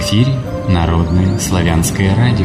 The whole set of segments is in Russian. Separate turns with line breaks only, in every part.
эфире Народное славянское радио.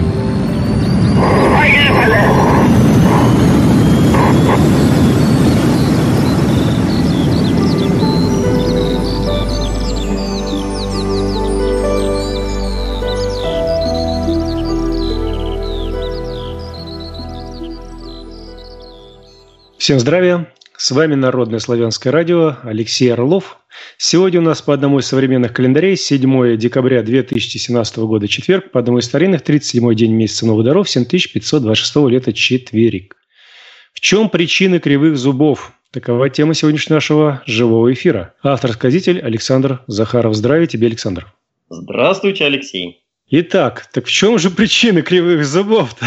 Всем здравия! С вами Народное славянское радио, Алексей Орлов. Сегодня у нас по одному из современных календарей 7 декабря 2017 года четверг, по одному из старинных 37-й день месяца Новых даров 7526 лета четверг. В чем причины кривых зубов? Такова тема сегодняшнего нашего живого эфира. Автор-сказитель Александр Захаров. Здравия тебе, Александр.
Здравствуйте, Алексей.
Итак, так в чем же причины кривых зубов-то?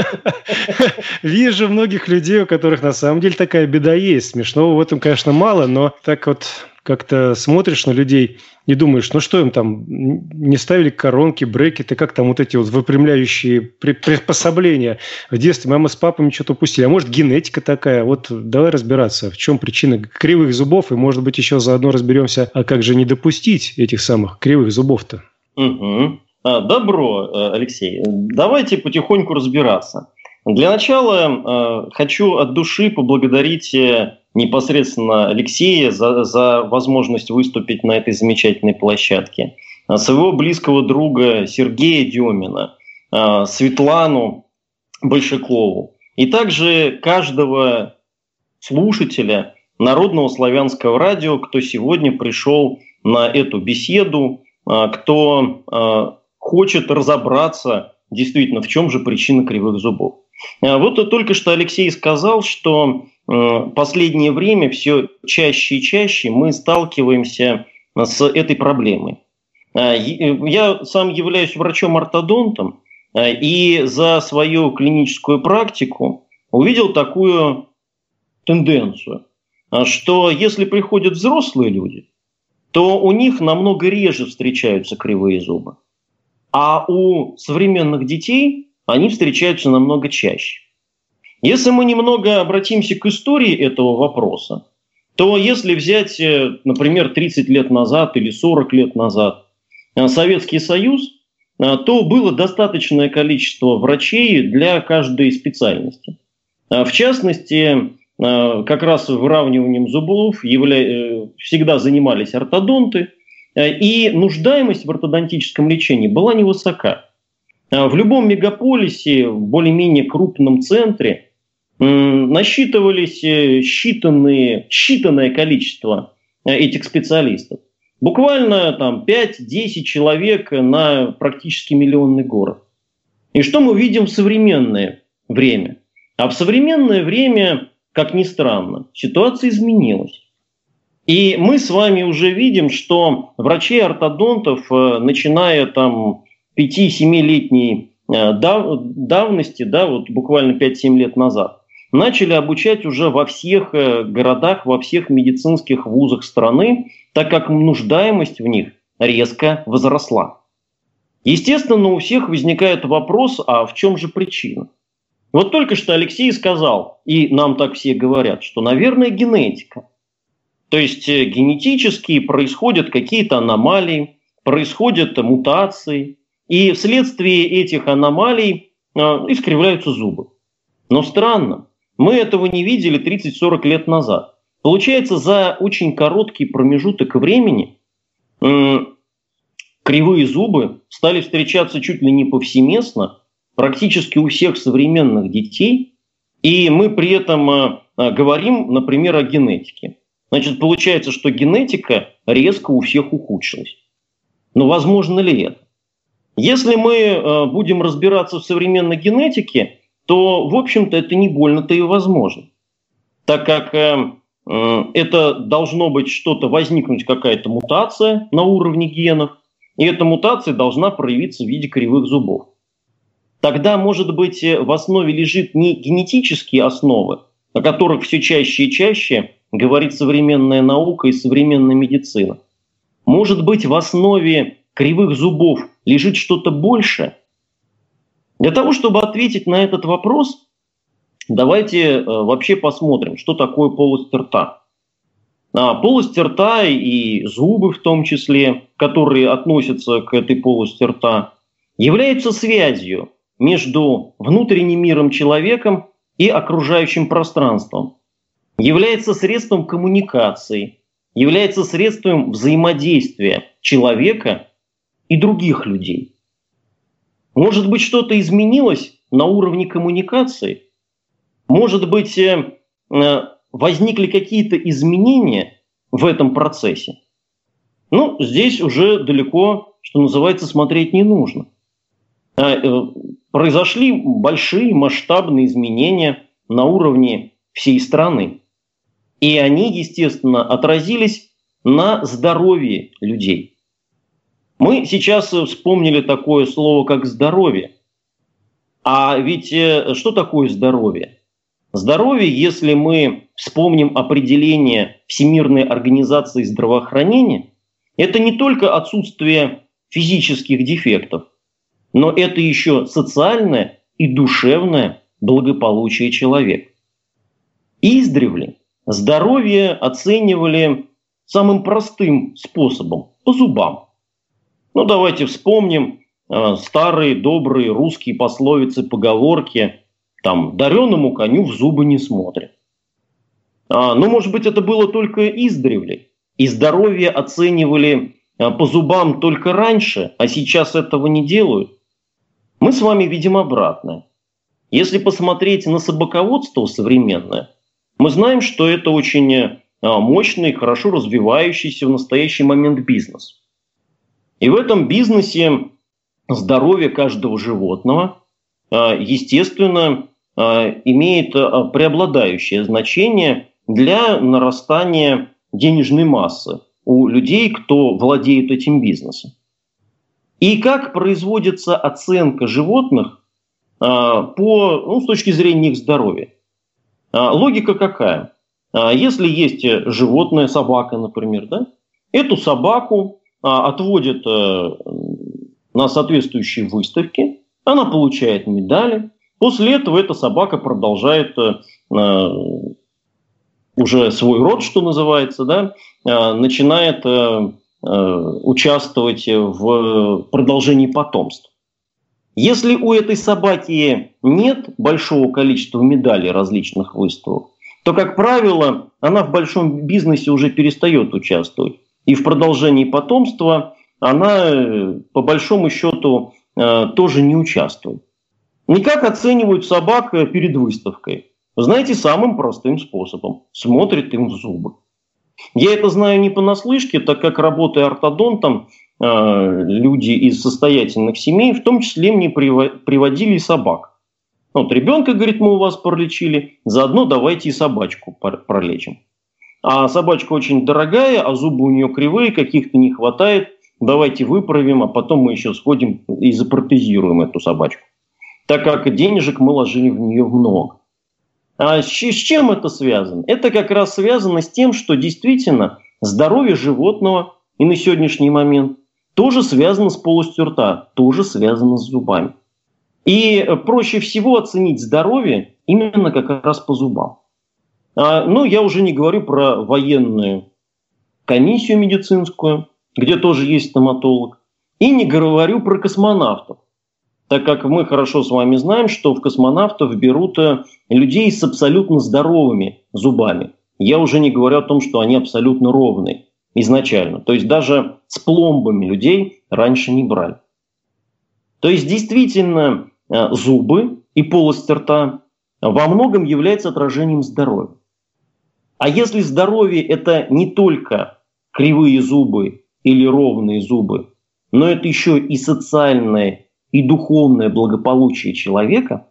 Вижу многих людей, у которых на самом деле такая беда есть. Смешного в этом, конечно, мало, но так вот как-то смотришь на людей и думаешь, ну что им там, не ставили коронки, брекеты, как там вот эти вот выпрямляющие приспособления. В детстве мама с папой что-то упустили. А может, генетика такая? Вот давай разбираться, в чем причина кривых зубов, и, может быть, еще заодно разберемся, а как же не допустить этих самых кривых зубов-то?
Добро, Алексей. Давайте потихоньку разбираться. Для начала хочу от души поблагодарить непосредственно Алексея за возможность выступить на этой замечательной площадке, своего близкого друга Сергея Демина, Светлану Большакову и также каждого слушателя Народного славянского радио, кто сегодня пришел на эту беседу, кто хочет разобраться действительно, в чем же причина кривых зубов. Вот только что Алексей сказал, что в последнее время все чаще и чаще мы сталкиваемся с этой проблемой. Я сам являюсь врачом-ортодонтом и за свою клиническую практику увидел такую тенденцию, что если приходят взрослые люди, то у них намного реже встречаются кривые зубы. А у современных детей они встречаются намного чаще. Если мы немного обратимся к истории этого вопроса, то если взять, например, 30 лет назад или 40 лет назад Советский Союз, то было достаточное количество врачей для каждой специальности. В частности, как раз выравниванием зубов всегда занимались ортодонты, и нуждаемость в ортодонтическом лечении была невысока. В любом мегаполисе, в более-менее крупном центре насчитывались считанное количество этих специалистов. Буквально там 5-10 человек на практически миллионный город. И что мы видим в современное время? А в современное время, как ни странно, ситуация изменилась. И мы с вами уже видим, что врачей-ортодонтов, начиная там 5-7-летней давности, вот буквально 5-7 лет назад, начали обучать уже во всех городах, во всех медицинских вузах страны, так как нуждаемость в них резко возросла. Естественно, у всех возникает вопрос, а в чем же причина? Вот только что Алексей сказал, и нам так все говорят, что, наверное, генетика. То есть генетически происходят какие-то аномалии, происходят мутации, и вследствие этих аномалий искривляются зубы. Но странно, мы этого не видели 30-40 лет назад. Получается, за очень короткий промежуток времени кривые зубы стали встречаться чуть ли не повсеместно, практически у всех современных детей, и мы при этом говорим, например, о генетике. Значит, получается, что генетика резко у всех ухудшилась. Но возможно ли это? Если мы будем разбираться в современной генетике, то, в общем-то, это не больно-то и возможно. Так как это должно быть что-то, возникнуть какая-то мутация на уровне генов, и эта мутация должна проявиться в виде кривых зубов. Тогда, может быть, в основе лежит не генетические основы, о которых все чаще и чаще говорит современная наука и современная медицина. Может быть, в основе кривых зубов лежит что-то большее? Для того, чтобы ответить на этот вопрос, давайте вообще посмотрим, что такое полость рта. Полость рта и зубы в том числе, которые относятся к этой полости рта, являются связью между внутренним миром человека и окружающим пространством, является средством коммуникации, является средством взаимодействия человека и других людей. Может быть, что-то изменилось на уровне коммуникации? Может быть, возникли какие-то изменения в этом процессе? Ну, здесь уже далеко, что называется, смотреть не нужно. Произошли большие масштабные изменения на уровне всей страны. И они, естественно, отразились на здоровье людей. Мы сейчас вспомнили такое слово, как здоровье. А ведь что такое здоровье? Здоровье, если мы вспомним определение Всемирной организации здравоохранения, это не только отсутствие физических дефектов, но это еще социальное и душевное благополучие человека. Издревле здоровье оценивали самым простым способом – по зубам. Ну, давайте вспомним старые добрые русские пословицы, поговорки, там, дареному коню в зубы не смотрят. Но, может быть, это было только издревле, и здоровье оценивали по зубам только раньше, а сейчас этого не делают. Мы с вами видим обратное. Если посмотреть на собаководство современное, мы знаем, что это очень мощный, хорошо развивающийся в настоящий момент бизнес. И в этом бизнесе здоровье каждого животного, естественно, имеет преобладающее значение для нарастания денежной массы у людей, кто владеет этим бизнесом. И как производится оценка животных с точки зрения их здоровья? Логика какая? Если есть животное, собака, например, да, эту собаку отводят на соответствующие выставки, она получает медали. После этого эта собака продолжает уже свой род, что называется, да, начинает участвовать в продолжении потомства. Если у этой собаки нет большого количества медалей различных выставок, то, как правило, она в большом бизнесе уже перестает участвовать. И в продолжении потомства она, по большому счету, тоже не участвует. Никак оценивают собак перед выставкой. Знаете, самым простым способом. Смотрят им в зубы. Я это знаю не понаслышке, так как, работая ортодонтом, люди из состоятельных семей, в том числе мне приводили и собак. Вот ребенка, говорит, мы у вас пролечили, заодно давайте и собачку пролечим. А собачка очень дорогая, а зубы у нее кривые, каких-то не хватает, давайте выправим, а потом мы еще сходим и запротезируем эту собачку. Так как денежек мы ложили в нее много. А с чем это связано? Это как раз связано с тем, что действительно здоровье животного и на сегодняшний момент тоже связано с полостью рта, тоже связано с зубами. И проще всего оценить здоровье именно как раз по зубам. Но я уже не говорю про военную комиссию медицинскую, где тоже есть стоматолог, и не говорю про космонавтов. Так как мы хорошо с вами знаем, что в космонавтов берут людей с абсолютно здоровыми зубами. Я уже не говорю о том, что они абсолютно ровные изначально. То есть даже с пломбами людей раньше не брали. То есть действительно зубы и полость рта во многом являются отражением здоровья. А если здоровье – это не только кривые зубы или ровные зубы, но это еще и социальное и духовное благополучие человека,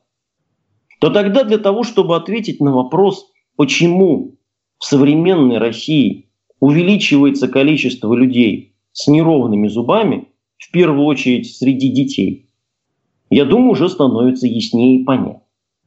то тогда для того, чтобы ответить на вопрос, почему в современной России увеличивается количество людей с неровными зубами, в первую очередь среди детей, я думаю, уже становится яснее и понятно.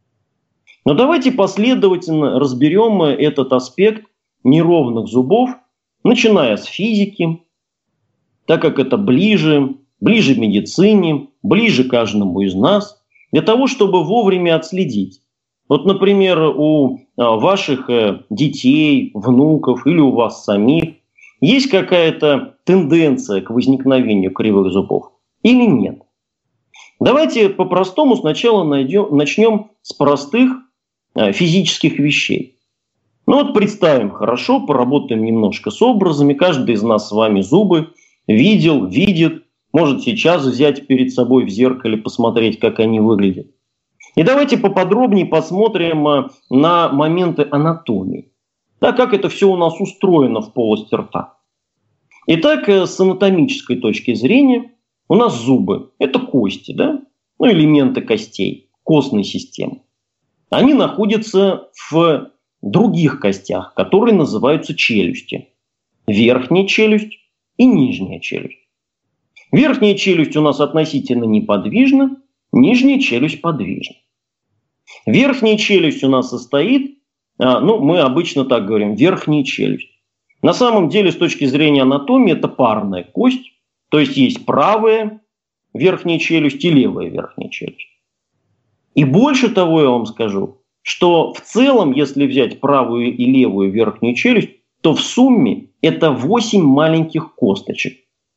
Но давайте последовательно разберем этот аспект неровных зубов, начиная с физики, так как это ближе медицине, ближе каждому из нас, для того, чтобы вовремя отследить, Вот, например, у ваших детей, внуков или у вас самих есть какая-то тенденция к возникновению кривых зубов или нет? Давайте по-простому сначала начнем с простых физических вещей. Ну вот представим хорошо, поработаем немножко с образами. Каждый из нас с вами зубы видел, видит, может сейчас взять перед собой в зеркале, посмотреть, как они выглядят. И давайте поподробнее посмотрим на моменты анатомии. Да, как это все у нас устроено в полости рта. Итак, с анатомической точки зрения у нас зубы – это кости, да? Ну, элементы костей, костной системы. Они находятся в других костях, которые называются челюсти. Верхняя челюсть и нижняя челюсть. Верхняя челюсть у нас относительно неподвижна, нижняя челюсть подвижна. Верхняя челюсть у нас состоит, мы обычно так говорим, верхняя челюсть. На самом деле, с точки зрения анатомии, это парная кость, то есть правая верхняя челюсть и левая верхняя челюсть. И больше того я вам скажу, что в целом, если взять правую и левую верхнюю челюсть, то в сумме это 8 маленьких косточек.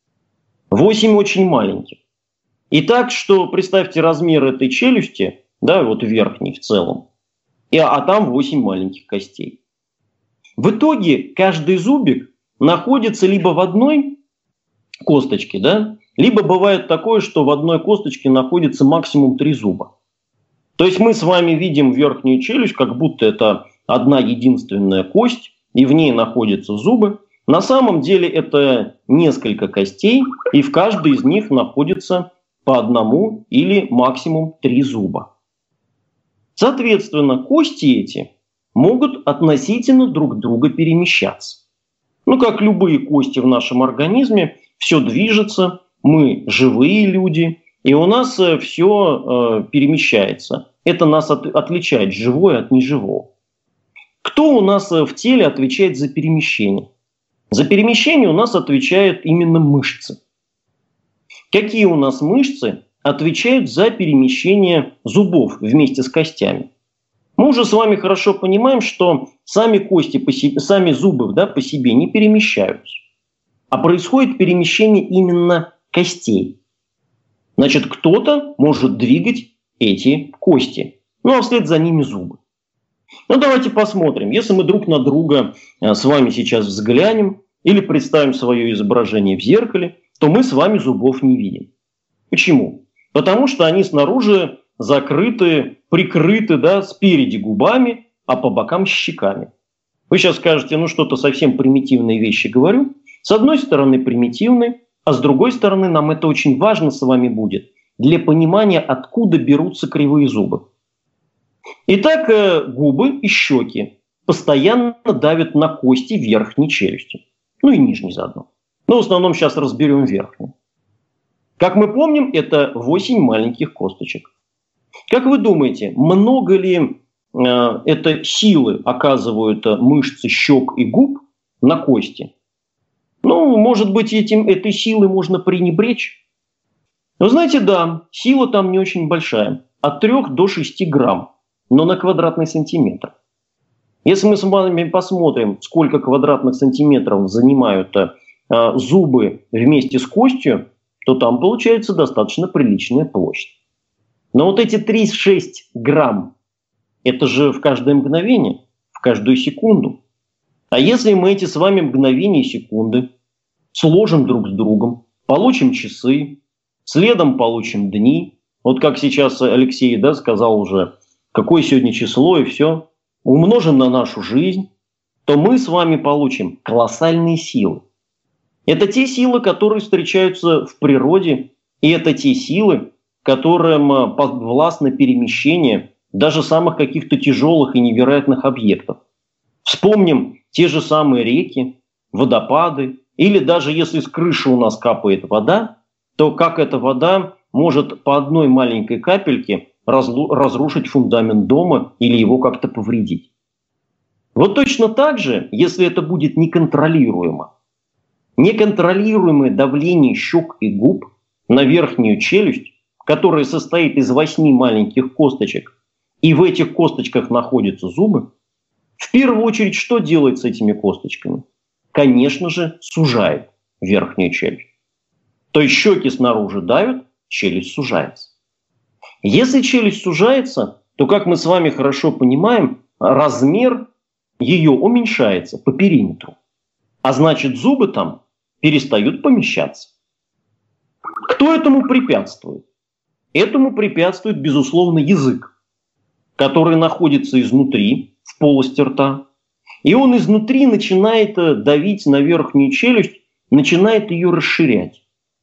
8 очень маленьких. Итак, что представьте размер этой челюсти, да, вот верхней в целом, а там 8 маленьких костей. В итоге каждый зубик находится либо в одной косточке, да, либо бывает такое, что в одной косточке находится максимум 3 зуба. То есть мы с вами видим верхнюю челюсть, как будто это одна единственная кость, и в ней находятся зубы. На самом деле это несколько костей, и в каждой из них находится по одному или максимум 3 зуба. Соответственно, кости эти могут относительно друг друга перемещаться. Ну, как любые кости в нашем организме, все движется, мы живые люди, и у нас все перемещается. Это нас отличает живое от неживого. Кто у нас в теле отвечает за перемещение? За перемещение у нас отвечают именно мышцы. Какие у нас мышцы отвечают за перемещение зубов вместе с костями? Мы уже с вами хорошо понимаем, что сами кости, сами зубы, да, по себе не перемещаются, а происходит перемещение именно костей. Значит, кто-то может двигать эти кости, ну а вслед за ними зубы. Ну давайте посмотрим. Если мы друг на друга с вами сейчас взглянем или представим свое изображение в зеркале, то мы с вами зубов не видим. Почему? Потому что они снаружи закрыты, прикрыты, да, спереди губами, а по бокам щеками. Вы сейчас скажете, ну что-то совсем примитивные вещи говорю. С одной стороны примитивные, а с другой стороны нам это очень важно с вами будет для понимания, откуда берутся кривые зубы. Итак, губы и щеки постоянно давят на кости верхней челюсти. Ну и нижней заодно. Но в основном сейчас разберем верхнюю. Как мы помним, это 8 маленьких косточек. Как вы думаете, много ли это силы оказывают мышцы щек и губ на кости? Ну, может быть, этой силой можно пренебречь? Вы знаете, да, сила там не очень большая. От 3 до 6 грамм, но на квадратный сантиметр. Если мы с вами посмотрим, сколько квадратных сантиметров занимают зубы вместе с костью, то там получается достаточно приличная площадь. Но вот эти 3-6 грамм, это же в каждое мгновение, в каждую секунду. А если мы эти с вами мгновения и секунды сложим друг с другом, получим часы, следом получим дни, вот как сейчас Алексей, да, сказал уже, какое сегодня число и все, умножим на нашу жизнь, то мы с вами получим колоссальные силы. Это те силы, которые встречаются в природе, и это те силы, которым подвластно перемещение даже самых каких-то тяжелых и невероятных объектов. Вспомним те же самые реки, водопады, или даже если с крыши у нас капает вода, то как эта вода может по одной маленькой капельке разрушить фундамент дома или его как-то повредить. Вот точно так же, если это будет неконтролируемо. Неконтролируемое давление щек и губ на верхнюю челюсть, которая состоит из 8 маленьких косточек, и в этих косточках находятся зубы, в первую очередь что делает с этими косточками? Конечно же, сужает верхнюю челюсть. То есть щеки снаружи давят, челюсть сужается. Если челюсть сужается, то, как мы с вами хорошо понимаем, размер ее уменьшается по периметру. А значит, зубы там перестают помещаться. Кто этому препятствует? Этому препятствует, безусловно, язык, который находится изнутри, в полости рта. И он изнутри начинает давить на верхнюю челюсть, начинает ее расширять.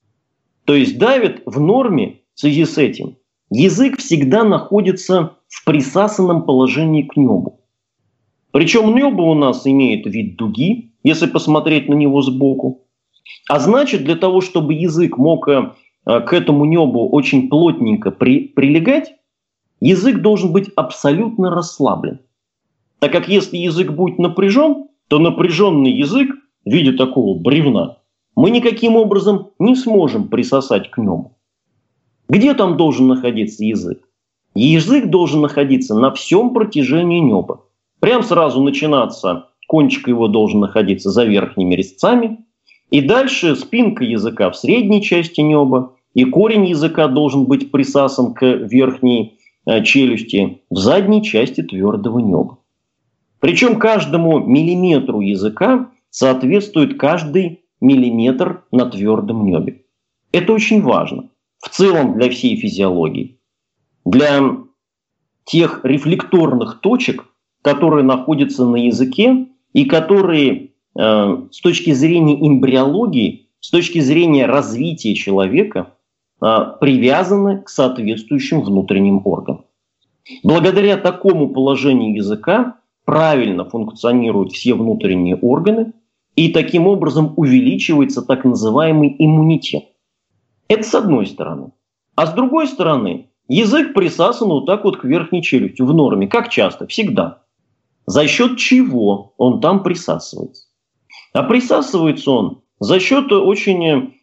То есть давит в норме в связи с этим. Язык всегда находится в присасанном положении к небу. Причем небо у нас имеет вид дуги, если посмотреть на него сбоку. А значит, для того, чтобы язык мог к этому небу очень плотненько прилегать, язык должен быть абсолютно расслаблен. Так как если язык будет напряжен, то напряженный язык в виде такого бревна мы никаким образом не сможем присосать к небу. Где там должен находиться язык? Язык должен находиться на всем протяжении неба. Прям сразу начинаться, кончик его должен находиться за верхними резцами. И дальше спинка языка в средней части неба. И корень языка должен быть присасан к верхней челюсти в задней части твердого неба. Причем каждому миллиметру языка соответствует каждый миллиметр на твердом небе. Это очень важно. В целом для всей физиологии. Для тех рефлекторных точек, которые находятся на языке и которые с точки зрения эмбриологии, с точки зрения развития человека привязаны к соответствующим внутренним органам. Благодаря такому положению языка правильно функционируют все внутренние органы, и таким образом увеличивается так называемый иммунитет. Это с одной стороны. А с другой стороны, язык присасан вот так вот к верхней челюсти в норме. Как часто? Всегда. За счет чего он там присасывается? А присасывается он за счет очень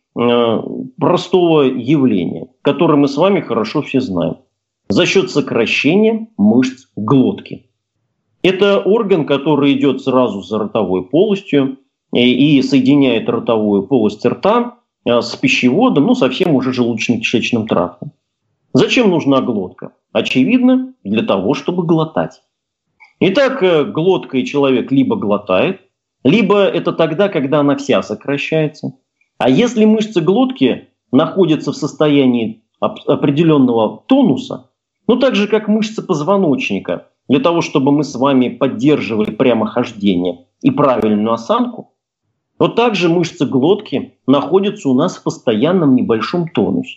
простого явления, которое мы с вами хорошо все знаем. За счет сокращения мышц глотки. Это орган, который идет сразу за ротовой полостью и соединяет ротовую полость рта с пищеводом, ну, совсем уже желудочно-кишечным трактом. Зачем нужна глотка? Очевидно, для того, чтобы глотать. Итак, глоткой человек либо глотает, либо это тогда, когда она вся сокращается. А если мышцы глотки находятся в состоянии определенного тонуса, ну, так же, как мышцы позвоночника, для того, чтобы мы с вами поддерживали прямохождение и правильную осанку, вот так же мышцы глотки находятся у нас в постоянном небольшом тонусе.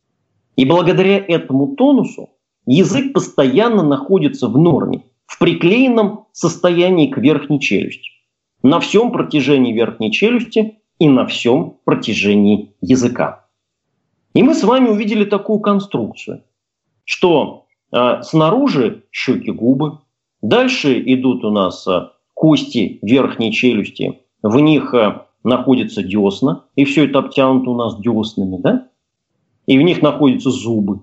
И благодаря этому тонусу язык постоянно находится в норме, в приклеенном состоянии к верхней челюсти. На всем протяжении верхней челюсти и на всем протяжении языка. И мы с вами увидели такую конструкцию, что снаружи щеки, губы, дальше идут у нас кости верхней челюсти, в них находятся десна, и все это обтянуто у нас деснами, да? И в них находятся зубы.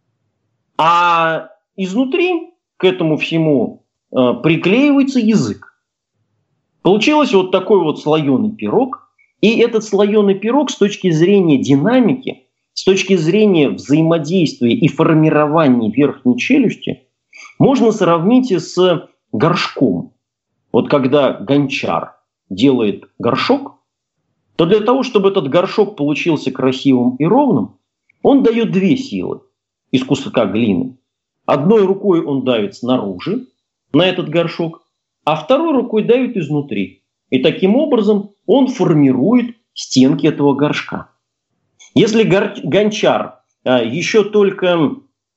А изнутри к этому всему приклеивается язык. Получился вот такой вот слоеный пирог. И этот слоеный пирог с точки зрения динамики, с точки зрения взаимодействия и формирования верхней челюсти, можно сравнить с горшком. Вот когда гончар делает горшок, то для того, чтобы этот горшок получился красивым и ровным, он дает две силы из куска глины. Одной рукой он давит снаружи на этот горшок, а второй рукой давит изнутри. И таким образом он формирует стенки этого горшка. Если гончар еще только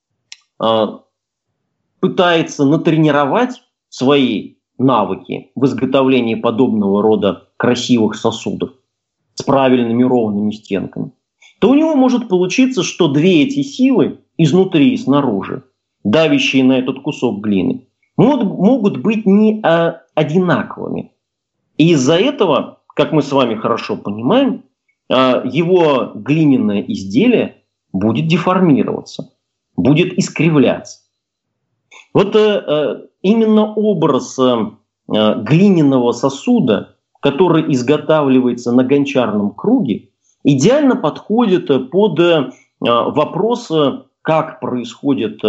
пытается натренировать свои навыки в изготовлении подобного рода красивых сосудов с правильными ровными стенками, то у него может получиться, что две эти силы изнутри и снаружи, давящие на этот кусок глины, могут быть не одинаковыми. И из-за этого, как мы с вами хорошо понимаем, его глиняное изделие будет деформироваться, будет искривляться. Вот именно образ глиняного сосуда, который изготавливается на гончарном круге, идеально подходит под вопрос, как происходит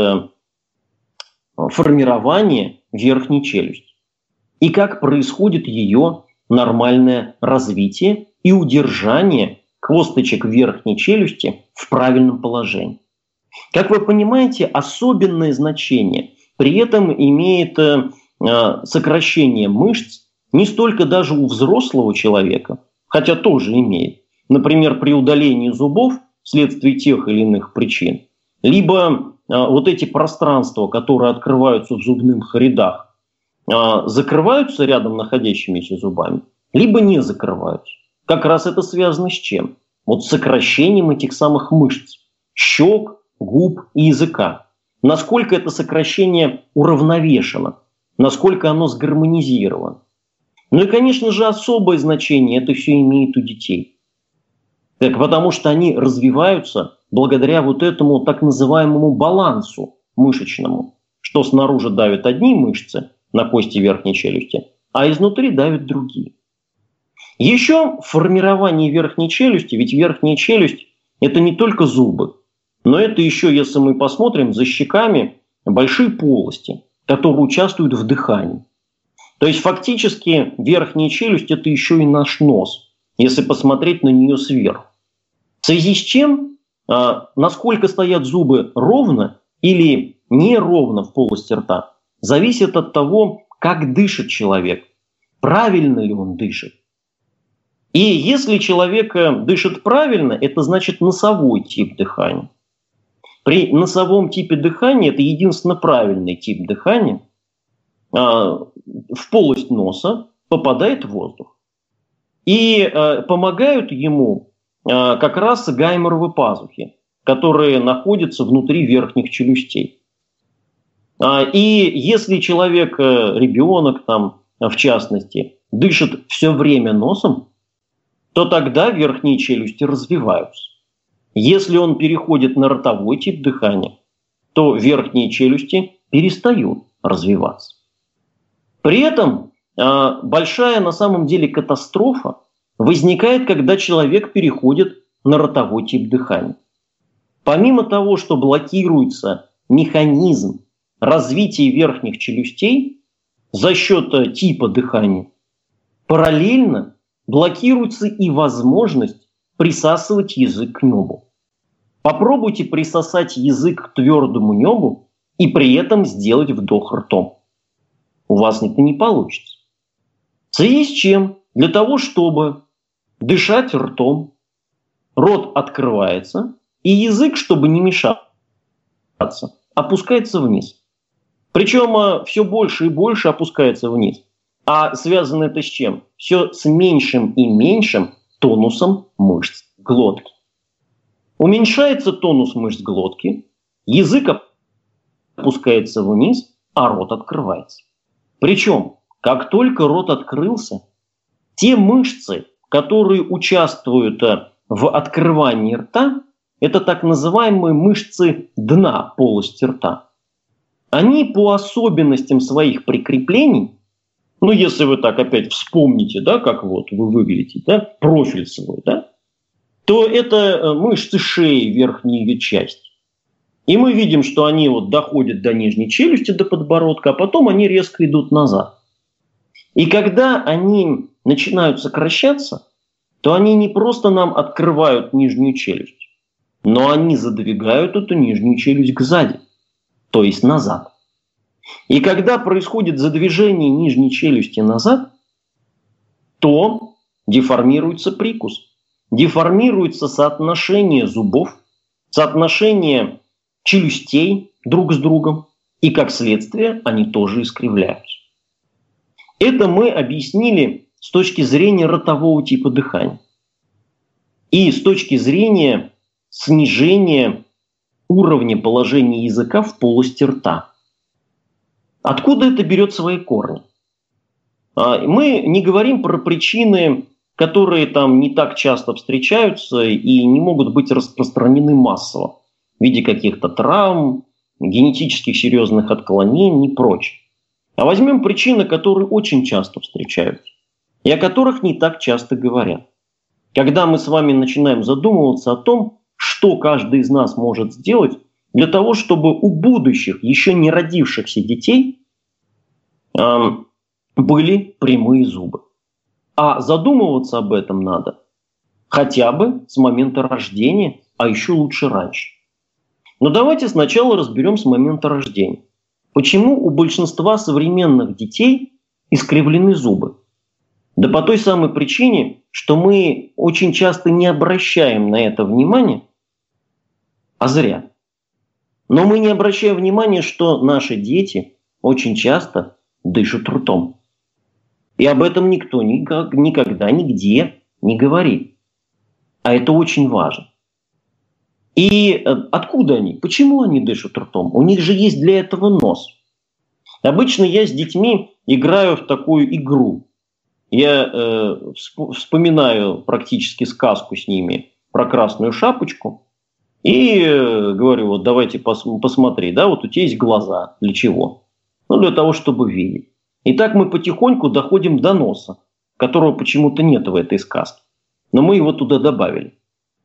формирование верхней челюсти и как происходит ее нормальное развитие и удержание косточек верхней челюсти в правильном положении. Как вы понимаете, особенное значение при этом имеет сокращение мышц не столько даже у взрослого человека, хотя тоже имеет, например, при удалении зубов вследствие тех или иных причин, либо вот эти пространства, которые открываются в зубных рядах, закрываются рядом находящимися зубами, либо не закрываются. Как раз это связано с чем? Вот с сокращением этих самых мышц, щек, губ и языка. Насколько это сокращение уравновешено, насколько оно сгармонизировано. Ну и, конечно же, особое значение это все имеет у детей. Так, потому что они развиваются благодаря вот этому так называемому балансу мышечному, что снаружи давят одни мышцы на кости верхней челюсти, а изнутри давят другие. Еще в формировании верхней челюсти, ведь верхняя челюсть – это не только зубы, но это еще, если мы посмотрим, за щеками большие полости, которые участвуют в дыхании. То есть фактически верхняя челюсть – это еще и наш нос, если посмотреть на нее сверху. В связи с чем, насколько стоят зубы ровно или неровно в полости рта, зависит от того, как дышит человек, правильно ли он дышит. И если человек дышит правильно, это значит носовой тип дыхания. При носовом типе дыхания, это единственно правильный тип дыхания, в полость носа попадает воздух. И помогают ему как раз гайморовы пазухи, которые находятся внутри верхних челюстей. И если человек, ребенок там, в частности, дышит все время носом, то тогда верхние челюсти развиваются. Если он переходит на ротовой тип дыхания, то верхние челюсти перестают развиваться. При этом большая на самом деле катастрофа возникает, когда человек переходит на ротовой тип дыхания. Помимо того, что блокируется механизм развития верхних челюстей за счет типа дыхания, параллельно блокируется и возможность присасывать язык к небу. Попробуйте присосать язык к твердому небу и при этом сделать вдох ртом. У вас это не получится. В связи с чем? Для того, чтобы дышать ртом, рот открывается, и язык, чтобы не мешаться, опускается вниз. Причем все больше и больше опускается вниз. А связано это с чем? Все с меньшим и меньшим тонусом мышц глотки. Уменьшается тонус мышц глотки, язык опускается вниз, а рот открывается. Причем, как только рот открылся, те мышцы, которые участвуют в открывании рта, это так называемые мышцы дна полости рта. Они по особенностям своих прикреплений, ну если вы так опять вспомните, да, как вот вы выглядите, да, профиль свой, да, то это мышцы шеи, верхней ее части. И мы видим, что они вот доходят до нижней челюсти, до подбородка, а потом они резко идут назад. И когда они начинают сокращаться, то они не просто нам открывают нижнюю челюсть, но они задвигают эту нижнюю челюсть кзади, то есть назад. И когда происходит задвижение нижней челюсти назад, то деформируется прикус, деформируется соотношение зубов, соотношение челюстей друг с другом, и как следствие они тоже искривляются. Это мы объяснили с точки зрения ротового типа дыхания и с точки зрения снижения уровня положения языка в полости рта. Откуда это берет свои корни? Мы не говорим про причины, которые там не так часто встречаются и не могут быть распространены массово в виде каких-то травм, в генетических серьезных отклонений и прочее. А возьмем причины, которые очень часто встречаются и о которых не так часто говорят. Когда мы с вами начинаем задумываться о том, что каждый из нас может сделать для того, чтобы у будущих, еще не родившихся детей были прямые зубы. А задумываться об этом надо хотя бы с момента рождения, а еще лучше раньше. Но давайте сначала разберем с момента рождения. Почему у большинства современных детей искривлены зубы? Да по той самой причине, что мы очень часто не обращаем на это внимания, а зря. Но мы не обращаем внимания, что наши дети очень часто дышат ртом. И об этом никто никогда, нигде не говорит. А это очень важно. И откуда они? Почему они дышат ртом? У них же есть для этого нос. Обычно я с детьми играю в такую игру. Я вспоминаю практически сказку с ними про Красную Шапочку. И говорю, вот давайте посмотри, да, вот у тебя есть глаза. Для чего? Ну, для того, чтобы видеть. И так мы потихоньку доходим до носа, которого почему-то нет в этой сказке. Но мы его туда добавили.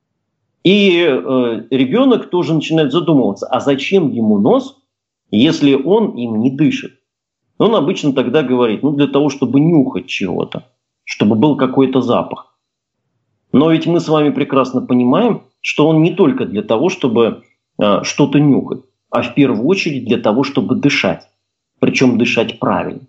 И ребенок тоже начинает задумываться, а зачем ему нос, если он им не дышит? Он обычно тогда говорит, ну для того, чтобы нюхать чего-то, чтобы был какой-то запах. Но ведь мы с вами прекрасно понимаем, что он не только для того, чтобы что-то нюхать, а в первую очередь для того, чтобы дышать. Причем дышать правильно.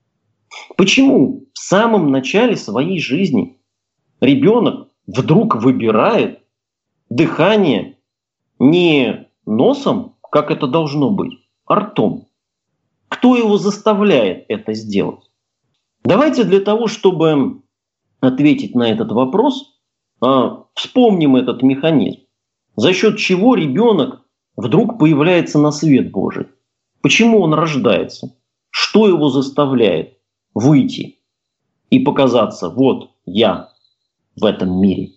Почему в самом начале своей жизни ребенок вдруг выбирает дыхание не носом, как это должно быть, а ртом? Кто его заставляет это сделать? Давайте для того, чтобы ответить на этот вопрос, вспомним этот механизм. За счет чего ребенок вдруг появляется на свет Божий? Почему он рождается? Что его заставляет выйти и показаться, вот я в этом мире?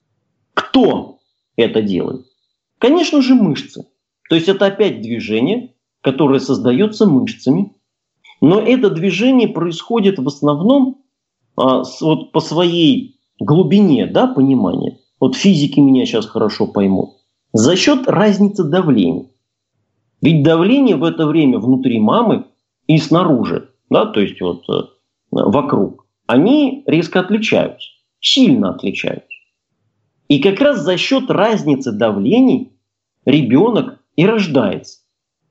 Кто это делает? Конечно же, мышцы. То есть это опять движение, которое создается мышцами. Но это движение происходит в основном вот по своей глубине, да, понимания. Вот физики меня сейчас хорошо поймут. За счет разницы давлений. Ведь давление в это время внутри мамы и снаружи, да, то есть вот вокруг, они резко отличаются, сильно отличаются. И как раз за счет разницы давлений ребенок и рождается.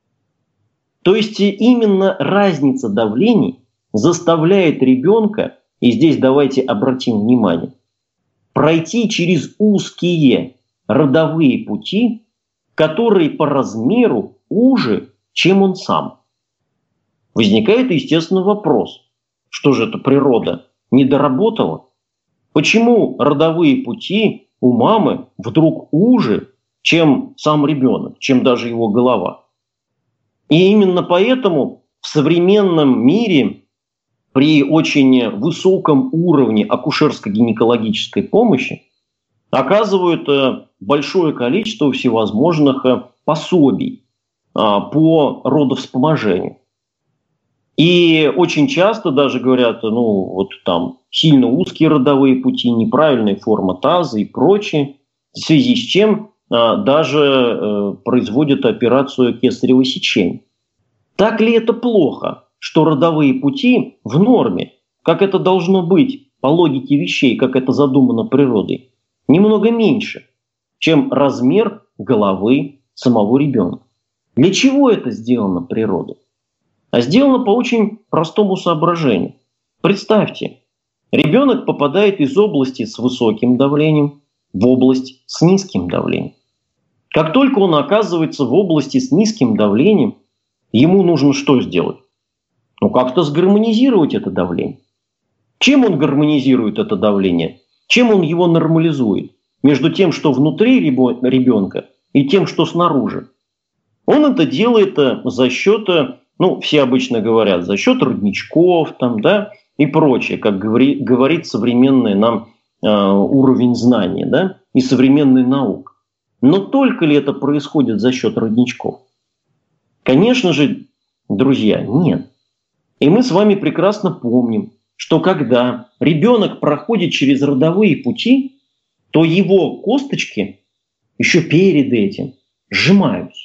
То есть именно разница давлений заставляет ребенка, и здесь давайте обратим внимание, пройти через узкие родовые пути, которые по размеру уже, чем он сам. Возникает, естественно, вопрос, что же это природа не доработала? Почему родовые пути у мамы вдруг уже, чем сам ребенок, чем даже его голова? И именно поэтому в современном мире при очень высоком уровне акушерско-гинекологической помощи оказывают большое количество всевозможных пособий по родовспоможению. И очень часто даже говорят, ну вот там сильно узкие родовые пути, неправильная форма таза и прочее, в связи с чем даже производят операцию кесарево сечения. Так ли это плохо, что родовые пути в норме, как это должно быть по логике вещей, как это задумано природой, немного меньше, чем размер головы самого ребенка? Для чего это сделано природой? А сделано по очень простому соображению. Представьте, ребенок попадает из области с высоким давлением в область с низким давлением. Как только он оказывается в области с низким давлением, ему нужно что сделать? Ну, как-то сгармонизировать это давление. Чем он гармонизирует это давление? Чем он его нормализует? Между тем, что внутри ребенка, и тем, что снаружи. Он это делает за счет, ну, все обычно говорят, за счет родничков там, да, и прочее, как говорит современный нам уровень знаний, да, и современной наук. Но только ли это происходит за счет родничков? Конечно же, друзья, нет. И мы с вами прекрасно помним, что когда ребенок проходит через родовые пути, то его косточки еще перед этим сжимаются.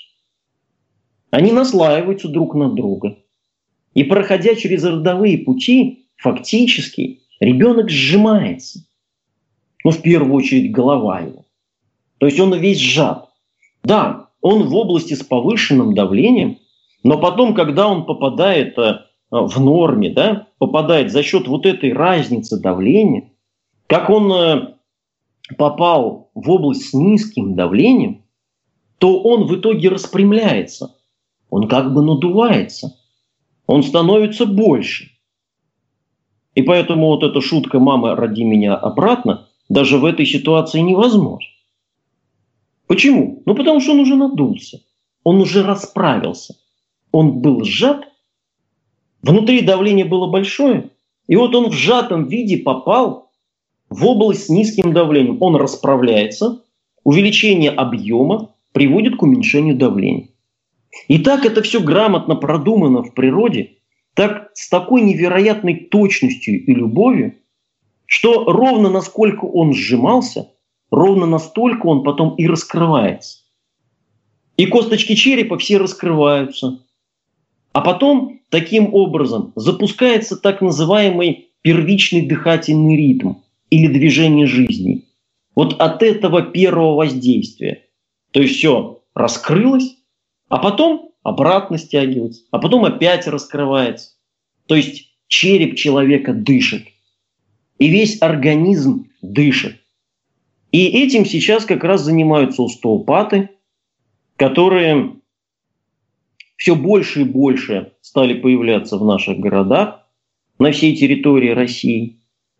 Они наслаиваются друг на друга. И проходя через родовые пути, фактически ребенок сжимается. В первую очередь голова его. То есть он весь сжат. Да, он в области с повышенным давлением, но потом, когда он попадает в норме, да, попадает за счет вот этой разницы давления, как он попал в область с низким давлением, то он в итоге распрямляется. Он как бы надувается. Он становится больше. И поэтому вот эта шутка «мама, роди меня обратно» даже в этой ситуации невозможна. Почему? Потому что он уже надулся. Он уже расправился. Он был сжат. Внутри давление было большое. И вот он в сжатом виде попал в область с низким давлением. Он расправляется. Увеличение объема приводит к уменьшению давления. И так это все грамотно продумано в природе, так с такой невероятной точностью и любовью, что ровно насколько он сжимался, ровно настолько он потом и раскрывается. И косточки черепа все раскрываются. А потом таким образом запускается так называемый первичный дыхательный ритм или движение жизни. Вот от этого первого воздействия. То есть все раскрылось, а потом обратно стягивается, а потом опять раскрывается. То есть череп человека дышит. И весь организм дышит. И этим сейчас как раз занимаются остеопаты, которые все больше и больше стали появляться в наших городах, на всей территории России.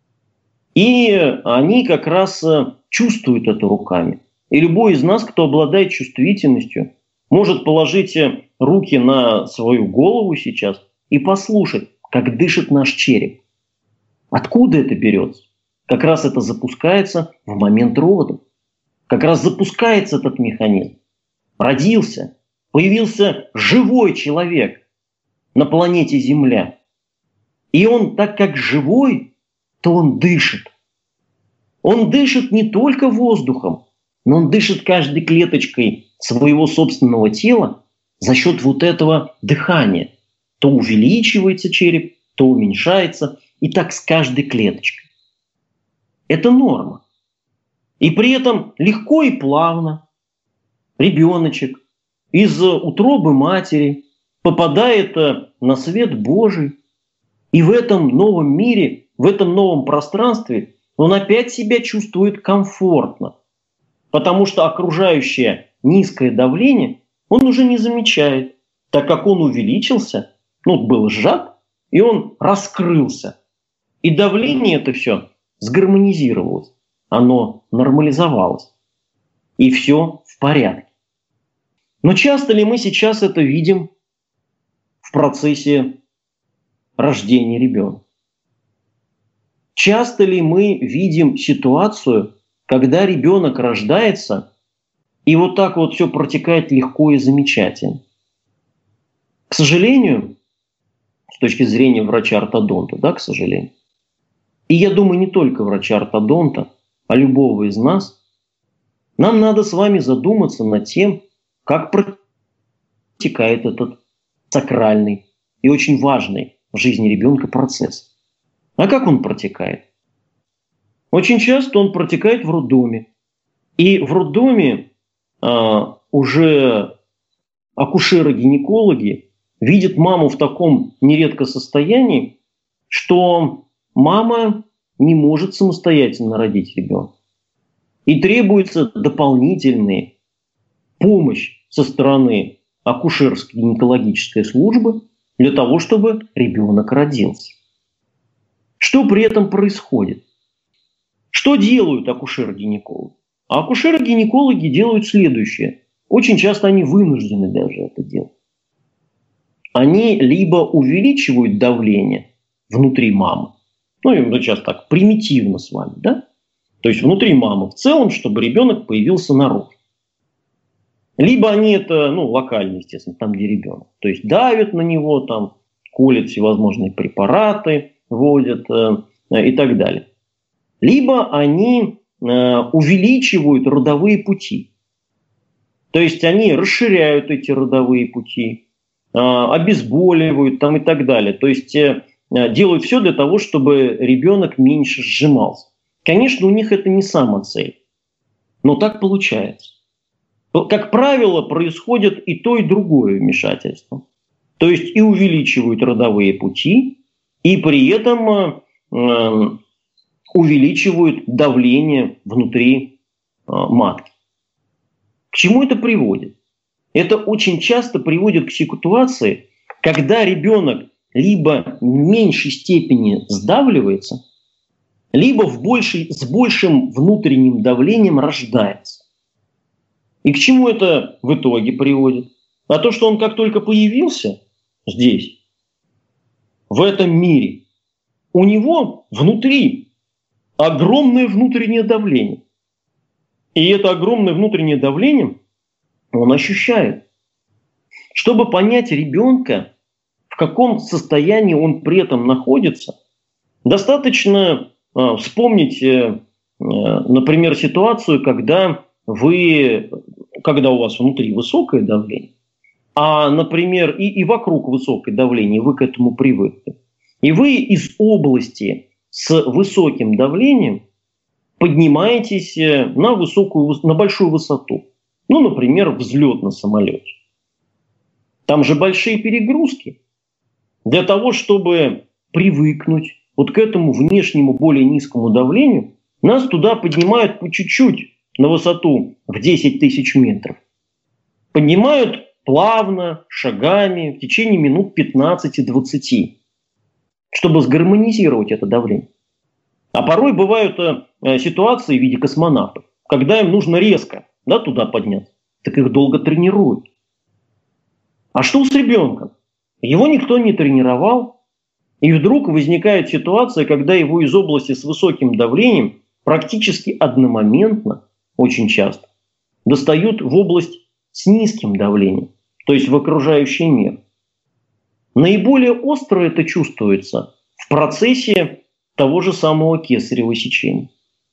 И они как раз чувствуют это руками. И любой из нас, кто обладает чувствительностью, может положить руки на свою голову сейчас и послушать, как дышит наш череп. Откуда это берется? Как раз это запускается в момент родов. Как раз запускается этот механизм. Родился, появился живой человек на планете Земля. И он, так как живой, то он дышит. Он дышит не только воздухом, но он дышит каждой клеточкой своего собственного тела за счет вот этого дыхания. То увеличивается череп, то уменьшается, и так с каждой клеточкой. Это норма. И при этом легко и плавно ребеночек из утробы матери попадает на свет Божий. И в этом новом мире, в этом новом пространстве он опять себя чувствует комфортно. Потому что окружающее низкое давление он уже не замечает, так как он увеличился, был сжат, и он раскрылся. И давление это все сгармонизировалось, оно нормализовалось. И все в порядке. Но часто ли мы сейчас это видим в процессе рождения ребенка? Часто ли мы видим ситуацию, когда ребенок рождается, и вот так вот все протекает легко и замечательно? К сожалению, с точки зрения врача-ортодонта, к сожалению, и я думаю, не только врача-ортодонта, а любого из нас, нам надо с вами задуматься над тем, как протекает этот сакральный и очень важный в жизни ребенка процесс. А как он протекает? Очень часто он протекает в роддоме. И в роддоме уже акушеры-гинекологи видят маму в таком нередко состоянии, что мама не может самостоятельно родить ребенка. И требуется дополнительная помощь со стороны акушерско-гинекологической службы для того, чтобы ребенок родился. Что при этом происходит? Что делают акушеры-гинекологи? А акушеры-гинекологи делают следующее. Очень часто они вынуждены даже это делать. Они либо увеличивают давление внутри мамы, мы сейчас так примитивно с вами, да? То есть внутри мамы в целом, чтобы ребенок появился наружу. Либо они это, локально, естественно, там, где ребенок. То есть давят на него, там, колят всевозможные препараты, вводят и так далее. Либо они увеличивают родовые пути. То есть они расширяют эти родовые пути, обезболивают там, и так далее. То есть делают все для того, чтобы ребенок меньше сжимался. Конечно, у них это не самоцель, но так получается. Как правило, происходит и то, и другое вмешательство. То есть и увеличивают родовые пути, и при этом увеличивают давление внутри матки. К чему это приводит? Это очень часто приводит к ситуации, когда ребенок либо в меньшей степени сдавливается, либо с большим внутренним давлением рождается. И к чему это в итоге приводит? А то, что он как только появился здесь, в этом мире, у него внутри огромное внутреннее давление. И это огромное внутреннее давление он ощущает. Чтобы понять ребенка, в каком состоянии он при этом находится, достаточно вспомнить, например, ситуацию, когда у вас внутри высокое давление, а, например, и вокруг высокое давление, вы к этому привыкли, и вы из области с высоким давлением поднимаетесь на большую высоту. Например, взлет на самолете. Там же большие перегрузки. Для того, чтобы привыкнуть вот к этому внешнему более низкому давлению, нас туда поднимают по чуть-чуть на высоту в 10 тысяч метров. Поднимают плавно, шагами, в течение минут 15-20, чтобы сгармонизировать это давление. А порой бывают ситуации в виде космонавтов, когда им нужно резко туда подняться, так их долго тренируют. А что с ребенком? Его никто не тренировал, и вдруг возникает ситуация, когда его из области с высоким давлением практически одномоментно, очень часто, достают в область с низким давлением, то есть в окружающий мир. Наиболее остро это чувствуется в процессе того же самого кесарево сечения.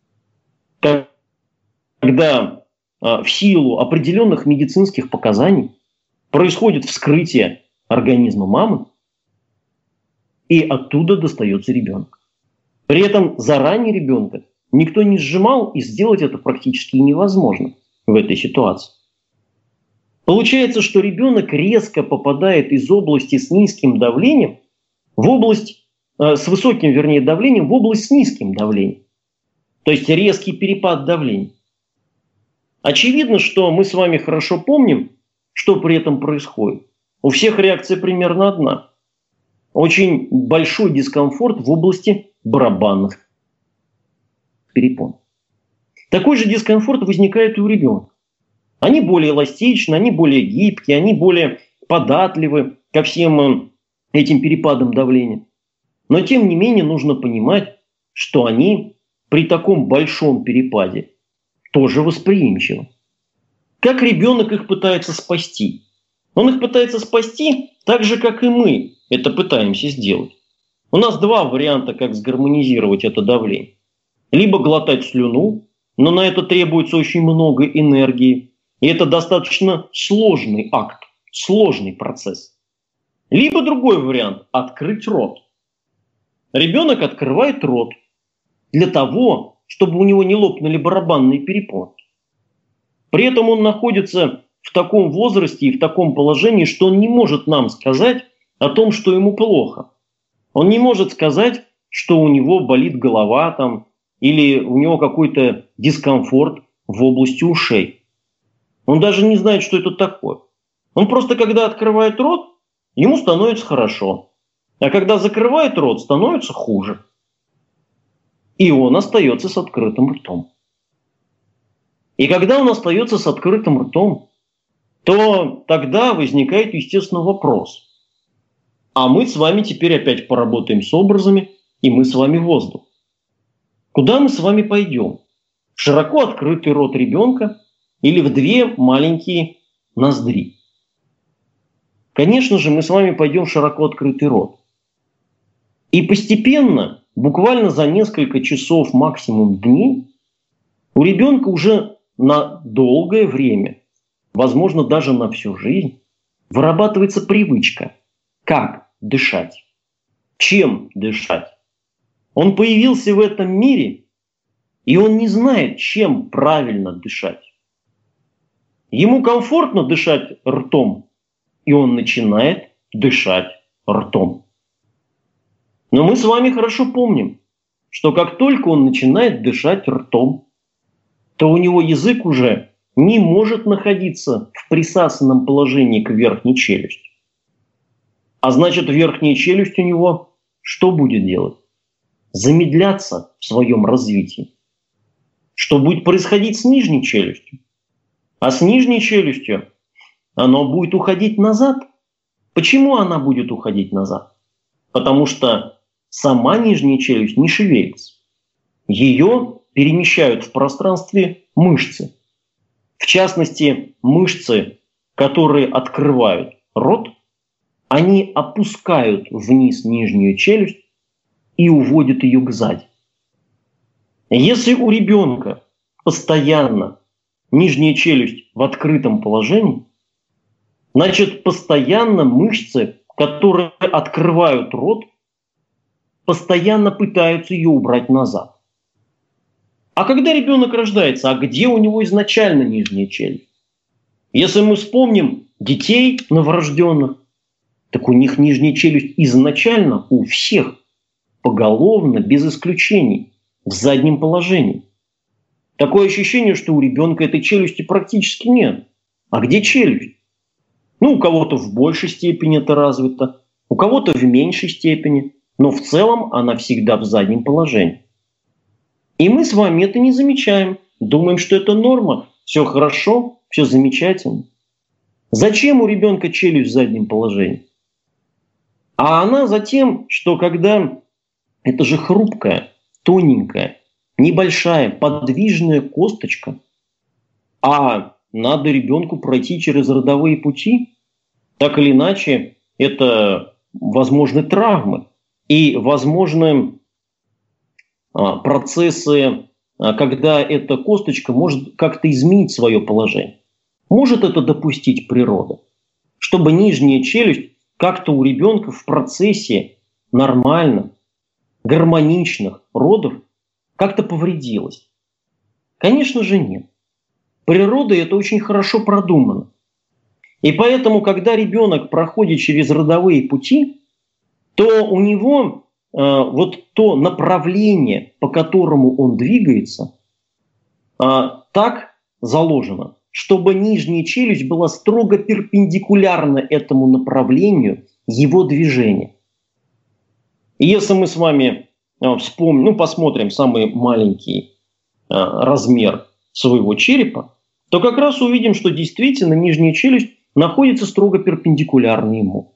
Когда в силу определенных медицинских показаний происходит вскрытие организма мамы, и оттуда достается ребенок. При этом заранее ребенка никто не сжимал, и сделать это практически невозможно в этой ситуации. Получается, что ребенок резко попадает из области с низким давлением в область с высоким, давлением, в область с низким давлением. То есть резкий перепад давления. Очевидно, что мы с вами хорошо помним, что при этом происходит. У всех реакция примерно одна. Очень большой дискомфорт в области барабанных перепон. Такой же дискомфорт возникает и у ребенка. Они более эластичны, они более гибкие, они более податливы ко всем этим перепадам давления. Но тем не менее нужно понимать, что они при таком большом перепаде тоже восприимчивы. Как ребенок их пытается спасти? Он их пытается спасти так же, как и мы это пытаемся сделать. У нас два варианта, как сгармонизировать это давление. Либо глотать слюну, но на это требуется очень много энергии. И это достаточно сложный акт, сложный процесс. Либо другой вариант – открыть рот. Ребенок открывает рот для того, чтобы у него не лопнули барабанные перепонки. При этом он находится в таком возрасте и в таком положении, что он не может нам сказать о том, что ему плохо. Он не может сказать, что у него болит голова там, или у него какой-то дискомфорт в области ушей. Он даже не знает, что это такое. Он просто, когда открывает рот, ему становится хорошо. А когда закрывает рот, становится хуже. И он остается с открытым ртом. И когда он остается с открытым ртом, то тогда возникает, естественно, вопрос. А мы с вами теперь опять поработаем с образами, и мы с вами воздух. Куда мы с вами пойдем? В широко открытый рот ребенка или в две маленькие ноздри. Конечно же, мы с вами пойдем в широко открытый рот. И постепенно, буквально за несколько часов, максимум дней, у ребенка уже на долгое время, возможно, даже на всю жизнь, вырабатывается привычка, как дышать, чем дышать. Он появился в этом мире, и он не знает, чем правильно дышать. Ему комфортно дышать ртом, и он начинает дышать ртом. Но мы с вами хорошо помним, что как только он начинает дышать ртом, то у него язык уже не может находиться в присасанном положении к верхней челюсти. А значит, верхняя челюсть у него что будет делать? Замедляться в своем развитии. Что будет происходить с нижней челюстью? А с нижней челюстью оно будет уходить назад. Почему она будет уходить назад? Потому что сама нижняя челюсть не шевелится. Ее перемещают в пространстве мышцы. В частности, мышцы, которые открывают рот, они опускают вниз нижнюю челюсть и уводят ее кзади. Если у ребенка постоянно нижняя челюсть в открытом положении, значит, постоянно мышцы, которые открывают рот, постоянно пытаются ее убрать назад. А когда ребенок рождается, а где у него изначально нижняя челюсть? Если мы вспомним детей новорожденных, так у них нижняя челюсть изначально у всех поголовно, без исключений, в заднем положении. Такое ощущение, что у ребенка этой челюсти практически нет. А где челюсть? Ну, у кого-то в большей степени это развито, у кого-то в меньшей степени, но в целом она всегда в заднем положении. И мы с вами это не замечаем, думаем, что это норма, все хорошо, все замечательно. Зачем у ребенка челюсть в заднем положении? А она затем, что когда это же хрупкая, тоненькая, небольшая, подвижная косточка, а надо ребенку пройти через родовые пути, так или иначе, это возможны травмы и возможны процессы, когда эта косточка может как-то изменить свое положение. Может это допустить природа, чтобы нижняя челюсть как-то у ребенка в процессе нормально, гармоничных родов как-то повредилась? Конечно же нет. Природой это очень хорошо продумано. И поэтому, когда ребенок проходит через родовые пути, то у него вот то направление, по которому он двигается, так заложено, чтобы нижняя челюсть была строго перпендикулярна этому направлению его движения. И если мы с вами вспомним, посмотрим самый маленький размер своего черепа, то как раз увидим, что действительно нижняя челюсть находится строго перпендикулярно ему.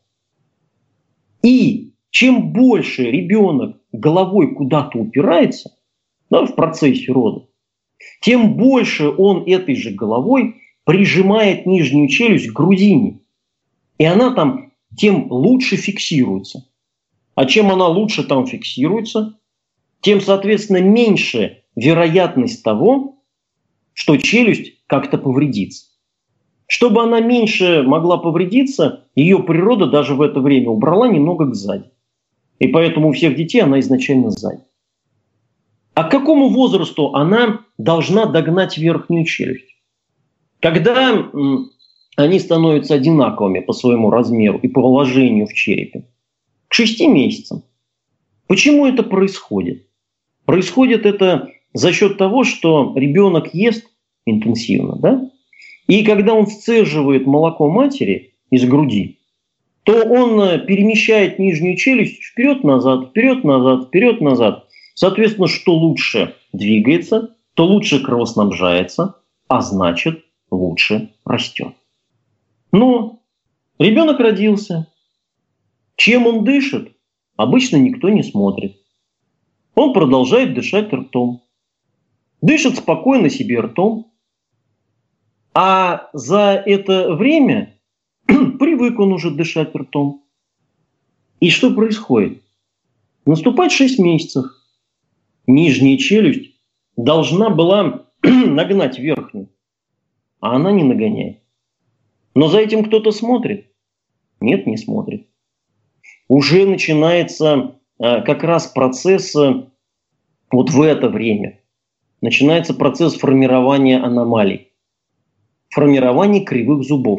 И чем больше ребенок головой куда-то упирается, в процессе рода, тем больше он этой же головой прижимает нижнюю челюсть к грудине. И она там тем лучше фиксируется. А чем она лучше там фиксируется, тем, соответственно, меньше вероятность того, что челюсть как-то повредится. Чтобы она меньше могла повредиться, ее природа даже в это время убрала немного кзади. И поэтому у всех детей она изначально сзади. А к какому возрасту она должна догнать верхнюю челюсть? Когда они становятся одинаковыми по своему размеру и положению в черепе? К 6 месяцам. Почему это происходит? Происходит это за счет того, что ребенок ест интенсивно, да? И когда он сцеживает молоко матери из груди, то он перемещает нижнюю челюсть вперед-назад, вперед-назад, вперед-назад. Соответственно, что лучше двигается, то лучше кровоснабжается, а значит, лучше растет. Но ребенок родился. Чем он дышит, обычно никто не смотрит. Он продолжает дышать ртом. Дышит спокойно себе ртом. А за это время привык он уже дышать ртом. И что происходит? Наступает 6 месяцев. Нижняя челюсть должна была нагнать верхнюю, а она не нагоняет. Но за этим кто-то смотрит? Нет, не смотрит. Уже начинается как раз процесс вот в это время. Начинается процесс формирования аномалий. Формирование кривых зубов.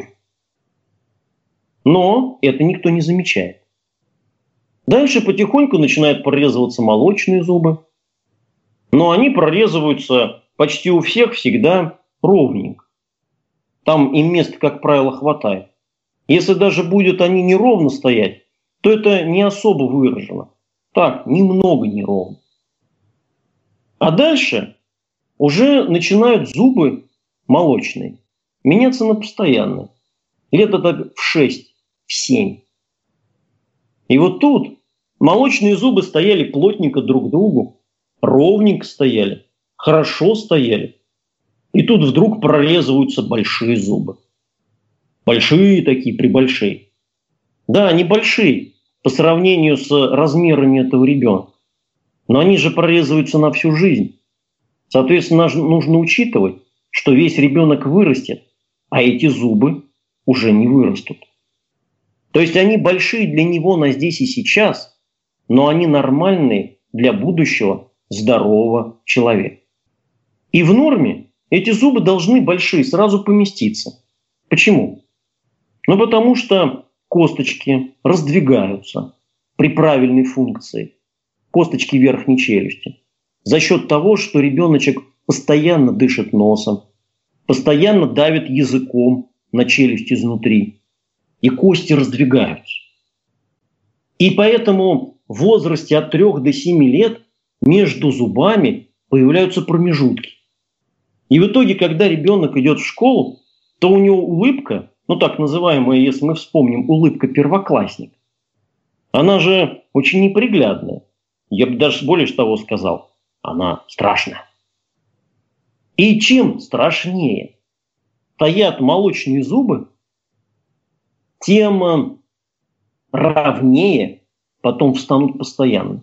Но это никто не замечает. Дальше потихоньку начинают прорезываться молочные зубы. Но они прорезываются почти у всех всегда ровненько. Там им места, как правило, хватает. Если даже будут они неровно стоять, то это не особо выражено. Так, немного неровно. А дальше уже начинают зубы молочные меняться на постоянные. Лет так в 6, в 7. И вот тут молочные зубы стояли плотненько друг к другу, ровненько стояли, хорошо стояли. И тут вдруг прорезываются большие зубы. Большие такие, прибольшие. Да, они большие по сравнению с размерами этого ребенка. Но они же прорезываются на всю жизнь. Соответственно, нужно учитывать, что весь ребенок вырастет, а эти зубы уже не вырастут. То есть они большие для него на здесь и сейчас, но они нормальные для будущего здорового человека. И в норме эти зубы должны большие сразу поместиться. Почему? Ну, потому что косточки раздвигаются при правильной функции, косточки верхней челюсти, за счет того, что ребеночек постоянно дышит носом, постоянно давит языком на челюсть изнутри, и кости раздвигаются. И поэтому в возрасте от 3 до 7 лет между зубами появляются промежутки. И в итоге, когда ребенок идет в школу, то у него улыбка, ну так называемая, если мы вспомним, улыбка первоклассника, она же очень неприглядная. Я бы даже более того сказал, она страшная. И чем страшнее стоят молочные зубы, тем ровнее потом встанут постоянно.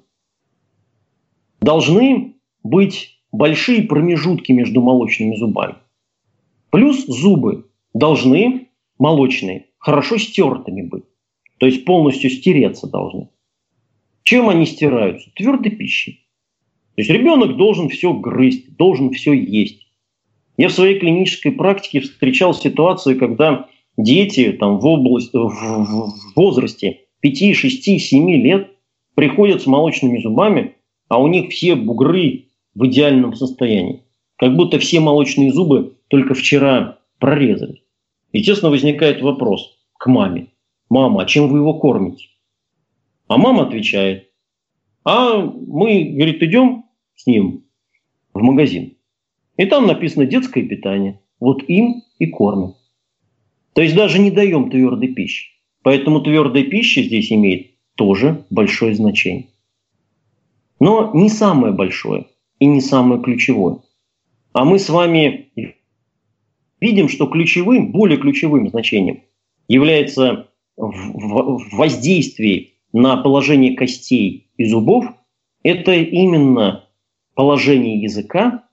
Должны быть большие промежутки между молочными зубами. Плюс зубы должны, молочные, хорошо стертыми быть. То есть полностью стереться должны. Чем они стираются? Твердой пищей. То есть ребенок должен все грызть, должен все есть. Я в своей клинической практике встречал ситуацию, когда дети там, в возрасте 5, 6, 7 лет приходят с молочными зубами, а у них все бугры в идеальном состоянии. Как будто все молочные зубы только вчера прорезались. Естественно, возникает вопрос к маме. Мама, а чем вы его кормите? А мама отвечает. А мы, говорит, идем с ним в магазин. И там написано детское питание. Вот им и кормим. То есть даже не даем твердой пищи. Поэтому твердая пища здесь имеет тоже большое значение. Но не самое большое и не самое ключевое. А мы с вами видим, что ключевым, более ключевым значением является воздействие на положение костей и зубов. Это именно положение языка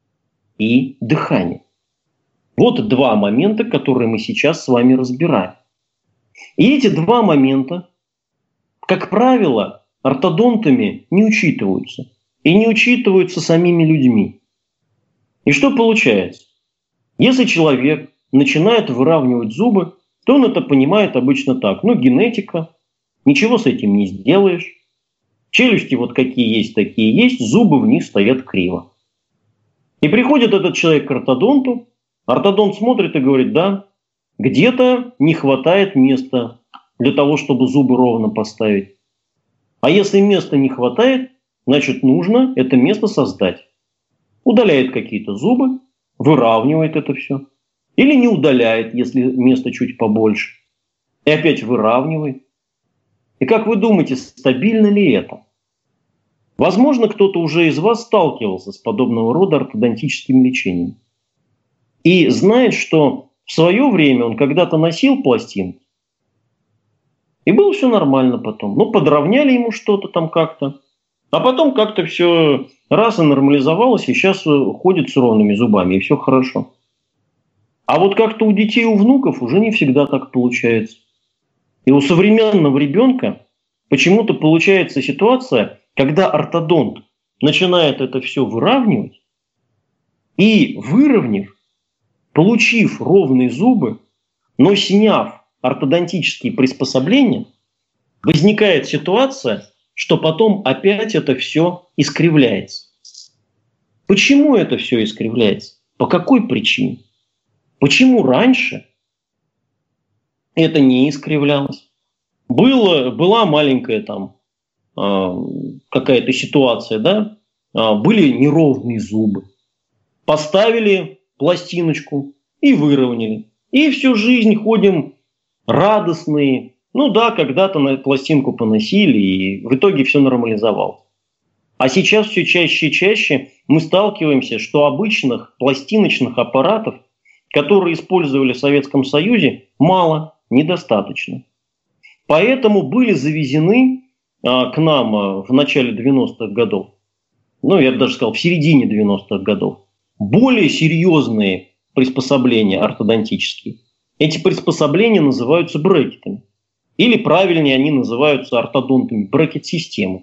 и дыхание. Вот два момента, которые мы сейчас с вами разбираем. И эти два момента, как правило, ортодонтами не учитываются. И не учитываются самими людьми. И что получается? Если человек начинает выравнивать зубы, то он это понимает обычно так. Ну, генетика, ничего с этим не сделаешь. Челюсти вот какие есть, такие есть, зубы в них стоят криво. И приходит этот человек к ортодонту, ортодонт смотрит и говорит, да, где-то не хватает места для того, чтобы зубы ровно поставить. А если места не хватает, значит нужно это место создать. Удаляет какие-то зубы, выравнивает это все. Или не удаляет, если место чуть побольше. И опять выравнивает. И как вы думаете, стабильно ли это? Возможно, кто-то уже из вас сталкивался с подобного рода ортодонтическим лечением. и знает, что в свое время он когда-то носил пластинки, и было все нормально потом. Ну, подровняли ему что-то там как-то, а потом как-то все раз и нормализовалось, и сейчас ходит с ровными зубами, и все хорошо. А вот как-то у детей, у внуков уже не всегда так получается. И у современного ребенка почему-то получается ситуация, когда ортодонт начинает это все выравнивать, и выровняв, получив ровные зубы, но сняв ортодонтические приспособления, возникает ситуация, что потом опять это все искривляется. Почему это все искривляется? По какой причине? Почему раньше это не искривлялось? Была маленькая там какая-то ситуация, да? Были неровные зубы. Поставили пластиночку и выровняли. И всю жизнь ходим радостные. Ну да, когда-то на пластинку поносили, и в итоге все нормализовалось. А сейчас все чаще и чаще мы сталкиваемся, что обычных пластиночных аппаратов, которые использовали в Советском Союзе, мало, недостаточно. Поэтому были завезены к нам в начале 90-х годов, ну я бы даже сказал в середине 90-х годов, более серьезные приспособления ортодонтические. Эти приспособления называются брекетами. Или правильнее они называются ортодонтами, брекет-системы.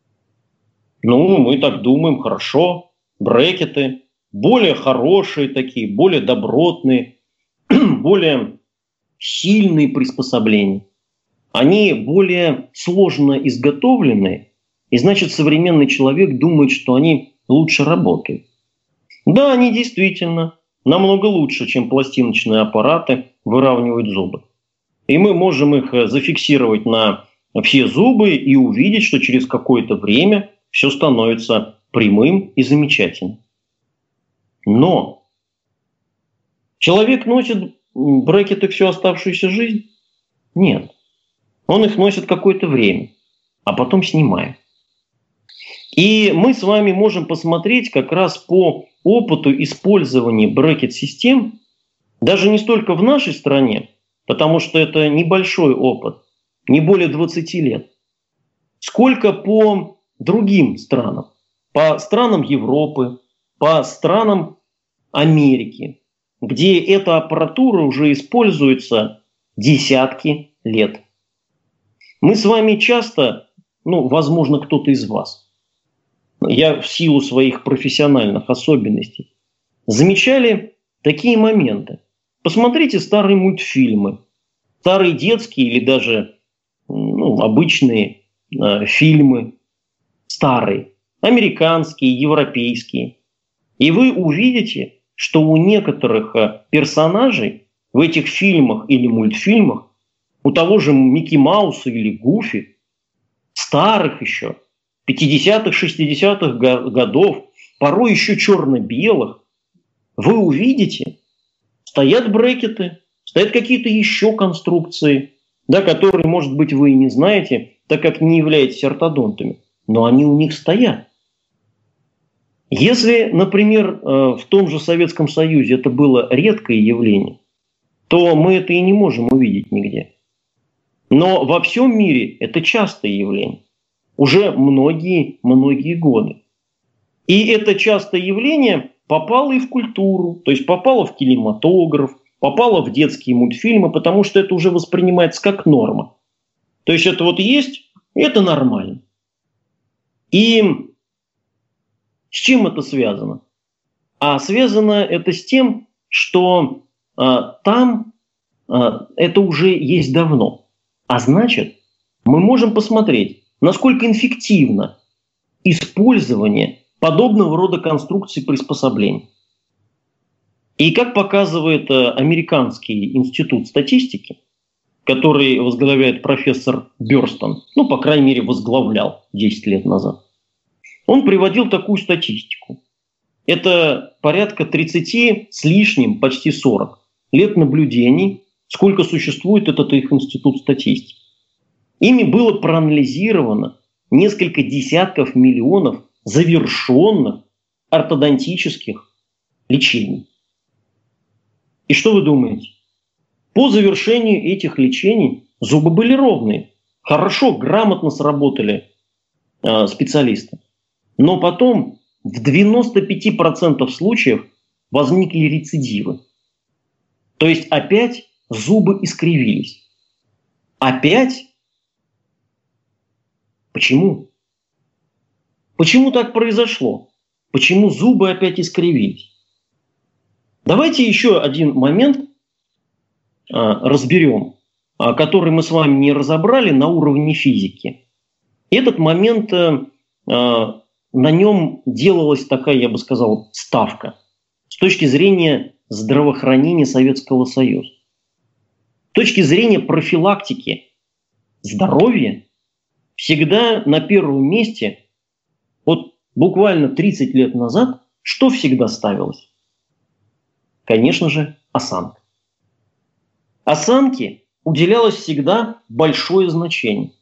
Ну, мы так думаем, хорошо, брекеты, более хорошие такие, более добротные, более сильные приспособления. Они более сложно изготовленные, и значит современный человек думает, что они лучше работают. Да, они действительно намного лучше, чем пластиночные аппараты, выравнивают зубы. И мы можем их зафиксировать на все зубы и увидеть, что через какое-то время все становится прямым и замечательным. Но человек носит брекеты всю оставшуюся жизнь? Нет. Он их носит какое-то время, а потом снимает. И мы с вами можем посмотреть как раз по опыту использования брекет-систем, даже не столько в нашей стране, потому что это небольшой опыт, не более 20 лет, сколько по другим странам, по странам Европы, по странам Америки, где эта аппаратура уже используется десятки лет. Мы с вами часто, возможно, кто-то из вас, я в силу своих профессиональных особенностей, замечали такие моменты. Посмотрите старые мультфильмы, старые детские или даже обычные фильмы, старые, американские, европейские. И вы увидите, что у некоторых персонажей в этих фильмах или мультфильмах, у того же Микки Мауса или Гуфи, старых еще, 50-х, 60-х годов, порой еще черно-белых, вы увидите, стоят брекеты, стоят какие-то еще конструкции, которые, может быть, вы и не знаете, так как не являетесь ортодонтами, но они у них стоят. Если, например, в том же Советском Союзе это было редкое явление, то мы это и не можем увидеть нигде. Но во всем мире это частое явление. Уже многие годы. И это частое явление попало и в культуру, то есть попало в кинематограф, попало в детские мультфильмы, потому что это уже воспринимается как норма. То есть это вот есть, это нормально. И с чем это связано? А связано это с тем, что там это уже есть давно. А значит, мы можем посмотреть, насколько эффективно использование подобного рода конструкций приспособлений. И как показывает Американский институт статистики, который возглавляет профессор Бёрстон, по крайней мере, возглавлял 10 лет назад, он приводил такую статистику. Это порядка 30 с лишним, почти 40 лет наблюдений, сколько существует этот их институт статистики. Ими было проанализировано несколько десятков миллионов завершенных ортодонтических лечений. И что вы думаете? По завершению этих лечений зубы были ровные. Хорошо, грамотно сработали специалисты. Но потом в 95% случаев возникли рецидивы. То есть опять зубы искривились. Опять? Почему? Почему так произошло? Почему зубы опять искривились? Давайте еще один момент разберем, который мы с вами не разобрали на уровне физики. Этот момент, на нем делалась такая, я бы сказал, ставка с точки зрения здравоохранения Советского Союза. С точки зрения профилактики здоровья всегда на первом месте, вот буквально 30 лет назад, что всегда ставилось? Конечно же, осанка. Осанке уделялось всегда большое значение.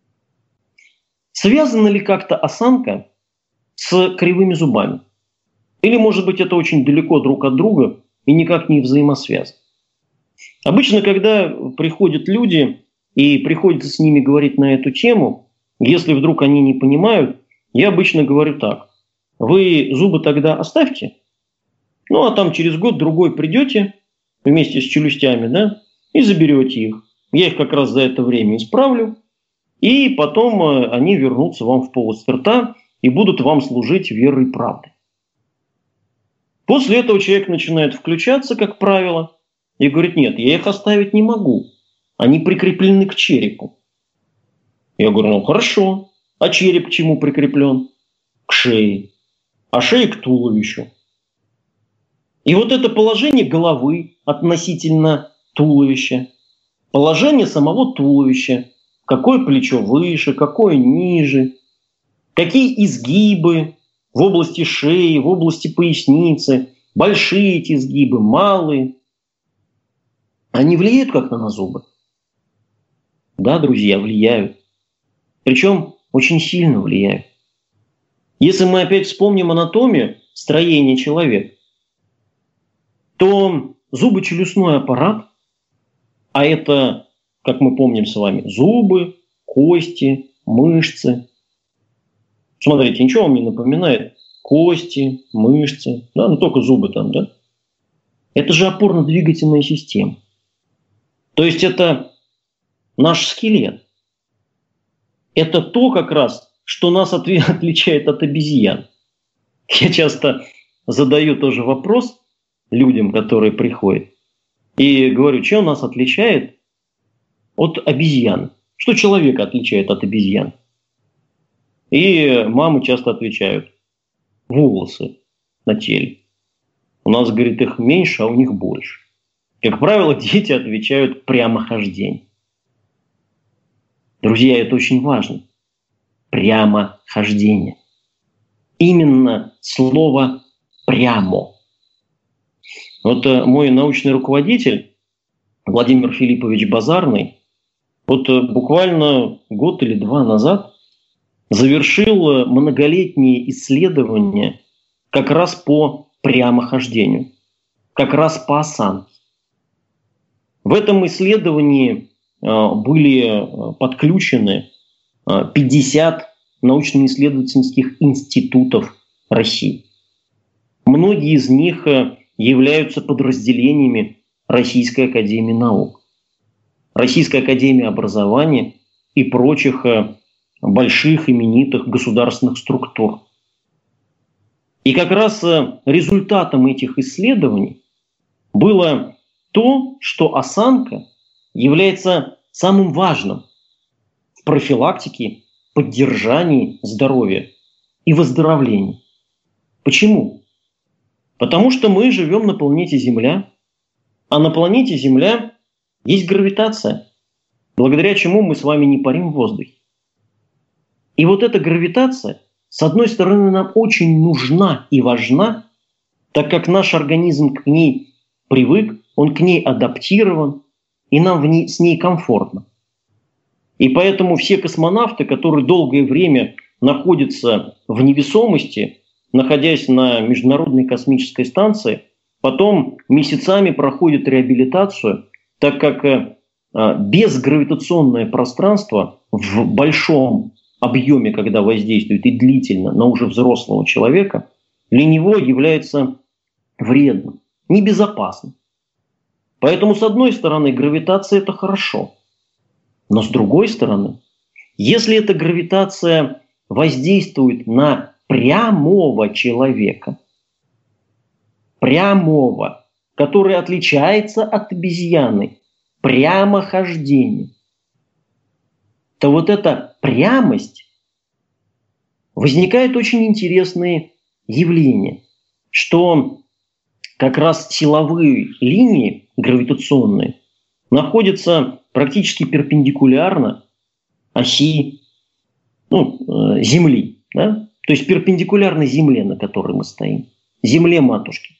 Связана ли как-то осанка с кривыми зубами? Или, может быть, это очень далеко друг от друга и никак не взаимосвязано? Обычно, когда приходят люди и приходится с ними говорить на эту тему, если вдруг они не понимают, я обычно говорю так: вы зубы тогда оставьте, ну а там через год-другой придете вместе с челюстями, да, и заберете их. Я их как раз за это время исправлю, и потом они вернутся вам в полость рта и будут вам служить верой и правдой. После этого человек начинает включаться, как правило, и говорит: нет, я их оставить не могу, они прикреплены к черепу. Я говорю: ну хорошо, а череп к чему прикреплен? К шее, а шея к туловищу. И вот это положение головы относительно туловища, положение самого туловища, какое плечо выше, какое ниже, какие изгибы в области шеи, в области поясницы, большие эти изгибы, малые, они влияют как-то на зубы? Да, друзья, влияют. Причем очень сильно влияют. Если мы опять вспомним анатомию строения человека, то зубочелюстной аппарат, а это, как мы помним с вами, зубы, кости, мышцы. Смотрите, ничего вам не напоминает? Кости, мышцы, да, ну только зубы там, да? Это же опорно-двигательная система. То есть это наш скелет. Это то как раз, что нас отличает от обезьян. Я часто задаю тоже вопрос людям, которые приходят, и говорю: что нас отличает от обезьян? Что человека отличает от обезьян? И мамы часто отвечают: волосы на теле. У нас, говорит, их меньше, а у них больше. Как правило, дети отвечают: прямохождение. Друзья, это очень важно. Прямохождение. Именно слово «прямо». Вот мой научный руководитель Владимир Филиппович Базарный вот буквально год или два назад завершил многолетние исследования как раз по прямохождению, как раз по осанке. В этом исследовании были подключены 50 научно-исследовательских институтов России. Многие из них являются подразделениями Российской академии наук, Российской академии образования и прочих больших именитых государственных структур. И как раз результатом этих исследований было то, что осанка является самым важным в профилактике, поддержании здоровья и выздоровлении. Почему? Потому что мы живем на планете Земля, а на планете Земля есть гравитация, благодаря чему мы с вами не парим в воздухе. И вот эта гравитация, с одной стороны, нам очень нужна и важна, так как наш организм к ней привык, он к ней адаптирован, и нам с ней комфортно. И поэтому все космонавты, которые долгое время находятся в невесомости, находясь на Международной космической станции, потом месяцами проходит реабилитацию, так как безгравитационное пространство в большом объеме, когда воздействует и длительно на уже взрослого человека, для него является вредным, небезопасным. Поэтому, с одной стороны, гравитация – это хорошо. Но с другой стороны, если эта гравитация воздействует на прямого человека, прямого, который отличается от обезьяны, прямохождение, то вот эта прямость, возникают очень интересные явления, что как раз силовые линии гравитационные находятся практически перпендикулярно оси Земли, да? То есть перпендикулярно Земле, на которой мы стоим, Земле-матушке,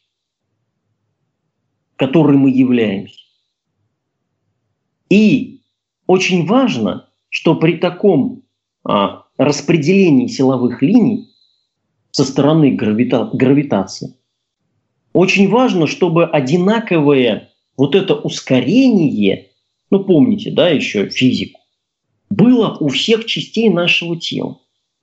которой мы являемся. И очень важно, что при таком распределении силовых линий со стороны гравитации, очень важно, чтобы одинаковое вот это ускорение, помните, да, еще физику, было у всех частей нашего тела.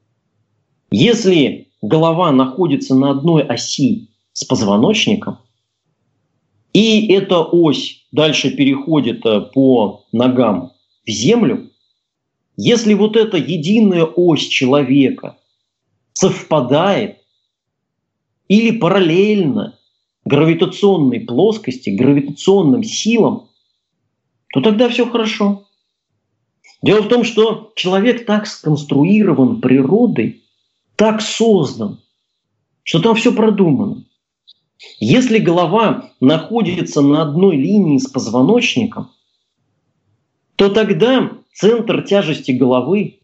Если голова находится на одной оси с позвоночником, и эта ось дальше переходит по ногам в землю, если вот эта единая ось человека совпадает или параллельно гравитационной плоскости, гравитационным силам, то тогда все хорошо. Дело в том, что человек так сконструирован природой, так создан, что там все продумано. Если голова находится на одной линии с позвоночником, то тогда центр тяжести головы,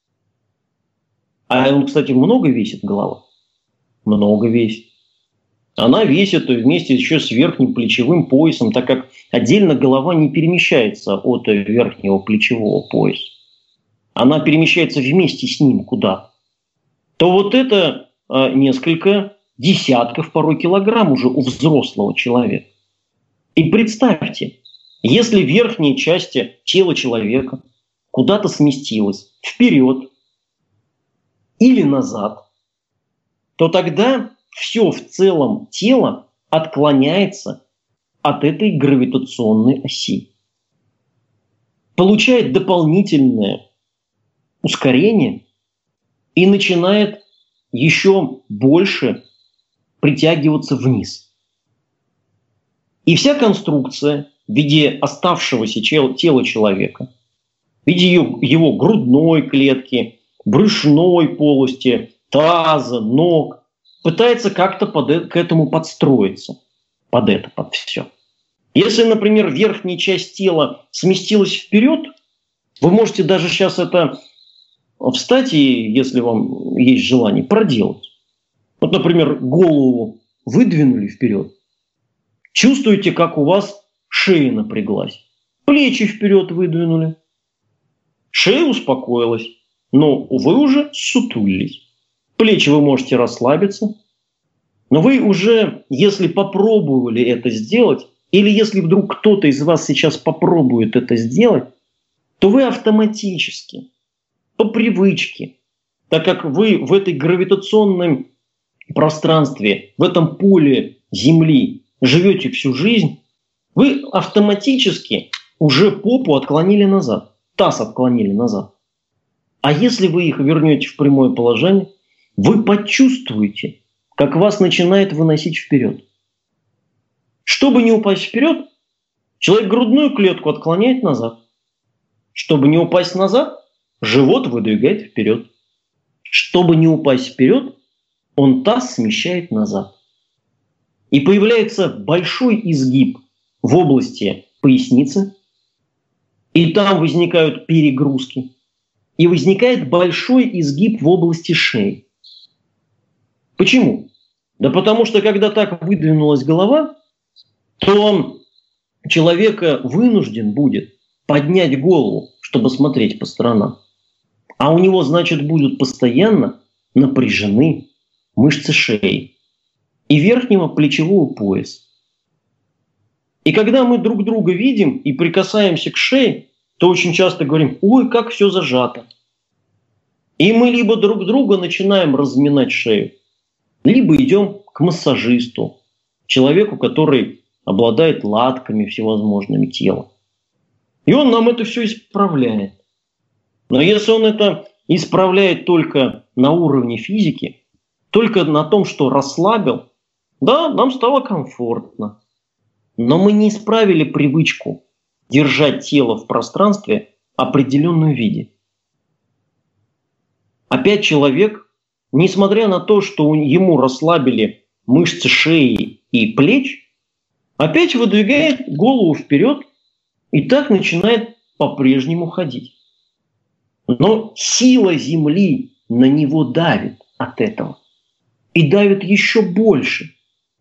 а он, кстати, много весит, голова, много весит. Она весит вместе еще с верхним плечевым поясом, так как отдельно голова не перемещается от верхнего плечевого пояса. Она перемещается вместе с ним куда-то. То вот это несколько десятков, порой килограмм уже у взрослого человека. И представьте, если верхняя часть тела человека куда-то сместилась вперед или назад, то тогда все в целом тело отклоняется от этой гравитационной оси. Получает дополнительное ускорение и начинает еще больше притягиваться вниз. И вся конструкция в виде оставшегося тела человека, в виде его грудной клетки, брюшной полости, таза, ног, пытается как-то к этому подстроиться, под все. Если, например, верхняя часть тела сместилась вперед, вы можете даже сейчас это встать и, если вам есть желание, проделать. Вот, например, голову выдвинули вперед, чувствуете, как у вас шея напряглась, плечи вперед выдвинули, шея успокоилась, но вы уже ссутулились. Плечи вы можете расслабиться, но вы уже, если попробовали это сделать, или если вдруг кто-то из вас сейчас попробует это сделать, то вы автоматически, по привычке, так как вы в этой гравитационном пространстве, в этом поле Земли живете всю жизнь, вы автоматически уже попу отклонили назад, таз отклонили назад. А если вы их вернете в прямое положение, вы почувствуете, как вас начинает выносить вперед. Чтобы не упасть вперед, человек грудную клетку отклоняет назад. Чтобы не упасть назад, живот выдвигает вперед. Чтобы не упасть вперед, он таз смещает назад. И появляется большой изгиб в области поясницы, и там возникают перегрузки, и возникает большой изгиб в области шеи. Почему? Да потому что, когда так выдвинулась голова, то человек вынужден будет поднять голову, чтобы смотреть по сторонам. А у него, значит, будут постоянно напряжены мышцы шеи и верхнего плечевого пояса. И когда мы друг друга видим и прикасаемся к шее, то очень часто говорим: ой, как все зажато. И мы либо друг друга начинаем разминать шею, либо идем к массажисту, человеку, который обладает латками всевозможными тела. И он нам это все исправляет. Но если он это исправляет только на уровне физики, только на том, что расслабил, да, нам стало комфортно. Но мы не исправили привычку держать тело в пространстве определенном виде. Опять человек, несмотря на то, что ему расслабили мышцы шеи и плеч, опять выдвигает голову вперед и так начинает по-прежнему ходить. Но сила Земли на него давит от этого. И давит еще больше.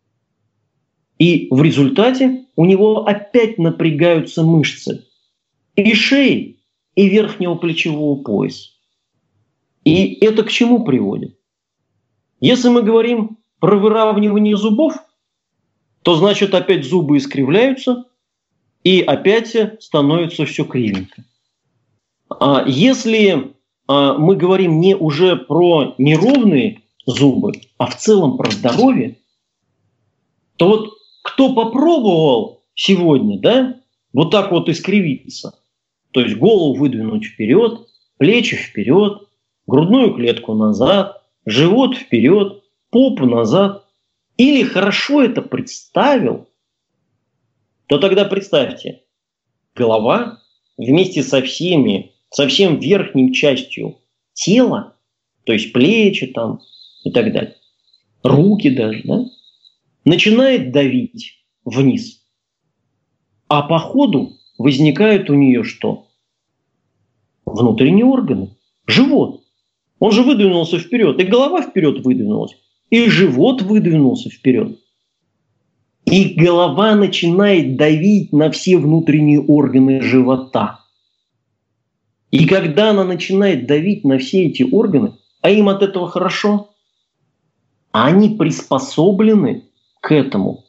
И в результате у него опять напрягаются мышцы и шеи, и верхнего плечевого пояса. И это к чему приводит? Если мы говорим про выравнивание зубов, то значит опять зубы искривляются, и опять становится все кривенько. Если мы говорим не уже про неровные зубы, а в целом про здоровье, то вот кто попробовал сегодня, да, вот так вот искривиться, то есть голову выдвинуть вперед, плечи вперед, грудную клетку назад, живот вперед, попу назад, или хорошо это представил, то тогда представьте, голова вместе со всем верхней частью тела, то есть плечи там и так далее, руки даже, да, начинает давить вниз. А по ходу возникает у нее что? Внутренние органы, живот. Он же выдвинулся вперед, и голова вперед выдвинулась, и живот выдвинулся вперед. И голова начинает давить на все внутренние органы живота. И когда она начинает давить на все эти органы, а им от этого хорошо, они приспособлены к этому.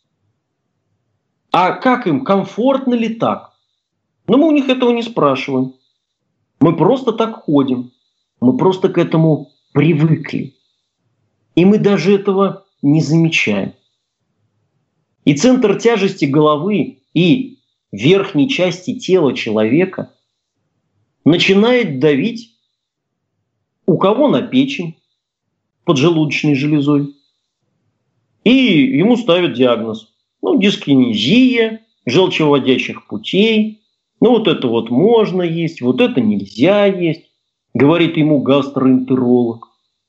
А как им, комфортно ли так? Но мы у них этого не спрашиваем. Мы просто так ходим. Мы просто к этому привыкли. И мы даже этого не замечаем. И центр тяжести головы и верхней части тела человека начинает давить у кого на печень, поджелудочной железой. И ему ставят диагноз. Дискинезия, желчевыводящих путей. Вот это вот можно есть, вот это нельзя есть, говорит ему гастроэнтеролог.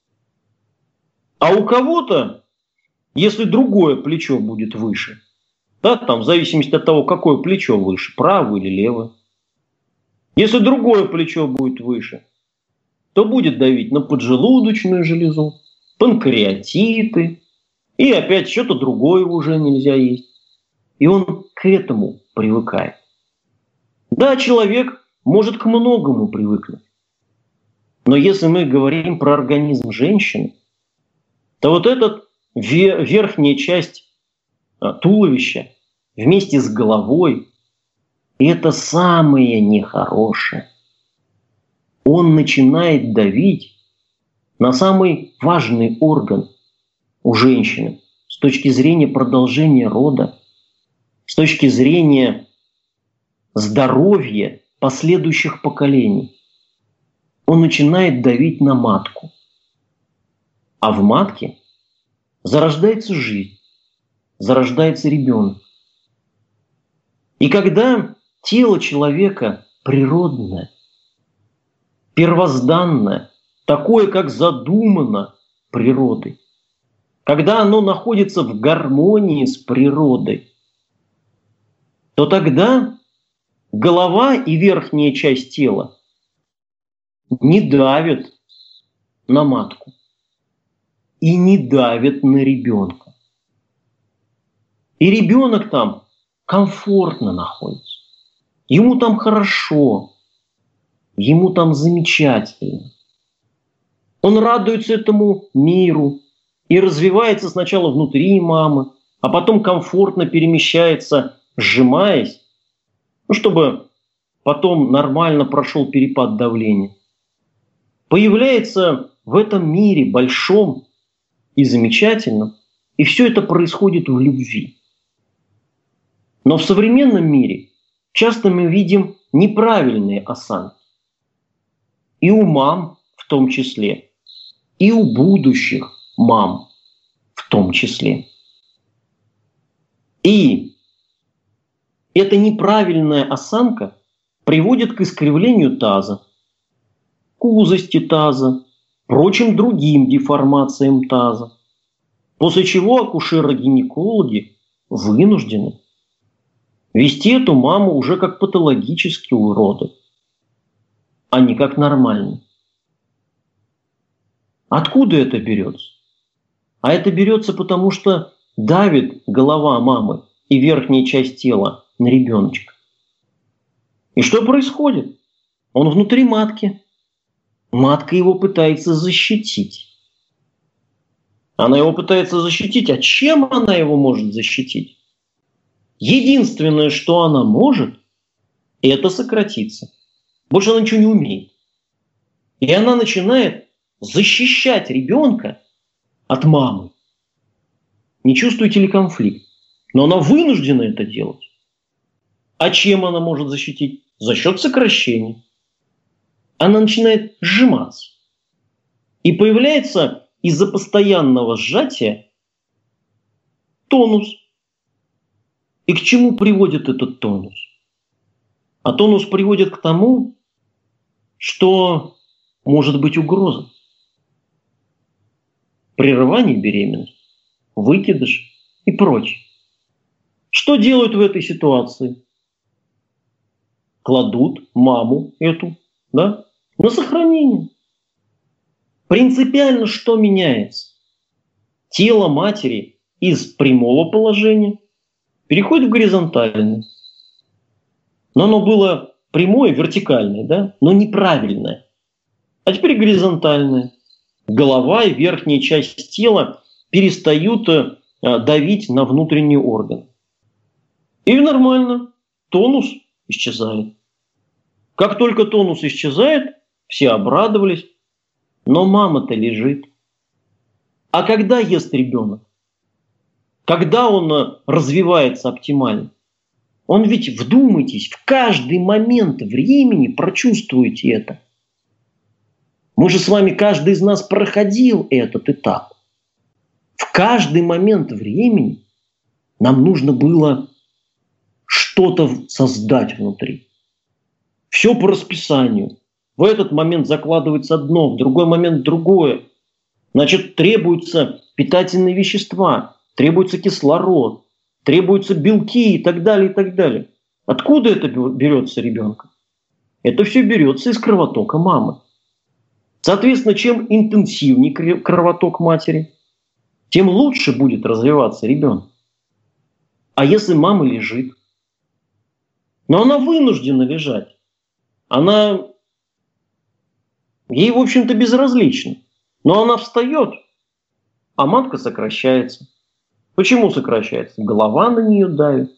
А у кого-то, если другое плечо будет выше, да, там в зависимости от того, какое плечо выше, правое или левое. Если другое плечо будет выше, то будет давить на поджелудочную железу, панкреатиты, и опять что-то другое уже нельзя есть. И он к этому привыкает. Да, человек может к многому привыкнуть. Но если мы говорим про организм женщины, то вот эта верхняя часть туловища вместе с головой – это самое нехорошее. Он начинает давить на самый важный орган у женщины с точки зрения продолжения рода, с точки зрения здоровья последующих поколений. Он начинает давить на матку. А в матке зарождается жизнь, зарождается ребенок. И когда тело человека природное, первозданное, такое, как задумано природой, когда оно находится в гармонии с природой, то тогда голова и верхняя часть тела не давят на матку и не давят на ребенка. И ребенок там комфортно находится. Ему там хорошо, ему там замечательно. Он радуется этому миру и развивается сначала внутри мамы, а потом комфортно перемещается сжимаясь, чтобы потом нормально прошел перепад давления, появляется в этом мире большом и замечательном, и все это происходит в любви. Но в современном мире часто мы видим неправильные осанки. И у мам в том числе, и у будущих мам в том числе. И эта неправильная осанка приводит к искривлению таза, к узости таза, прочим другим деформациям таза, после чего акушеры-гинекологи вынуждены вести эту маму уже как патологические уроды, а не как нормальные. Откуда это берется? А это берется потому, что давит голова мамы и верхняя часть тела на ребеночка. И что происходит? Он внутри матки. Матка его пытается защитить. Она его пытается защитить. А чем она его может защитить? Единственное, что она может, это сократиться. Больше она ничего не умеет. И она начинает защищать ребенка от мамы. Не чувствуете ли конфликт? Но она вынуждена это делать. А чем она может защитить? За счет сокращения. Она начинает сжиматься. И появляется из-за постоянного сжатия тонус. И к чему приводит этот тонус? А тонус приводит к тому, что может быть угроза. Прерывание беременности, выкидыш и прочее. Что делают в этой ситуации? Кладут маму эту, на сохранение. Принципиально что меняется? Тело матери из прямого положения переходит в горизонтальное. Но оно было прямое, вертикальное, но неправильное. А теперь горизонтальное. Голова и верхняя часть тела перестают давить на внутренние органы. И нормально. Тонус исчезает. Как только тонус исчезает, все обрадовались. Но мама-то лежит. А когда ест ребенок? Когда он развивается оптимально? Он ведь, вдумайтесь, в каждый момент времени прочувствуете это. Мы же с вами, каждый из нас проходил этот этап. В каждый момент времени нам нужно было что-то создать внутри. Все по расписанию. В этот момент закладывается одно, в другой момент другое. Значит, требуются питательные вещества, требуется кислород, требуются белки и так далее, и так далее. Откуда это берется ребенка? Это все берется из кровотока мамы. Соответственно, чем интенсивнее кровоток матери, тем лучше будет развиваться ребенок. А если мама лежит? Но она вынуждена лежать. Ей, в общем-то, безразлично. Но она встает, а матка сокращается. Почему сокращается? Голова на нее давит.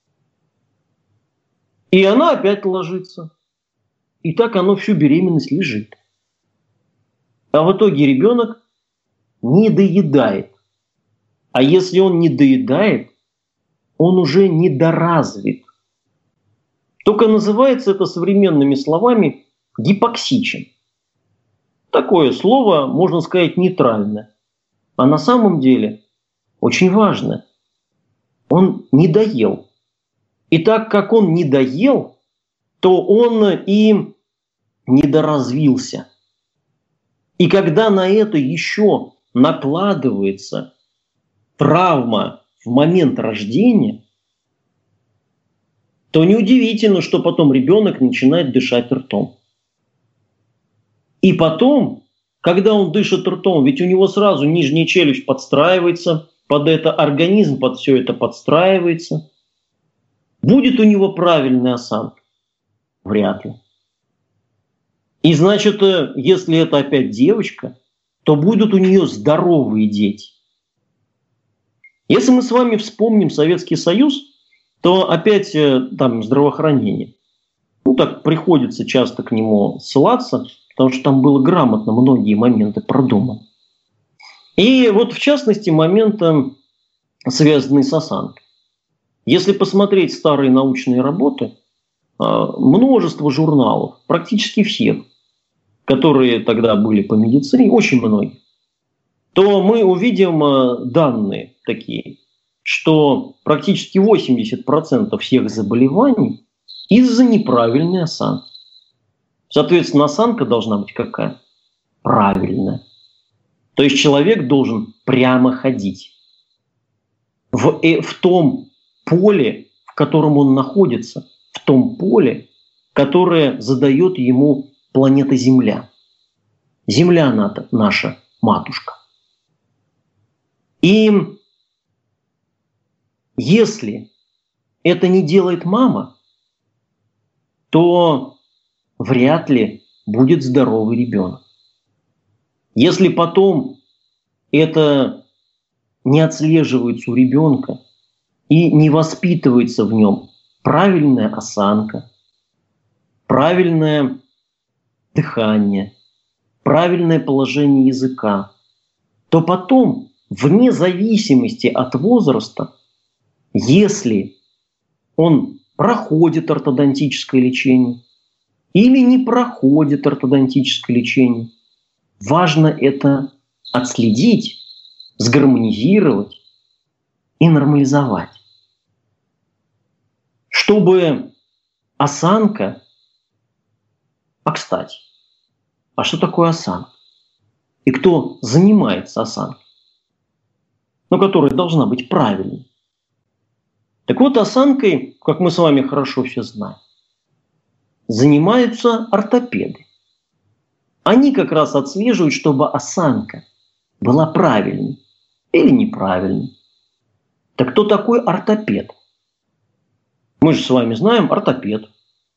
И она опять ложится. И так оно всю беременность лежит. А в итоге ребенок не доедает. А если он не доедает, он уже недоразвит. Только называется это современными словами гипоксичен. Такое слово, можно сказать, нейтральное. А на самом деле очень важное. Он не доел. И так как он не доел, то он и недоразвился. И когда на это еще накладывается травма в момент рождения, то неудивительно, что потом ребенок начинает дышать ртом. И потом, когда он дышит ртом, ведь у него сразу нижняя челюсть подстраивается под это, организм под все это подстраивается. Будет у него правильная осанка? Вряд ли. И значит, если это опять девочка, то будут у нее здоровые дети. Если мы с вами вспомним Советский Союз, то опять там здравоохранение. Ну, так приходится часто к нему ссылаться, потому что там было грамотно многие моменты продуманы. И вот в частности моменты, связанные с осанкой. Если посмотреть старые научные работы, множество журналов, практически всех, которые тогда были по медицине, очень многие, то мы увидим данные такие, что практически 80% всех заболеваний из-за неправильной осанки. Соответственно, осанка должна быть какая? Правильная. То есть человек должен прямо ходить. В том поле, в котором он находится, в том поле, которое задает ему планета Земля. Земля наша матушка. И если это не делает мама, то вряд ли будет здоровый ребенок. Если потом это не отслеживается у ребенка и не воспитывается в нем правильная осанка, правильное дыхание, правильное положение языка, то потом, вне зависимости от возраста, если он проходит ортодонтическое лечение или не проходит ортодонтическое лечение, важно это отследить, сгармонизировать и нормализовать. Чтобы осанка... А кстати, а что такое осанка? И кто занимается осанкой? Но которая должна быть правильной. Так вот, осанкой, как мы с вами хорошо все знаем, занимаются ортопеды. Они как раз отслеживают, чтобы осанка была правильной или неправильной. Так кто такой ортопед? Мы же с вами знаем ортопед.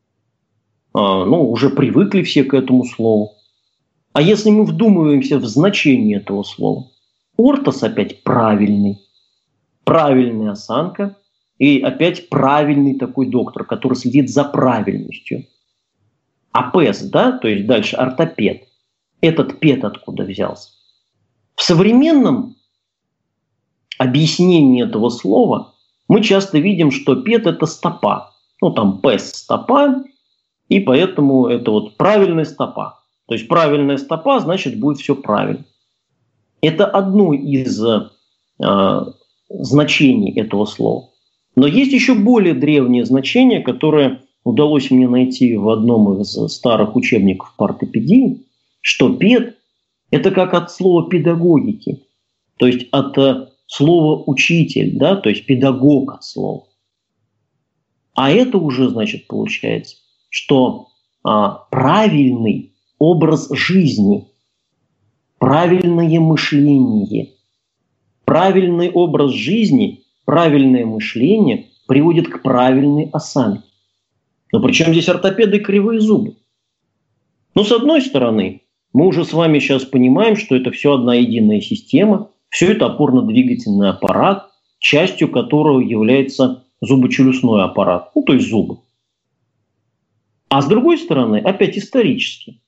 Уже привыкли все к этому слову. А если мы вдумываемся в значение этого слова, ортос опять правильный. Правильная осанка и опять правильный такой доктор, который следит за правильностью. А пес, да, то есть дальше ортопед. Этот пед откуда взялся? В современном объяснении этого слова мы часто видим, что пед – это стопа. Там пес – стопа, и поэтому это вот правильная стопа. То есть правильная стопа, значит, будет все правильно. Это одно из значений этого слова. Но есть еще более древнее значение, которое удалось мне найти в одном из старых учебников по ортопедии, что пед – это как от слова педагогики, то есть от слова учитель, да, то есть педагог от слова. А это уже, значит, получается, что правильный образ жизни, правильное мышление, правильный образ жизни, правильное мышление приводит к правильной осанке. Но при чем здесь ортопеды и кривые зубы? С одной стороны, мы уже с вами сейчас понимаем, что это все одна единая система, все это опорно-двигательный аппарат, частью которого является зубочелюстной аппарат, то есть зубы. А с другой стороны, опять исторически.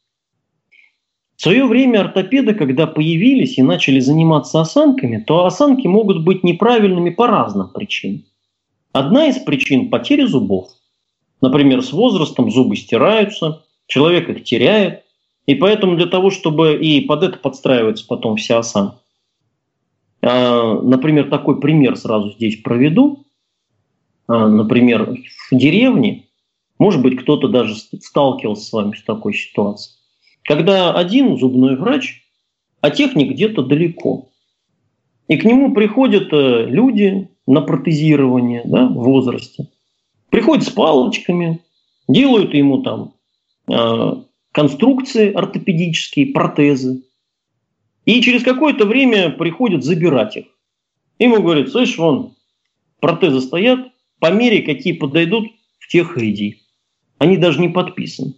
В свое время ортопеды, когда появились и начали заниматься осанками, то осанки могут быть неправильными по разным причинам. Одна из причин – потеря зубов. Например, с возрастом зубы стираются, человек их теряет, и поэтому для того, чтобы и под это подстраивается потом вся осанка. Например, такой пример сразу здесь проведу. Например, в деревне, может быть, кто-то даже сталкивался с вами с такой ситуацией, когда один зубной врач, а техник где-то далеко. И к нему приходят люди на протезирование, да, в возрасте. Приходят с палочками, делают ему там конструкции ортопедические, протезы. И через какое-то время приходят забирать их. Ему говорят: слышь, вон, протезы стоят, померяй, какие подойдут, в тех и иди. Они даже не подписаны.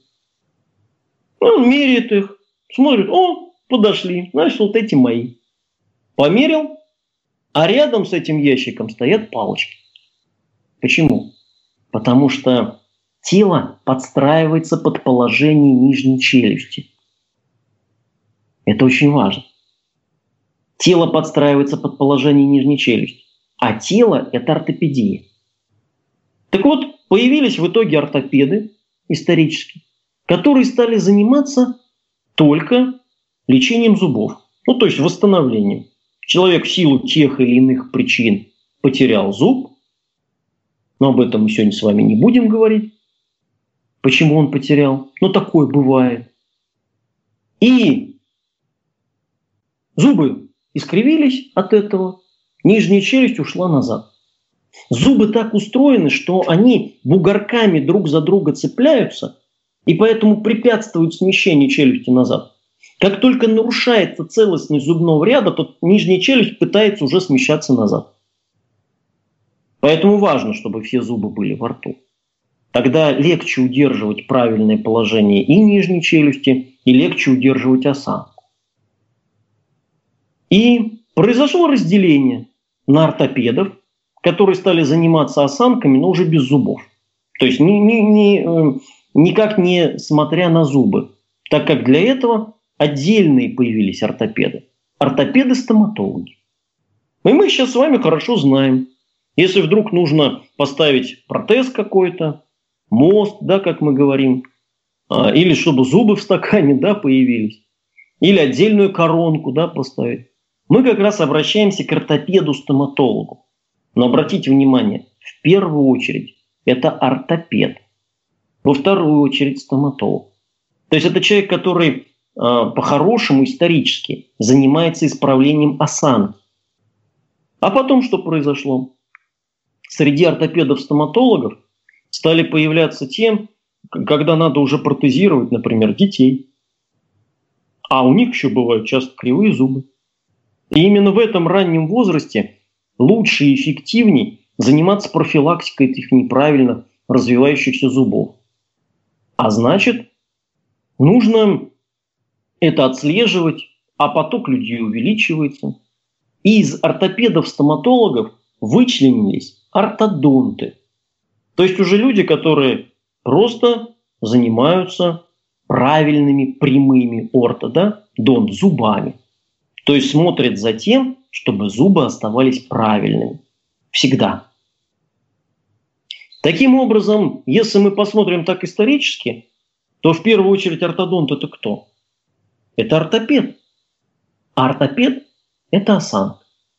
Он меряет их, смотрит: о, подошли, значит, вот эти мои. Померил, а рядом с этим ящиком стоят палочки. Почему? Потому что тело подстраивается под положение нижней челюсти. Это очень важно. Тело подстраивается под положение нижней челюсти, а тело – это ортопедия. Так вот, появились в итоге ортопеды исторические, которые стали заниматься только лечением зубов, ну то есть восстановлением. Человек в силу тех или иных причин потерял зуб, но об этом мы сегодня с вами не будем говорить, почему он потерял, но такое бывает. И зубы искривились от этого, нижняя челюсть ушла назад. Зубы так устроены, что они бугорками друг за друга цепляются, и поэтому препятствуют смещению челюсти назад. Как только нарушается целостность зубного ряда, то нижняя челюсть пытается уже смещаться назад. Поэтому важно, чтобы все зубы были во рту. Тогда легче удерживать правильное положение и нижней челюсти, и легче удерживать осанку. И произошло разделение на ортопедов, которые стали заниматься осанками, но уже без зубов. То есть никак не смотря на зубы, так как для этого отдельные появились ортопеды. Ортопеды-стоматологи. И мы сейчас с вами хорошо знаем, если вдруг нужно поставить протез какой-то, мост, да, как мы говорим, или чтобы зубы в стакане, да, появились, или отдельную коронку, да, поставить, мы как раз обращаемся к ортопеду-стоматологу. Но обратите внимание, в первую очередь это ортопед, во вторую очередь стоматолог. То есть это человек, который по-хорошему исторически занимается исправлением осанки. А потом что произошло? Среди ортопедов-стоматологов стали появляться те, когда надо уже протезировать, например, детей. А у них еще бывают часто кривые зубы. И именно в этом раннем возрасте лучше и эффективнее заниматься профилактикой этих неправильно развивающихся зубов. А значит, нужно это отслеживать, а поток людей увеличивается. И из ортопедов-стоматологов вычленились ортодонты. То есть уже люди, которые просто занимаются правильными прямыми донт, зубами. То есть смотрят за тем, чтобы зубы оставались правильными. Всегда. Таким образом, если мы посмотрим так исторически, то в первую очередь ортодонт – это кто? Это ортопед. А ортопед – это осанка.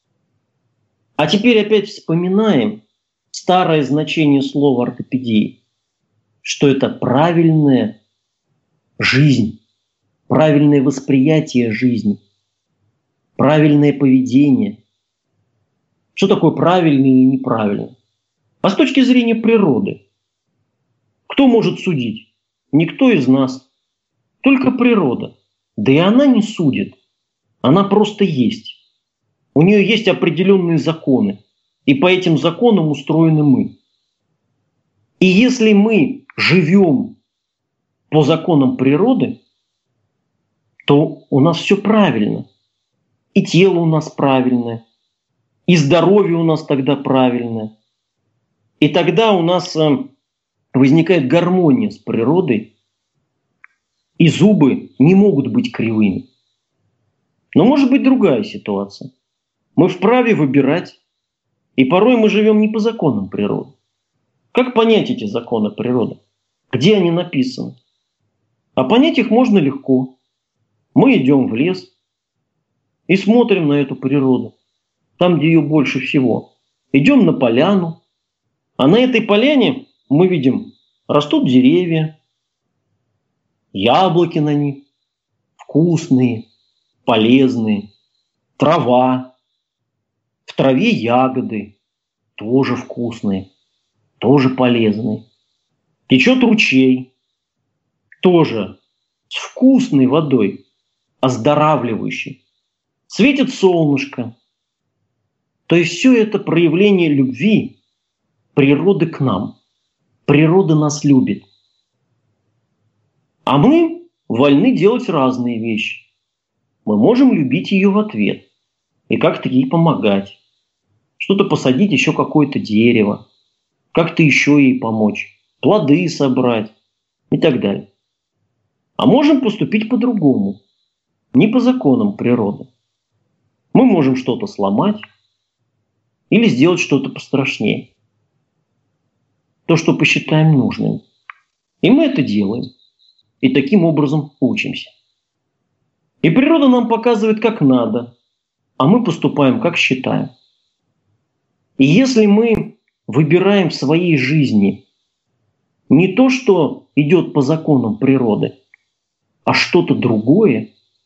А теперь опять вспоминаем старое значение слова ортопедии, что это правильная жизнь, правильное восприятие жизни, правильное поведение. Что такое правильное и неправильное? А с точки зрения природы, кто может судить? Никто из нас. Только природа. Да и она не судит. Она просто есть. У нее есть определенные законы. И по этим законам устроены мы. И если мы живем по законам природы, то у нас все правильно. И тело у нас правильное, и здоровье у нас тогда правильное. И тогда у нас возникает гармония с природой, и зубы не могут быть кривыми. Но может быть другая ситуация. Мы вправе выбирать, и порой мы живем не по законам природы. Как понять эти законы природы? Где они написаны? А понять их можно легко. Мы идем в лес и смотрим на эту природу, там, где ее больше всего. Идем на поляну, а на этой поляне мы видим, растут деревья, яблоки на них, вкусные, полезные, трава. В траве ягоды, тоже вкусные, тоже полезные. Течет ручей, тоже с вкусной водой, оздоравливающей. Светит солнышко. То есть все это проявление любви природы к нам. Природа нас любит. А мы вольны делать разные вещи. Мы можем любить ее в ответ и как-то ей помогать. Что-то посадить, еще какое-то дерево. как-то еще ей помочь, плоды собрать и так далее. А можем поступить по-другому, не по законам природы. Мы можем что-то сломать или сделать что-то пострашнее. То, что посчитаем нужным. И мы это делаем. И таким образом учимся. И природа нам показывает, как надо, а мы поступаем, как считаем. И если мы выбираем в своей жизни не то, что идет по законам природы, а что-то другое,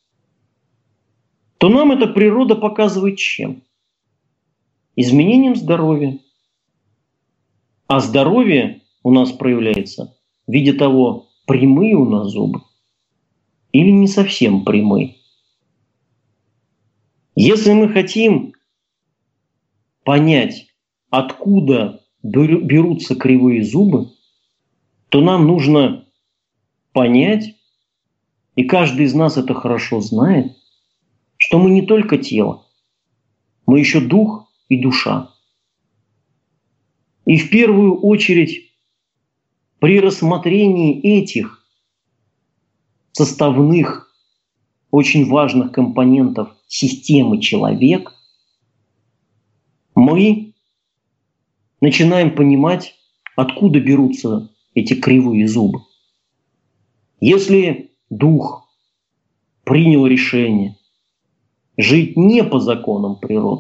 то нам эта природа показывает чем? Изменением здоровья. А здоровье у нас проявляется в виде того, прямые у нас зубы или не совсем прямые. Если мы хотим понять, откуда берутся кривые зубы, то нам нужно понять, и каждый из нас это хорошо знает, что мы не только тело, мы еще дух и душа. И в первую очередь при рассмотрении этих составных, очень важных компонентов системы человек, мы начинаем понимать, откуда берутся эти кривые зубы. Если дух принял решение жить не по законам природы,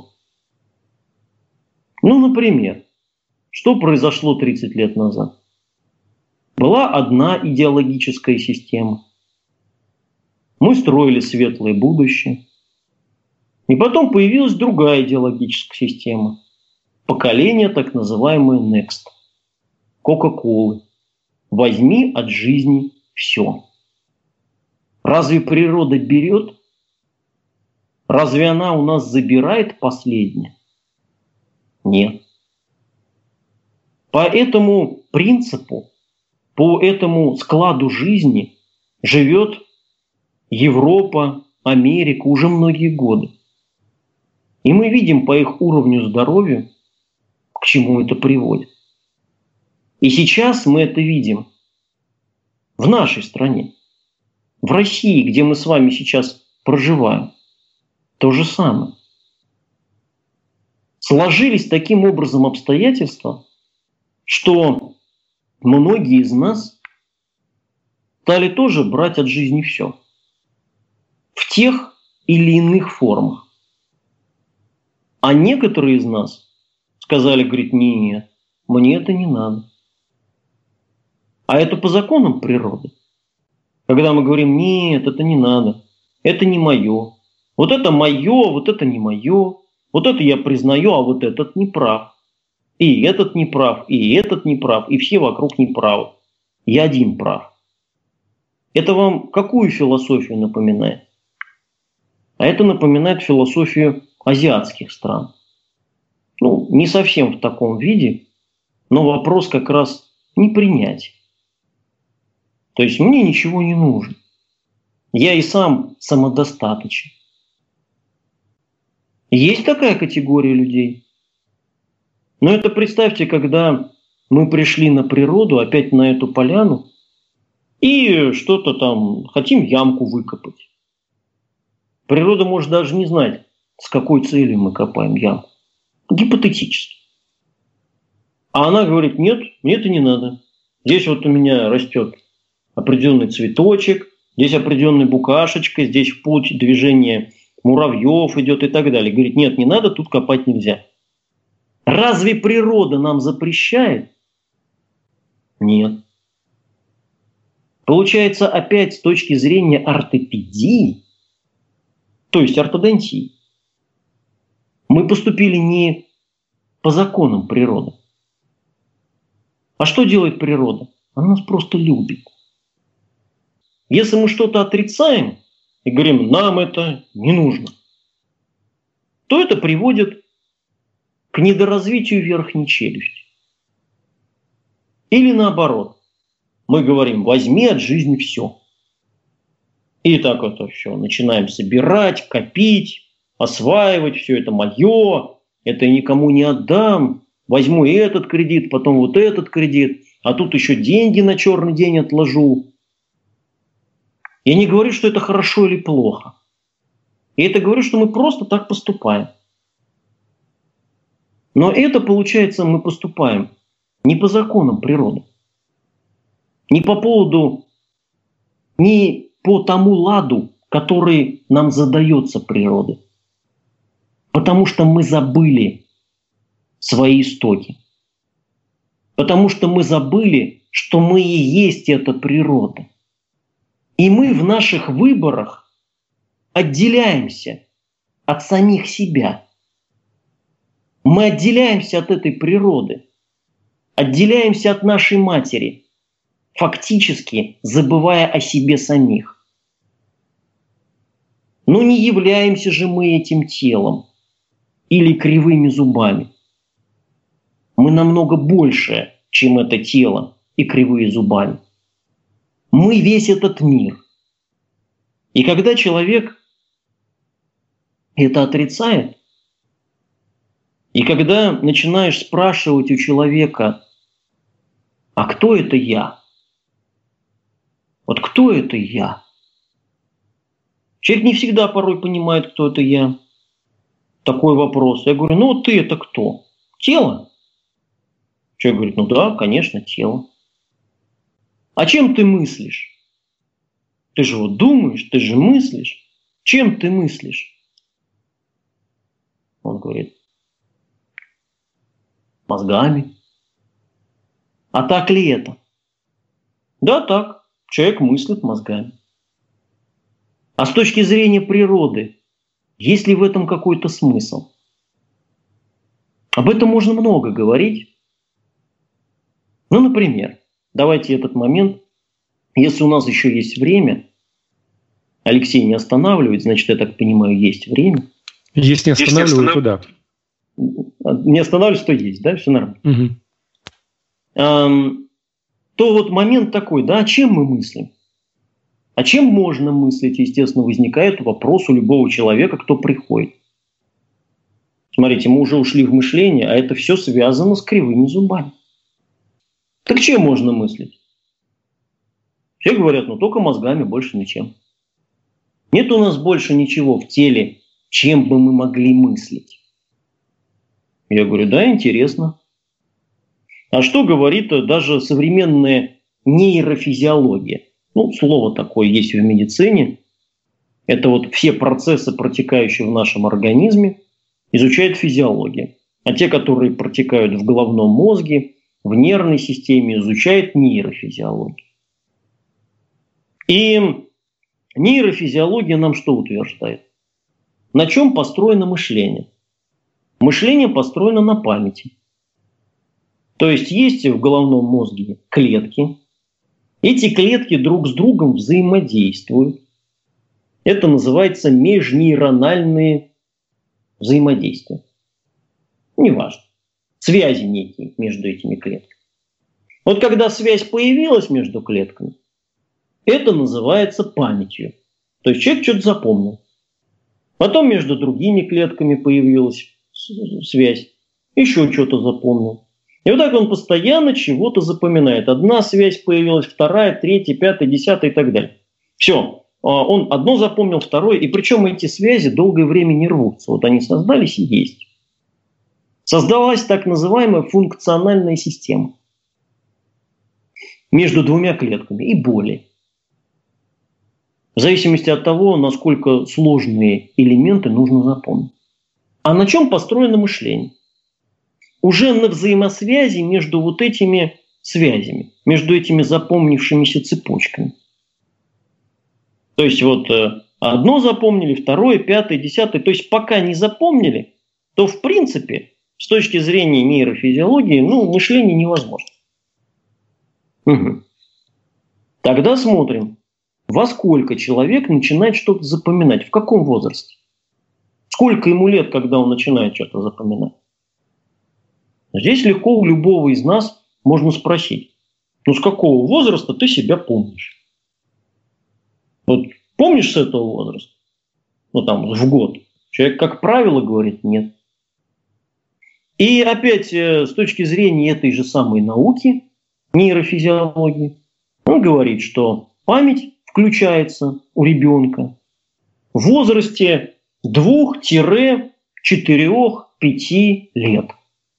например, что произошло 30 лет назад? Была одна идеологическая система. Мы строили светлое будущее. И потом появилась другая идеологическая система. Поколение так называемое Next. Кока-колы. Возьми от жизни все. Разве природа берет? Разве она у нас забирает последнее? Нет. По этому принципу, по этому складу жизни живет Европа, Америка уже многие годы. И мы видим по их уровню здоровья, к чему это приводит. И сейчас мы это видим в нашей стране, в России, где мы с вами сейчас проживаем. То же самое. Сложились таким образом обстоятельства, что многие из нас стали тоже брать от жизни все. В тех или иных формах. А некоторые из нас сказали, говорит, нет, мне это не надо. А это по законам природы. Когда мы говорим, нет, это не надо, это не мое. Вот это мое, вот это не мое. Вот это я признаю, а вот этот не прав. И этот не прав, и этот не прав, и все вокруг не правы. Я один прав. Это вам какую философию напоминает? А это напоминает философию азиатских стран. Не совсем в таком виде, но вопрос как раз непринятия. То есть мне ничего не нужно. Я и сам самодостаточен. Есть такая категория людей. Но это представьте, когда мы пришли на природу, опять на эту поляну, и что-то там, хотим ямку выкопать. Природа может даже не знать, с какой целью мы копаем ямку. Гипотетически. А она говорит, нет, мне это не надо. Здесь вот у меня растет определенный цветочек, здесь определенная букашечка, здесь путь движения муравьев идет и так далее. Говорит, нет, не надо, тут копать нельзя. Разве природа нам запрещает? Нет. Получается, опять с точки зрения ортопедии, то есть ортодонтии, мы поступили не по законам природы. А что делает природа? Она нас просто любит. Если мы что-то отрицаем и говорим, нам это не нужно, то это приводит к недоразвитию верхней челюсти. Или наоборот, мы говорим, возьми от жизни все. И так это все начинаем собирать, копить, осваивать, все это мое, это я никому не отдам, возьму и этот кредит, потом вот этот кредит, а тут еще деньги на черный день отложу. Я не говорю, что это хорошо или плохо. Я это говорю, что мы просто так поступаем. Но это, получается, мы поступаем не по законам природы, не по поводу, не по тому ладу, который нам задается природой. Потому что мы забыли свои истоки. Потому что мы забыли, что мы и есть эта природа. И мы в наших выборах отделяемся от самих себя. Мы отделяемся от этой природы, отделяемся от нашей матери, фактически забывая о себе самих. Но не являемся же мы этим телом или кривыми зубами. Мы намного больше, чем это тело и кривые зубами. Мы весь этот мир. И когда человек это отрицает, и когда начинаешь спрашивать у человека, а кто это я? Вот кто это я? Человек не всегда порой понимает, кто это я. Такой вопрос. Я говорю, ну ты это кто? Тело? Человек говорит, ну да, конечно, тело. А чем ты мыслишь? Ты же вот думаешь, ты же мыслишь. Чем ты мыслишь? Он говорит, мозгами. А так ли это? Да, так. Человек мыслит мозгами. А с точки зрения природы, есть ли в этом какой-то смысл? Об этом можно много говорить. Ну, например, давайте этот момент, если у нас еще есть время, Алексей не останавливает, значит, я так понимаю, есть время.
Если не останавливаю, то да.
Не останавливаюсь, то есть, да, все нормально.
Угу.
То вот момент такой, да, о чем мы мыслим? О чем можно мыслить? Естественно, возникает вопрос у любого человека, кто приходит. Смотрите, мы уже ушли в мышление, а это все связано с кривыми зубами. Так чем можно мыслить? Все говорят, ну только мозгами, больше ничем. Нет у нас больше ничего в теле, чем бы мы могли мыслить. Я говорю, да, интересно. А что говорит даже современная нейрофизиология? Ну, слово такое есть в медицине. Это вот все процессы, протекающие в нашем организме, изучает физиология. А те, которые протекают в головном мозге, в нервной системе, изучает нейрофизиология. И нейрофизиология нам что утверждает? На чем построено мышление? Мышление построено на памяти. То есть в головном мозге клетки. Эти клетки друг с другом взаимодействуют. Это называется межнейрональные взаимодействия. Неважно. Связи некие между этими клетками. Вот когда связь появилась между клетками, это называется памятью. То есть человек что-то запомнил. Потом между другими клетками появилась связь. Еще что-то запомнил. И вот так он постоянно чего-то запоминает. Одна связь появилась, вторая, третья, пятая, десятая и так далее. Все. Он одно запомнил, второе. И причем эти связи долгое время не рвутся. Вот они создались и есть. Создалась так называемая функциональная система. Между двумя клетками и более. В зависимости от того, насколько сложные элементы нужно запомнить. А на чем построено мышление? Уже на взаимосвязи между вот этими связями, между этими запомнившимися цепочками. То есть вот одно запомнили, второе, пятое, десятое. То есть пока не запомнили, то в принципе с точки зрения нейрофизиологии мышление невозможно. Угу. Тогда смотрим, во сколько человек начинает что-то запоминать, в каком возрасте. Сколько ему лет, когда он начинает что-то запоминать. Здесь легко у любого из нас можно спросить, с какого возраста ты себя помнишь? Вот помнишь с этого возраста? В год. Человек, как правило, говорит нет. И опять с точки зрения этой же самой науки, нейрофизиологии, он говорит, что память включается у ребенка в возрасте 2-4-5 лет.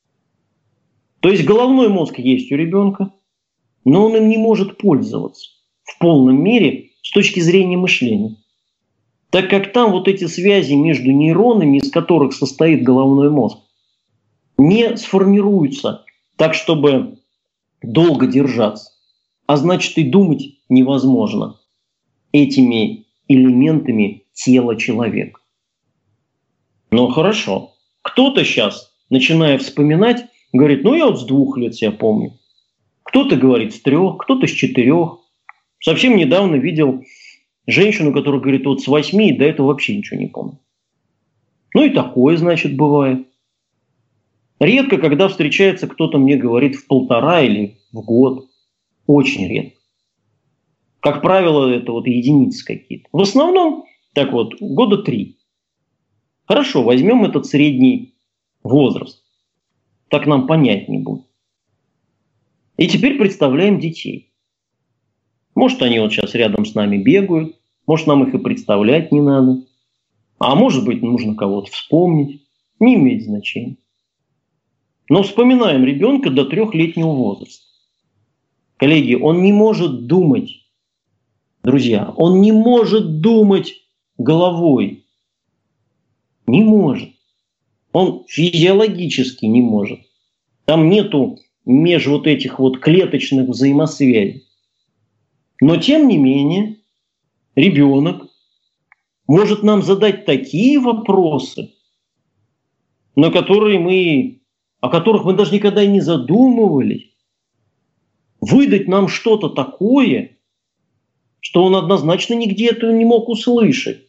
То есть головной мозг есть у ребенка, но он им не может пользоваться в полном мере с точки зрения мышления. Так как там вот эти связи между нейронами, из которых состоит головной мозг, не сформируются так, чтобы долго держаться. А значит, и думать невозможно этими элементами тела человека. Ну хорошо. Кто-то сейчас, начиная вспоминать, говорит, ну я вот с 2 лет себя помню. Кто-то говорит с 3, кто-то с 4. Совсем недавно видел женщину, которая говорит, вот с 8 и до этого вообще ничего не помню. Ну и такое, значит, бывает. Редко, когда встречается кто-то мне говорит в 1,5 или в год. Очень редко. Как правило, это вот единицы какие-то. В основном, так вот, 3 года. Хорошо, возьмем этот средний возраст. Так нам понятнее будет. И теперь представляем детей. Может, они вот сейчас рядом с нами бегают, может, нам их и представлять не надо. А может быть, нужно кого-то вспомнить. Не имеет значения. Но вспоминаем ребенка до 3-летнего возраста. Коллеги, он не может думать, друзья, он не может думать головой. Не может. Он физиологически не может. Там нету меж вот этих вот клеточных взаимосвязей. Но тем не менее, ребенок может нам задать такие вопросы, о которых мы даже никогда и не задумывались. Выдать нам что-то такое, что он однозначно нигде этого не мог услышать.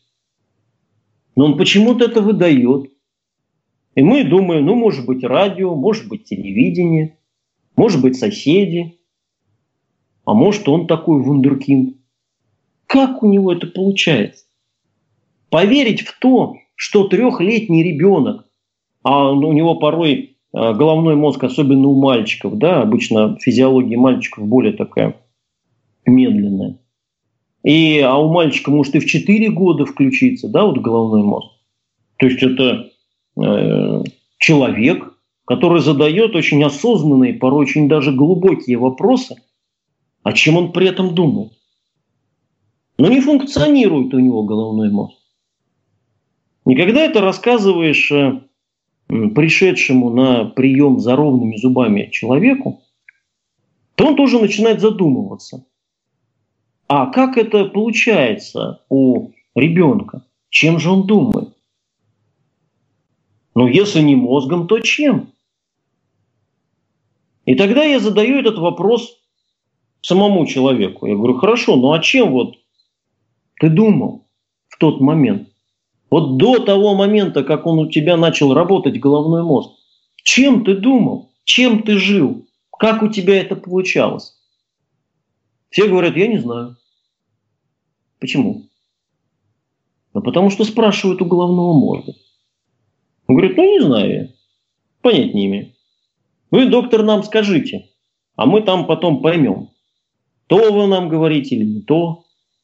Но он почему-то это выдает. И мы думаем, ну, может быть, радио, может быть, телевидение, может быть, соседи, а может, он такой вундеркинд. Как у него это получается? Поверить в то, что 3-летний ребенок, а у него порой головной мозг, особенно у мальчиков, да, обычно физиология мальчиков более такая медленная. А у мальчика может и в 4 года включиться, да, вот головной мозг. То есть это человек, который задает очень осознанные, порой очень даже глубокие вопросы, о чем он при этом думает. Но не функционирует у него головной мозг. И когда это рассказываешь пришедшему на прием за ровными зубами человеку, то он тоже начинает задумываться. А как это получается у ребенка? Чем же он думает? Ну, если не мозгом, то чем? И тогда я задаю этот вопрос самому человеку. Я говорю, хорошо, ну а чем вот ты думал в тот момент? Вот до того момента, как он у тебя начал работать головной мозг. Чем ты думал? Чем ты жил? Как у тебя это получалось? Все говорят, я не знаю. Почему? Ну, потому что спрашивают у головного мозга. Он говорит, ну не знаю я. Понять не имею. Вы, доктор, нам скажите, а мы там потом поймем. То вы нам говорите или не то.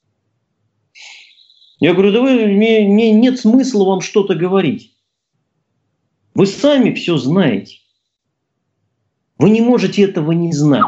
Я говорю, да мне нет смысла вам что-то говорить. Вы сами все знаете. Вы не можете этого не знать.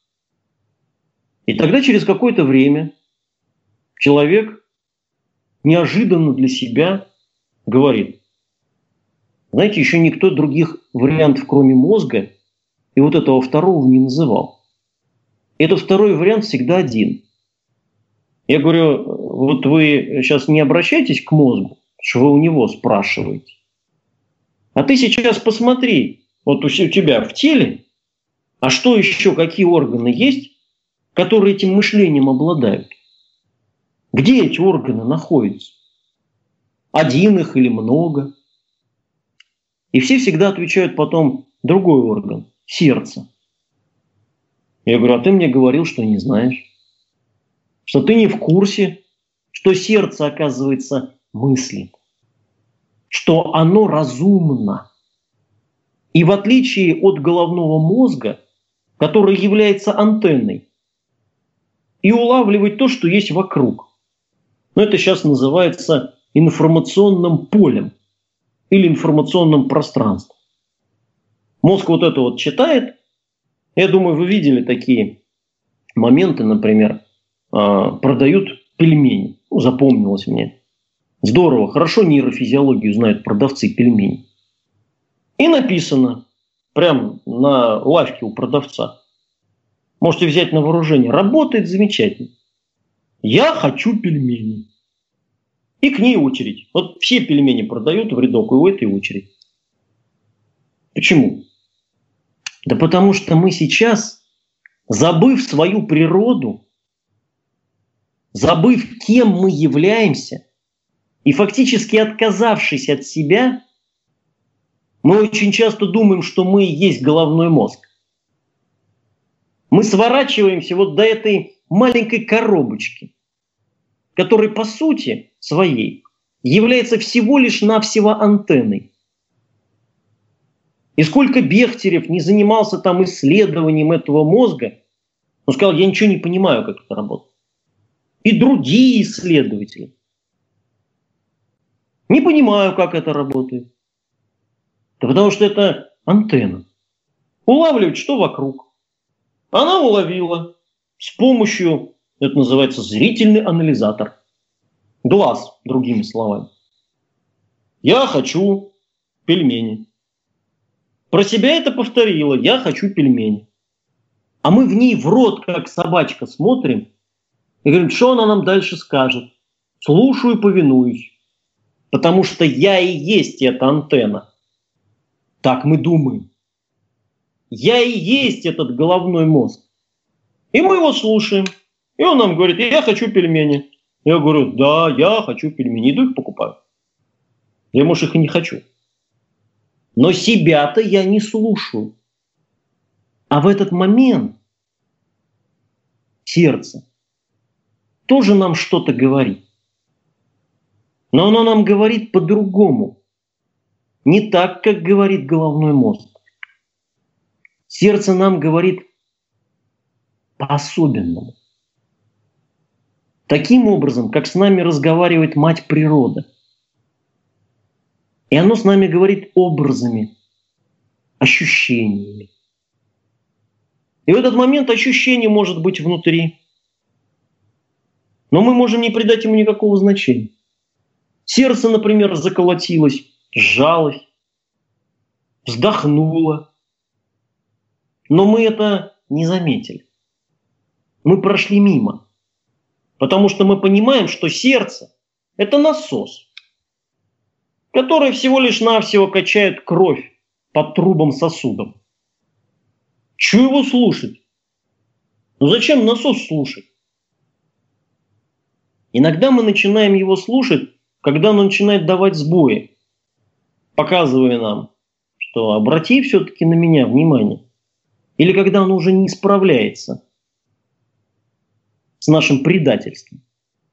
И тогда через какое-то время человек неожиданно для себя говорит, знаете, еще никто других вариантов, кроме мозга, и вот этого второго не называл. Этот второй вариант всегда один. Я говорю, вот вы сейчас не обращайтесь к мозгу, что вы у него спрашиваете. А ты сейчас посмотри, вот у тебя в теле, а что еще, какие органы есть, которые этим мышлением обладают? Где эти органы находятся? Один их или много? И все всегда отвечают потом другой орган – сердце. Я говорю, а ты мне говорил, что не знаешь. Что ты не в курсе, что сердце, оказывается, мыслит. Что оно разумно. И в отличие от головного мозга, который является антенной, и улавливает то, что есть вокруг. Но это сейчас называется информационным полем или информационным пространством. Мозг вот это вот читает. Я думаю, вы видели такие моменты, например, продают пельмени. Запомнилось мне. Здорово, хорошо нейрофизиологию знают продавцы пельменей. И написано прямо на лавке у продавца. Можете взять на вооружение. Работает замечательно. Я хочу пельмени. И к ней очередь. Вот все пельмени продают в рядок, и у этой очередь. Почему? Да потому что мы сейчас, забыв свою природу, забыв, кем мы являемся, и фактически отказавшись от себя, мы очень часто думаем, что мы и есть головной мозг. Мы сворачиваемся вот до этой маленькой коробочки, которая по сути своей является всего лишь навсего антенной. И сколько Бехтерев не занимался там исследованием этого мозга, он сказал, я ничего не понимаю, как это работает. И другие исследователи. Не понимаю, как это работает. Да потому что это антенна. Улавливает, что вокруг. Она уловила с помощью, это называется зрительный анализатор. Глаз, другими словами. Я хочу пельмени. Про себя это повторила. Я хочу пельмени. А мы в ней в рот, как собачка, смотрим и говорим, что она нам дальше скажет. Слушаю, повинуюсь. Потому что я и есть эта антенна. Так мы думаем. Я и есть этот головной мозг. И мы его слушаем. И он нам говорит, я хочу пельмени. Я говорю, да, я хочу пельмени. Иду их покупаю. Я, может, их и не хочу. Но себя-то я не слушаю. А в этот момент сердце тоже нам что-то говорит. Но оно нам говорит по-другому. Не так, как говорит головной мозг. Сердце нам говорит по-особенному. Таким образом, как с нами разговаривает мать природа. И оно с нами говорит образами, ощущениями. И в этот момент ощущение может быть внутри. Но мы можем не придать ему никакого значения. Сердце, например, заколотилось, сжалось, вздохнуло. Но мы это не заметили. Мы прошли мимо. Потому что мы понимаем, что сердце – это насос, который всего лишь навсего качает кровь по трубам сосудов. Чего его слушать? Ну зачем насос слушать? Иногда мы начинаем его слушать, когда он начинает давать сбои, показывая нам, что обрати все-таки на меня внимание. Или когда он уже не справляется с нашим предательством.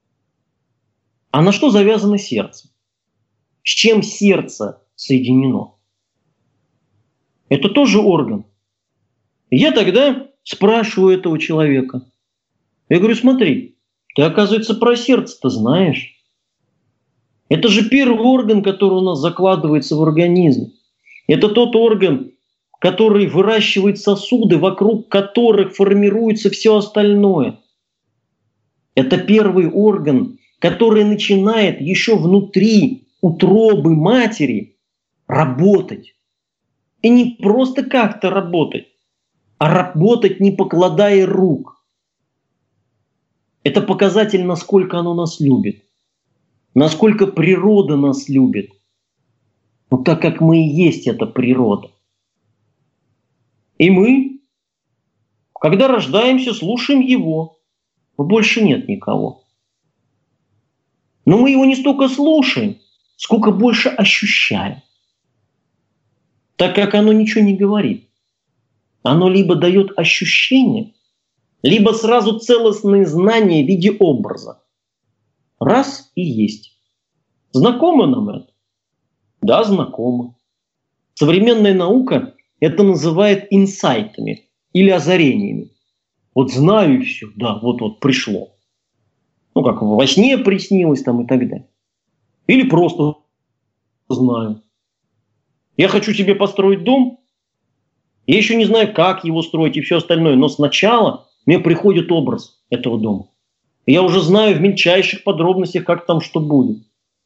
А на что завязано сердце? С чем сердце соединено? Это тоже орган. Я тогда спрашиваю этого человека. Я говорю, смотри, ты, оказывается, про сердце-то знаешь. Это же первый орган, который у нас закладывается в организме. Это тот орган, который выращивает сосуды, вокруг которых формируется все остальное. Это первый орган, который начинает еще внутри утробы матери работать. И не просто как-то работать, а работать, не покладая рук. Это показатель, насколько оно нас любит. Насколько природа нас любит. Но так как мы и есть эта природа. И мы, когда рождаемся, слушаем его. Но больше нет никого. Но мы его не столько слушаем, сколько больше ощущаем. Так как оно ничего не говорит. Оно либо дает ощущение, либо сразу целостные знания в виде образа. Раз и есть. Знакомо нам это? Да, знакомо. Современная наука это называет инсайтами или озарениями. Вот знаю все, да, вот пришло. Ну, как во сне приснилось там и так далее. Или просто знаю. Я хочу себе построить дом, я еще не знаю, как его строить и все остальное, но сначала мне приходит образ этого дома. И я уже знаю в мельчайших подробностях, как там что будет.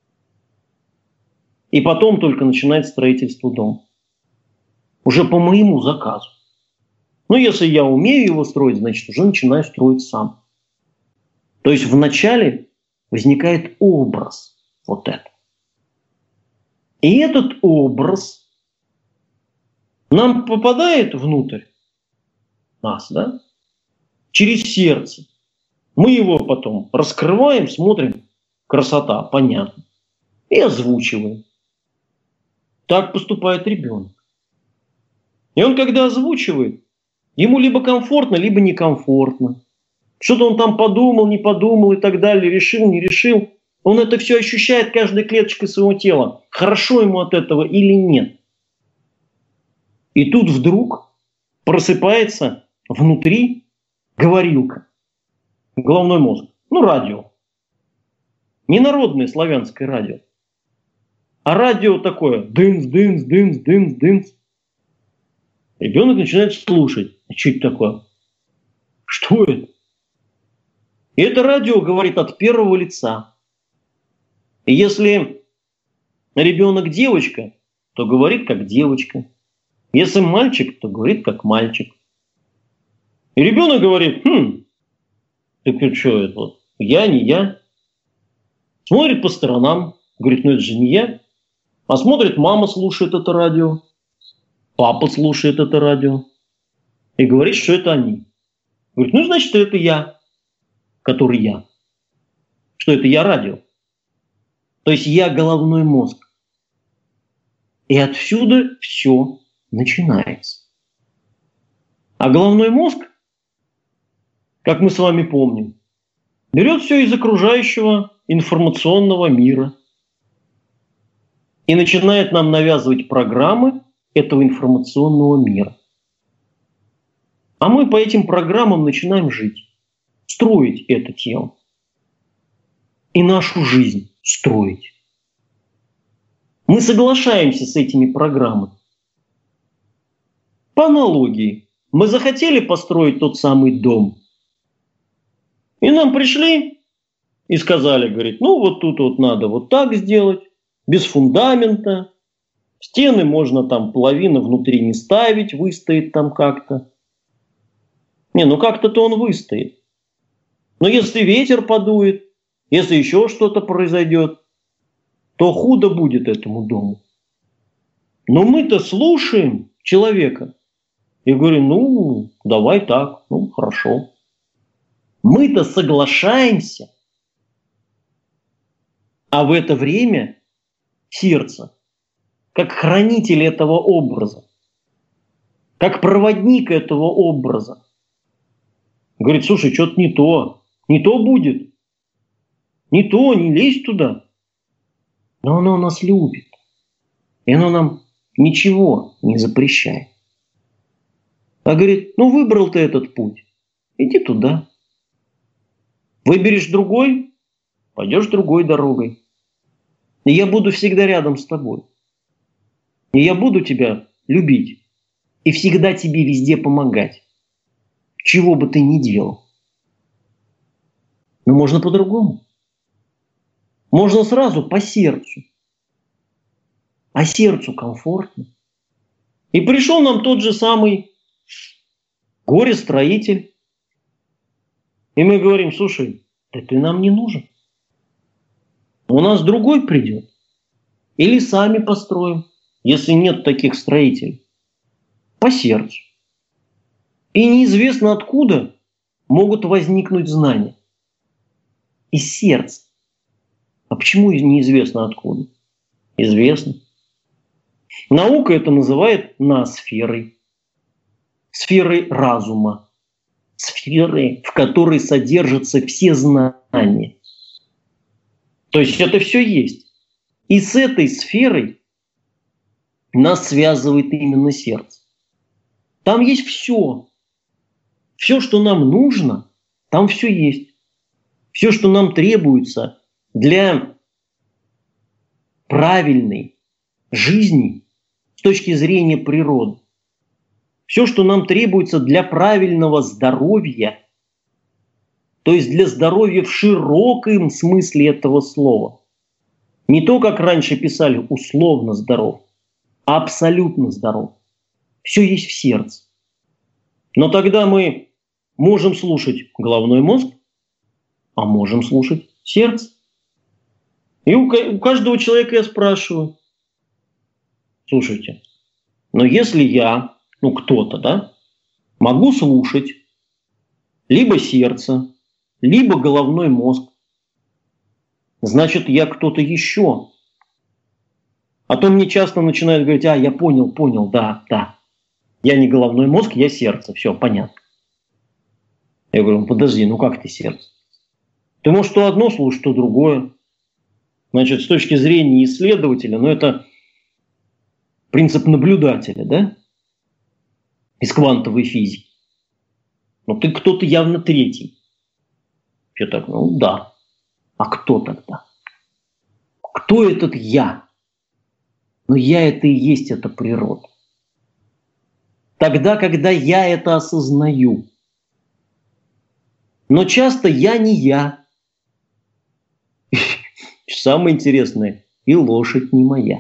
И потом только начинает строительство дома. Уже по моему заказу. Ну, если я умею его строить, значит, уже начинаю строить сам. То есть вначале возникает образ вот это. И этот образ нам попадает внутрь нас, да? Через сердце. Мы его потом раскрываем, смотрим, красота, понятно. И озвучиваем. Так поступает ребенок. И он, когда озвучивает, ему либо комфортно, либо некомфортно. Что-то он там подумал, не подумал и так далее, решил, не решил. Он это все ощущает каждой клеточкой своего тела. Хорошо ему от этого или нет. И тут вдруг просыпается внутри говорилка. Головной мозг. Ну, радио. Не народное славянское радио. А радио такое. Дынс, дынс, дынс, дынс, дынс. Ребенок начинает слушать. Что это такое? Что это? И это радио говорит от первого лица. И если ребенок девочка, то говорит как девочка. Если мальчик, то говорит как мальчик. И ребенок говорит, так что это вот? Я, не я. Смотрит по сторонам, говорит, ну это же не я. А смотрит, мама слушает это радио, папа слушает это радио. И говорит, что это они. Говорит, ну значит, это я, который я. Что это я радио. То есть я головной мозг. И отсюда все начинается. А головной мозг, как мы с вами помним, берет все из окружающего информационного мира и начинает нам навязывать программы этого информационного мира. А мы по этим программам начинаем жить, строить это тело и нашу жизнь строить. Мы соглашаемся с этими программами. По аналогии, мы захотели построить тот самый дом, и нам пришли и сказали, говорит, ну вот тут вот надо вот так сделать, без фундамента, стены можно там половину внутри не ставить, выстоит там как-то. Не, ну как-то он выстоит. Но если ветер подует, если еще что-то произойдет, то худо будет этому дому. Но мы-то слушаем человека и говорим, ну давай так, ну хорошо. Мы-то соглашаемся, а в это время сердце, как хранитель этого образа, как проводник этого образа, говорит, слушай, что-то не то будет, не то, не лезь туда. Но оно нас любит, и оно нам ничего не запрещает. А говорит, ну выбрал ты этот путь, иди туда. Выберешь другой, пойдешь другой дорогой. И я буду всегда рядом с тобой. И я буду тебя любить. И всегда тебе везде помогать. Чего бы ты ни делал. Но можно по-другому. Можно сразу по сердцу. А сердцу комфортно. И пришел нам тот же самый горе-строитель. И мы говорим, слушай, да ты нам не нужен. У нас другой придет. Или сами построим, если нет таких строителей. По сердцу. И неизвестно откуда могут возникнуть знания. Из сердца. А почему неизвестно откуда? Известно. Наука это называет ноосферой. Сферой разума. Сферой, в которой содержатся все знания. То есть это все есть. И с этой сферой нас связывает именно сердце. Там есть все. Все, что нам нужно, там все есть. Все, что нам требуется для правильной жизни с точки зрения природы. Все, что нам требуется для правильного здоровья, то есть для здоровья в широком смысле этого слова. Не то, как раньше писали, условно здоров, а абсолютно здоров. Все есть в сердце. Но тогда мы можем слушать головной мозг, а можем слушать сердце. И у каждого человека я спрашиваю: слушайте, но если я, кто-то, да, могу слушать либо сердце, либо головной мозг, значит, я кто-то еще. А то мне часто начинают говорить: я понял, да. Я не головной мозг, я сердце, все, понятно. Я говорю: подожди, как ты сердце? Ты можешь то одно слушать, то другое. Значит, с точки зрения исследователя, это принцип наблюдателя, да? Из квантовой физики. Но ты кто-то явно третий. Я так, да. А кто тогда? Кто этот я? Я это и есть эта природа. Тогда, когда я это осознаю. Но часто я не я. Самое интересное, и лошадь не моя.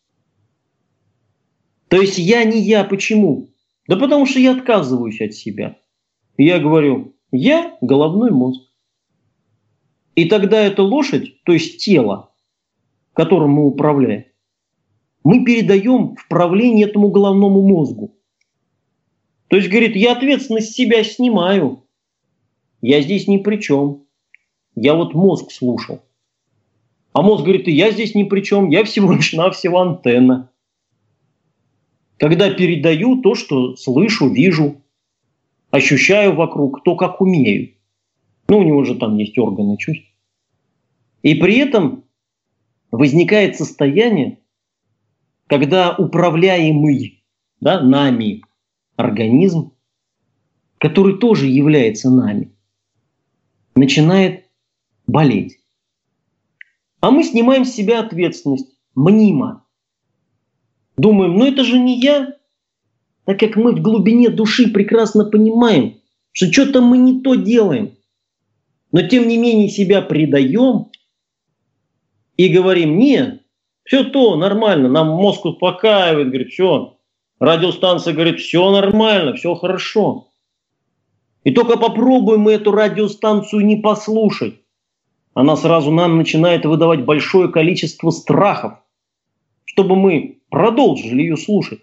То есть я не я. Почему? Да потому что я отказываюсь от себя. Я говорю: я головной мозг. И тогда эта лошадь, то есть тело, которым мы управляем, мы передаем в правление этому головному мозгу. То есть, говорит, я ответственность с себя снимаю. Я здесь ни при чем. Я мозг слушал. А мозг говорит: и я здесь ни при чем. Я всего лишь навсего антенна. Когда передаю то, что слышу, вижу, ощущаю вокруг, то, как умею. У него же там есть органы чувств. И при этом возникает состояние, когда управляемый, нами организм, который тоже является нами, начинает болеть. А мы снимаем с себя ответственность мнимо. Думаем: это же не я. Так как мы в глубине души прекрасно понимаем, что что-то мы не то делаем. Но тем не менее себя предаем и говорим: нет, все то нормально, нам мозг успокаивает, говорит: все, радиостанция говорит: все нормально, все хорошо. И только попробуем мы эту радиостанцию не послушать, она сразу нам начинает выдавать большое количество страхов, чтобы мы продолжили ее слушать.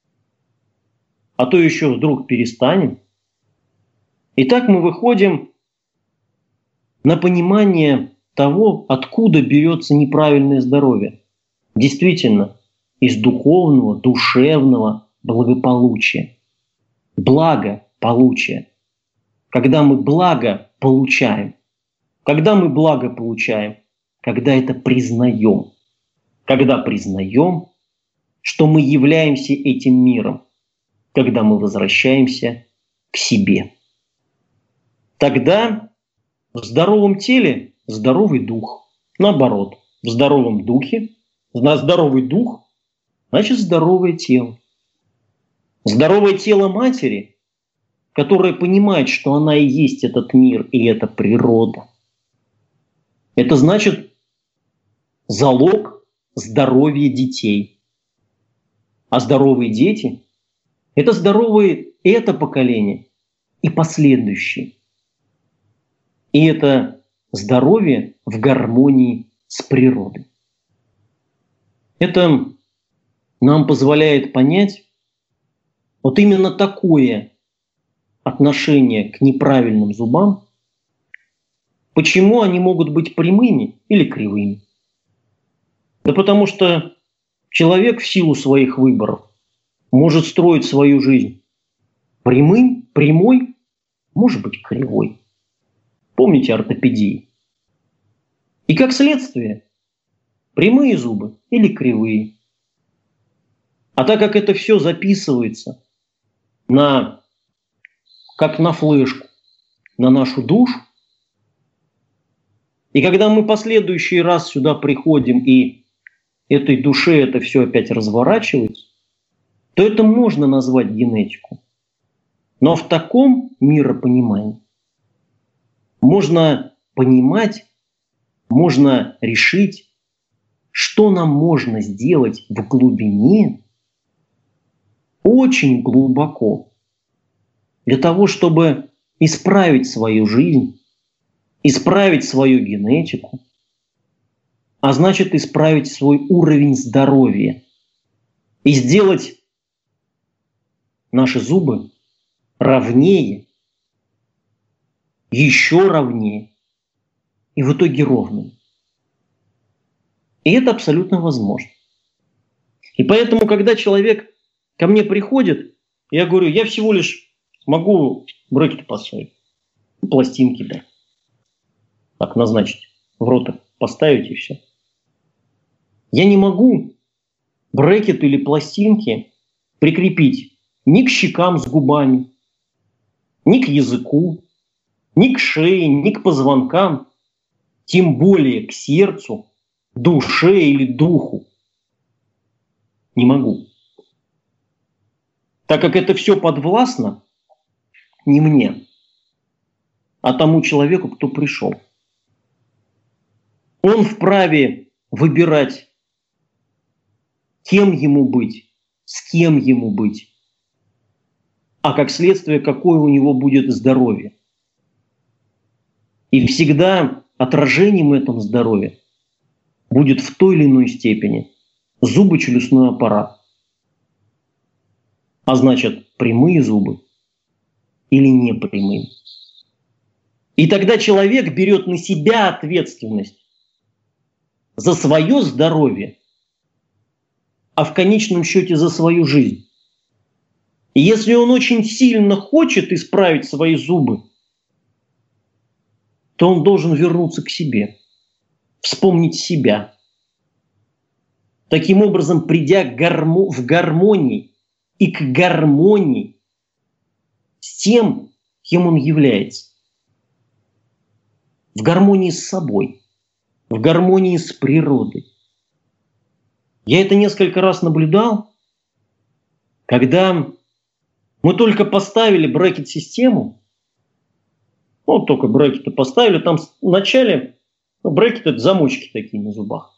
А то еще вдруг перестанем. И так мы выходим на понимание того, откуда берется неправильное здоровье. Действительно, из духовного, душевного благополучия. Благополучия. Когда мы благо получаем. Когда мы благо получаем? Когда это признаем. Когда признаем, что мы являемся этим миром. Когда мы возвращаемся к себе. Тогда в здоровом теле здоровый дух. Наоборот, в здоровом духе, здоровый дух, значит здоровое тело. Здоровое тело матери, которое понимает, что она и есть этот мир, и это природа. Это значит залог здоровья детей. А здоровые дети – это здоровые это поколение и последующие. И это здоровье в гармонии с природой. Это нам позволяет понять именно такое отношение к неправильным зубам, почему они могут быть прямыми или кривыми. Да потому что человек в силу своих выборов может строить свою жизнь прямой, может быть кривой. Помните ортопедии? И как следствие, прямые зубы или кривые. А так как это все записывается как на флешку, на нашу душу, и когда мы последующий раз сюда приходим, и этой душе это все опять разворачивается, то это можно назвать генетику. Но в таком миропонимании можно понимать, можно решить, что нам можно сделать в глубине, очень глубоко, для того, чтобы исправить свою жизнь, исправить свою генетику, а значит исправить свой уровень здоровья и сделать наши зубы ровнее, еще ровнее и в итоге ровными. И это абсолютно возможно. И поэтому, когда человек ко мне приходит, я говорю, я всего лишь могу брекеты поставить, пластинки, да. Так назначить, в рот поставить и все. Я не могу брекет или пластинки прикрепить ни к щекам с губами, ни к языку, ни к шее, ни к позвонкам, тем более к сердцу, душе или духу. Не могу. Так как это все подвластно не мне, а тому человеку, кто пришел. Он вправе выбирать, кем ему быть, с кем ему быть, а как следствие, какое у него будет здоровье. И всегда отражением этого здоровья будет в той или иной степени зубочелюстной аппарат. А значит, прямые зубы или непрямые. И тогда человек берет на себя ответственность за свое здоровье, а в конечном счете за свою жизнь. И если он очень сильно хочет исправить свои зубы, то он должен вернуться к себе, вспомнить себя. Таким образом, придя в гармонии и к гармонии с тем, кем он является. В гармонии с собой, в гармонии с природой. Я это несколько раз наблюдал, когда мы только поставили брекет-систему, вот только брекеты поставили, там вначале брекеты — это замочки такие на зубах.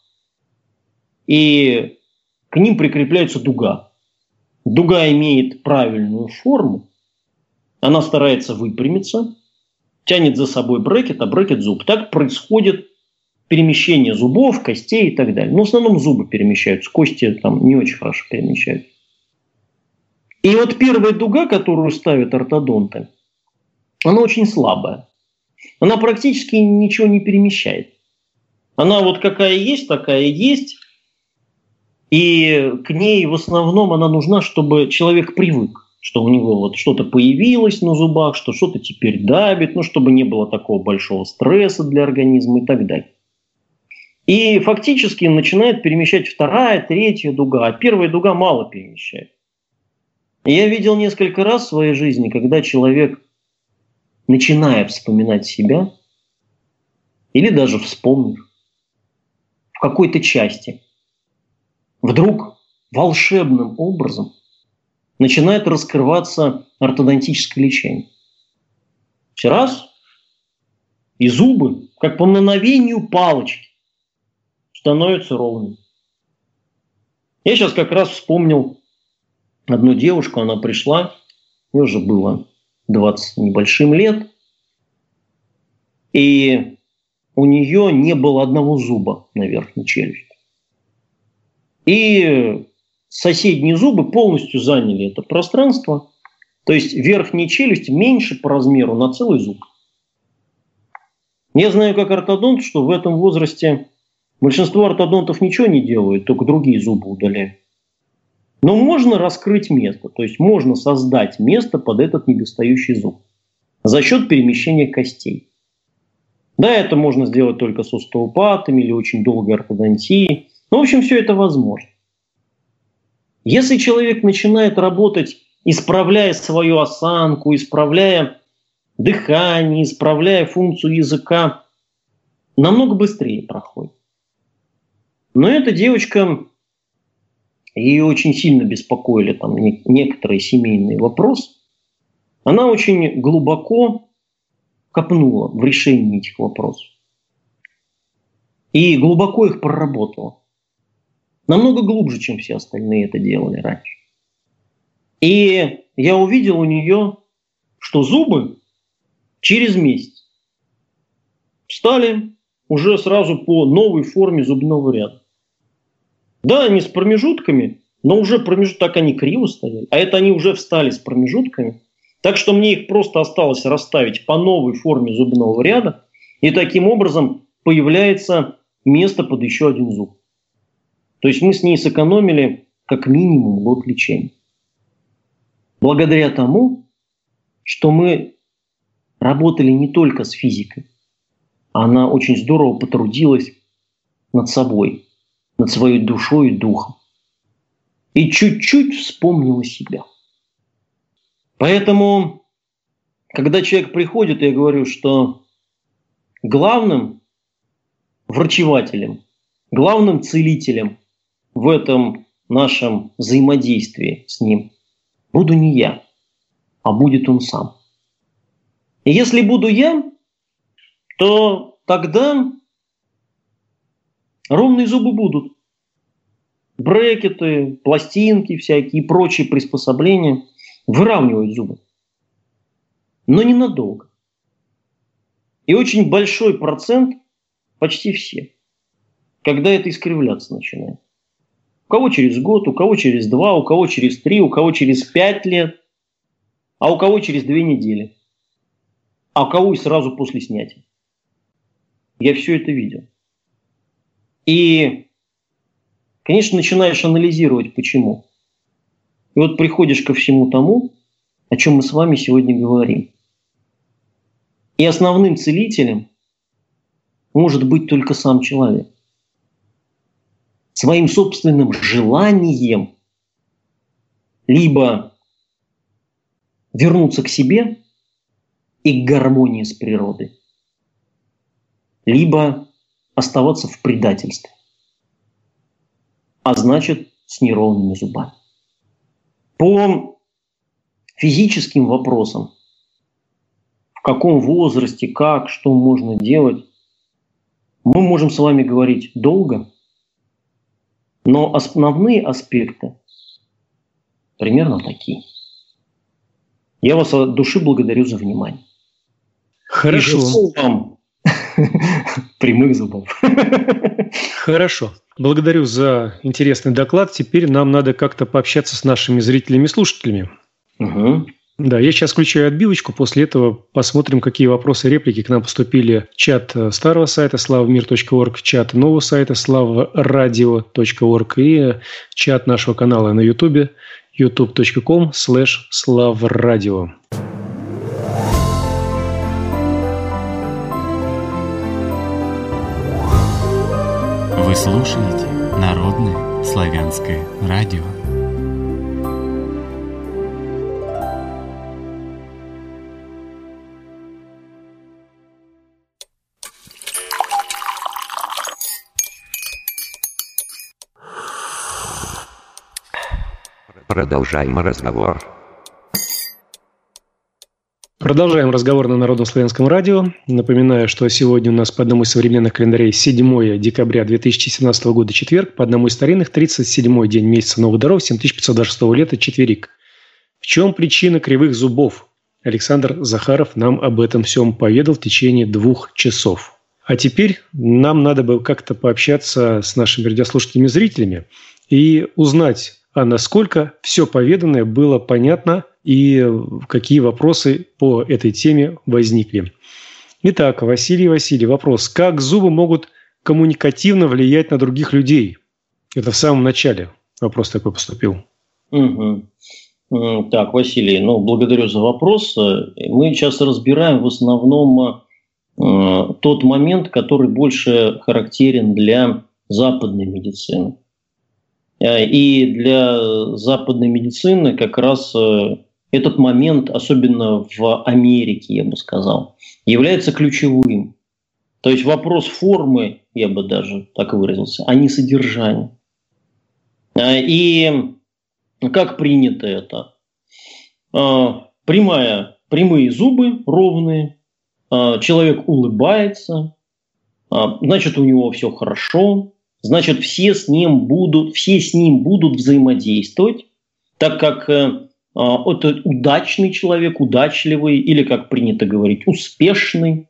И к ним прикрепляется дуга. Дуга имеет правильную форму, она старается выпрямиться, тянет за собой брекет, а брекет зуб. Так происходит перемещение зубов, костей и так далее. Но в основном зубы перемещаются, кости там не очень хорошо перемещаются. И вот первая дуга, которую ставят ортодонты, она очень слабая. Она практически ничего не перемещает. Она вот какая есть, такая есть. И к ней в основном она нужна, чтобы человек привык, что у него вот что-то появилось на зубах, что что-то теперь давит, чтобы не было такого большого стресса для организма и так далее. И фактически начинает перемещать вторая, третья дуга, а первая дуга мало перемещает. И я видел несколько раз в своей жизни, когда человек, начиная вспоминать себя, или даже вспомнив, в какой-то части, вдруг волшебным образом начинает раскрываться ортодонтическое лечение. Раз, и зубы, как по мановению палочки, становятся ровными. Я сейчас как раз вспомнил одну девушку, она пришла, ей уже было 20 небольшим лет, и у нее не было одного зуба на верхней челюсти. И соседние зубы полностью заняли это пространство, то есть верхняя челюсть меньше по размеру на целый зуб. Я знаю как ортодонт, что в этом возрасте большинство ортодонтов ничего не делают, только другие зубы удаляют. Но можно раскрыть место, то есть можно создать место под этот недостающий зуб за счет перемещения костей. Да, это можно сделать только с остеопатами или очень долгой ортодонтией. Но, в общем, все это возможно. Если человек начинает работать, исправляя свою осанку, исправляя дыхание, исправляя функцию языка, намного быстрее проходит. Но эта девочка, ее очень сильно беспокоили там некоторые семейные вопросы. Она очень глубоко копнула в решении этих вопросов. И глубоко их проработала. Намного глубже, чем все остальные это делали раньше. И я увидел у нее, что зубы через месяц встали уже сразу по новой форме зубного ряда. Да, они с промежутками, но уже так они криво стояли. А это они уже встали с промежутками. Так что мне их просто осталось расставить по новой форме зубного ряда. И таким образом появляется место под еще один зуб. То есть мы с ней сэкономили как минимум год лечения. Благодаря тому, что мы работали не только с физикой. Она очень здорово потрудилась над собой, над своей душой и духом. И чуть-чуть вспомнила себя. Поэтому, когда человек приходит, я говорю, что главным врачевателем, главным целителем в этом нашем взаимодействии с ним буду не я, а будет он сам. И если буду я, то тогда ровные зубы будут. Брекеты, пластинки всякие и прочие приспособления выравнивают зубы. Но ненадолго. И очень большой процент, почти все, когда это искривляться начинает. У кого через год, у кого через 2, у кого через 3, у кого через 5 лет, а у кого через 2 недели. А у кого и сразу после снятия. Я все это видел. И, конечно, начинаешь анализировать, почему. И вот приходишь ко всему тому, о чем мы с вами сегодня говорим. И основным целителем может быть только сам человек. Своим собственным желанием либо вернуться к себе и к гармонии с природой, либо оставаться в предательстве, а значит, с неровными зубами. По физическим вопросам, в каком возрасте, как, что можно делать, мы можем с вами говорить долго, но основные аспекты примерно такие. Я вас от души благодарю за внимание.
Хорошо.
И вам прямых зубов.
Хорошо. Благодарю за интересный доклад. Теперь нам надо как-то пообщаться с нашими зрителями и слушателями.
Угу.
Да, я сейчас включаю отбивочку. После этого посмотрим, какие вопросы и реплики к нам поступили. Чат старого сайта slavamir.org, чат нового сайта slavradio.org и чат нашего канала на YouTube youtube.com/slavradio.
Вы слушаете Народное славянское радио.
Продолжаем разговор.
Продолжаем разговор на Народном славянском радио. Напоминаю, что сегодня у нас по одному из современных календарей 7 декабря 2017 года четверг, по одному из старинных 37-й день месяца новых даров 7526 лета четверик. В чем причина кривых зубов? Александр Захаров нам об этом всем поведал в течение 2 часов. А теперь нам надо бы как-то пообщаться с нашими радиослушателями и зрителями и узнать, а насколько все поведанное было понятно и какие вопросы по этой теме возникли. Итак, Василий, вопрос. Как зубы могут коммуникативно влиять на других людей? Это в самом начале вопрос такой поступил.
Угу. Так, Василий, благодарю за вопрос. Мы сейчас разбираем в основном тот момент, который больше характерен для западной медицины. И для западной медицины как раз этот момент, особенно в Америке, я бы сказал, является ключевым. То есть вопрос формы, я бы даже так выразился, а не содержания. И как принято это? Прямые зубы ровные, человек улыбается, значит, у него все хорошо, значит, все с ним будут взаимодействовать, так как это удачный человек, удачливый, или, как принято говорить, успешный,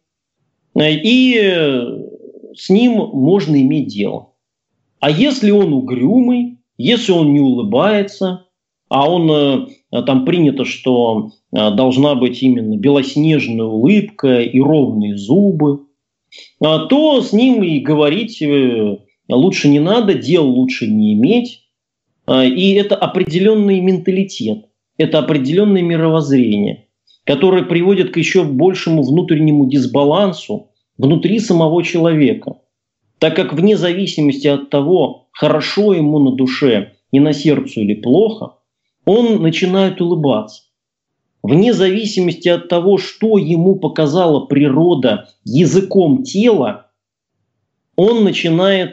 и с ним можно иметь дело. А если он угрюмый, если он не улыбается, а он, там принято, что должна быть именно белоснежная улыбка и ровные зубы, то с ним и говорить лучше не надо, дел лучше не иметь. И это определенный менталитет, это определенное мировоззрение, которое приводит к еще большему внутреннему дисбалансу внутри самого человека. Так как вне зависимости от того, хорошо ему на душе и на сердце или плохо, он начинает улыбаться. Вне зависимости от того, что ему показала природа языком тела, он начинает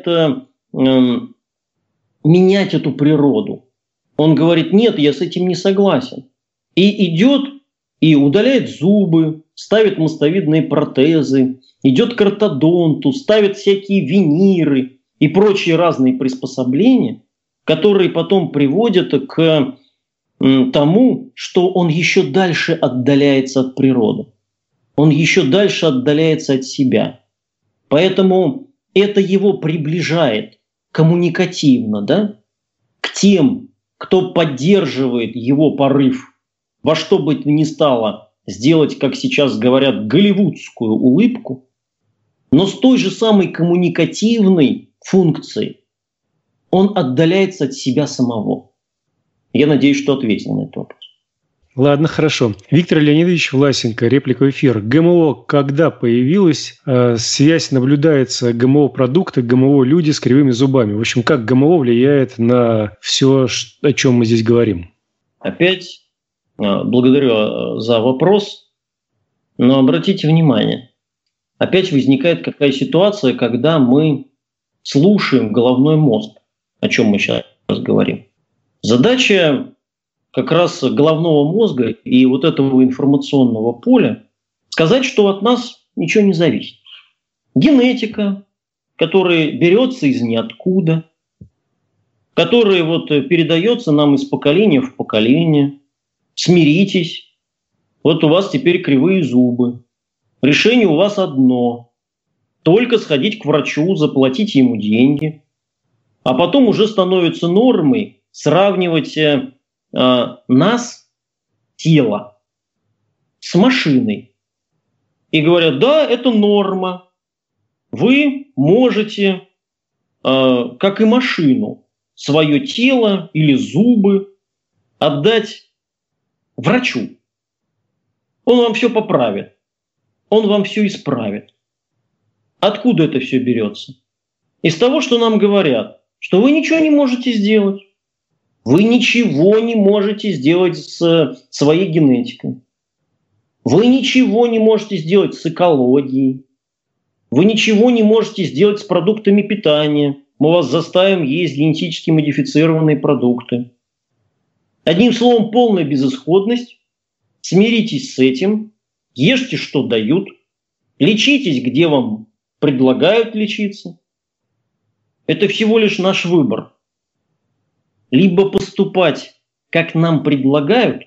менять эту природу. Он говорит: нет, я с этим не согласен. И идет и удаляет зубы, ставит мостовидные протезы, идет к ортодонту, ставит всякие виниры и прочие разные приспособления, которые потом приводят к тому, что он еще дальше отдаляется от природы. Он еще дальше отдаляется от себя. Поэтому это его приближает коммуникативно, да, к тем, кто поддерживает его порыв во что бы то ни стало сделать, как сейчас говорят, голливудскую улыбку, но с той же самой коммуникативной функцией он отдаляется от себя самого. Я надеюсь, что ответил на этот вопрос.
Ладно, хорошо. Виктор Леонидович Власенко, реплика в эфир. ГМО когда появилась? Связь наблюдается ГМО-продукты, ГМО-люди с кривыми зубами. В общем, как ГМО влияет на все, о чем мы здесь говорим?
Опять благодарю за вопрос, но обратите внимание, опять возникает какая ситуация, когда мы слушаем головной мозг, о чем мы сейчас говорим. Задача как раз головного мозга и вот этого информационного поля сказать, что от нас ничего не зависит. Генетика, которая берется из ниоткуда, которая передается нам из поколения в поколение. Смиритесь, вот у вас теперь кривые зубы. Решение у вас одно. Только сходить к врачу, заплатить ему деньги. А потом уже становится нормой сравнивать нас, тело, с машиной. И говорят: да, это норма. Вы можете, как и машину, свое тело или зубы отдать врачу. Он вам все поправит. Он вам все исправит. Откуда это все берется? Из того, что нам говорят, что вы ничего не можете сделать. Вы ничего не можете сделать с своей генетикой. Вы ничего не можете сделать с экологией. Вы ничего не можете сделать с продуктами питания. Мы вас заставим есть генетически модифицированные продукты. Одним словом, полная безысходность. Смиритесь с этим. Ешьте, что дают. Лечитесь, где вам предлагают лечиться. Это всего лишь наш выбор. Либо поступать, как нам предлагают,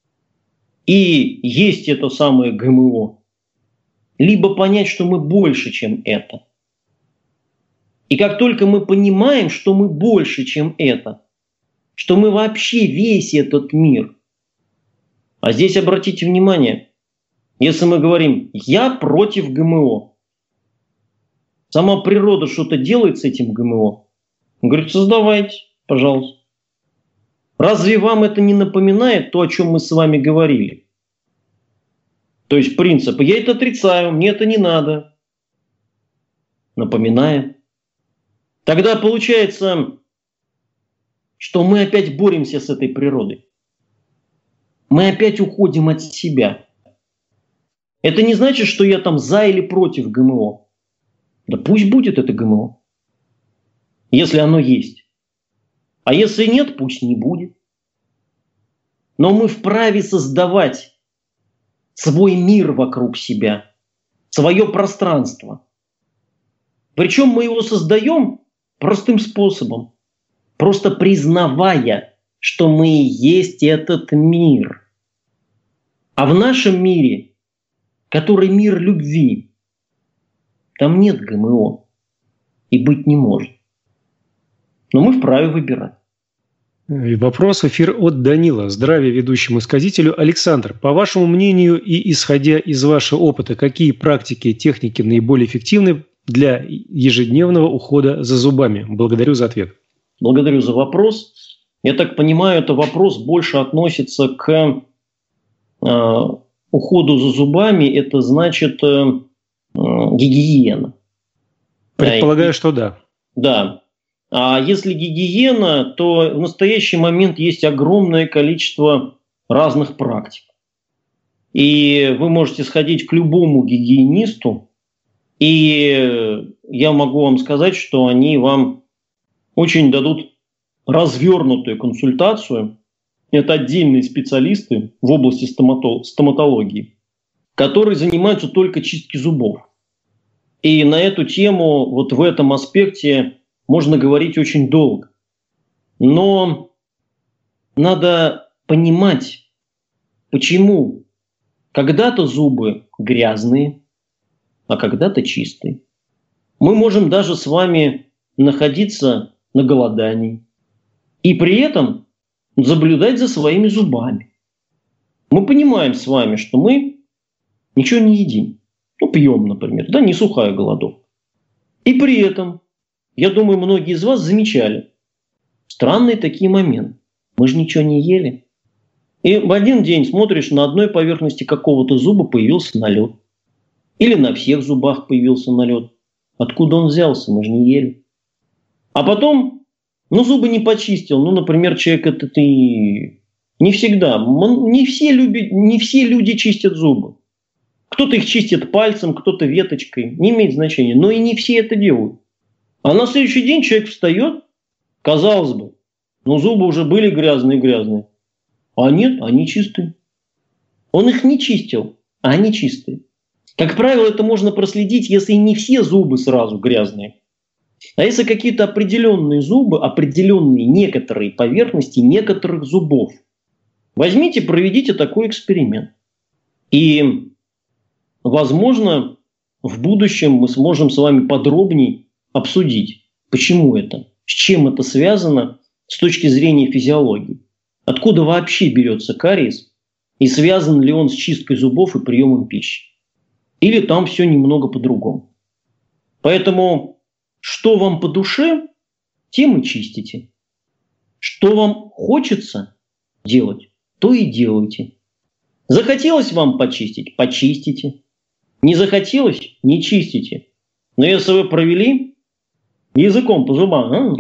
и есть это самое ГМО, либо понять, что мы больше, чем это. И как только мы понимаем, что мы больше, чем это, что мы вообще весь этот мир, а здесь обратите внимание, если мы говорим «я против ГМО», сама природа что-то делает с этим ГМО, он говорит: создавайте, пожалуйста. Разве вам это не напоминает то, о чем мы с вами говорили? То есть принцип: я это отрицаю, мне это не надо. Напоминает. Тогда получается, что мы опять боремся с этой природой. Мы опять уходим от себя. Это не значит, что я там за или против ГМО. Да пусть будет это ГМО, если оно есть. А если нет, пусть не будет. Но мы вправе создавать свой мир вокруг себя, свое пространство. Причем мы его создаем простым способом, просто признавая, что мы и есть этот мир. А в нашем мире, который мир любви, там нет ГМО и быть не может. Но мы вправе выбирать.
И вопрос в эфир от Данила. Здравия ведущему сказителю. Александр, по вашему мнению и исходя из вашего опыта, какие практики и техники наиболее эффективны для ежедневного ухода за зубами? Благодарю за ответ.
Благодарю за вопрос. Я так понимаю, это вопрос больше относится к уходу за зубами. Это значит гигиена.
Предполагаю, что да.
Да. А если гигиена, то в настоящий момент есть огромное количество разных практик. И вы можете сходить к любому гигиенисту, и я могу вам сказать, что они вам очень дадут развернутую консультацию. Это отдельные специалисты в области стоматологии, которые занимаются только чисткой зубов. И на эту тему, вот в этом аспекте, можно говорить очень долго. Но надо понимать, почему когда-то зубы грязные, а когда-то чистые. Мы можем даже с вами находиться на голодании и при этом наблюдать за своими зубами. Мы понимаем с вами, что мы ничего не едим. Пьем, например, да, не сухая голодовка. И при этом, я думаю, многие из вас замечали странные такие моменты. Мы же ничего не ели. И в один день смотришь, на одной поверхности какого-то зуба появился налет. Или на всех зубах появился налет. Откуда он взялся? Мы же не ели. А потом, зубы не почистил. Например, человек это и не всегда. Не все люди чистят зубы. Кто-то их чистит пальцем, кто-то веточкой. Не имеет значения. Но и не все это делают. А на следующий день человек встает, казалось бы, зубы уже были грязные. А нет, они чистые. Он их не чистил, а они чистые. Как правило, это можно проследить, если не все зубы сразу грязные. А если какие-то определенные зубы, определенные некоторые поверхности некоторых зубов. Возьмите, проведите такой эксперимент. И, возможно, в будущем мы сможем с вами подробнее обсудить, почему это, с чем это связано с точки зрения физиологии. Откуда вообще берется кариес и связан ли он с чисткой зубов и приемом пищи. Или там все немного по-другому. Поэтому, что вам по душе, тем и чистите. Что вам хочется делать, то и делайте. Захотелось вам почистить – почистите. Не захотелось – не чистите. Но если вы провели языком по зубам,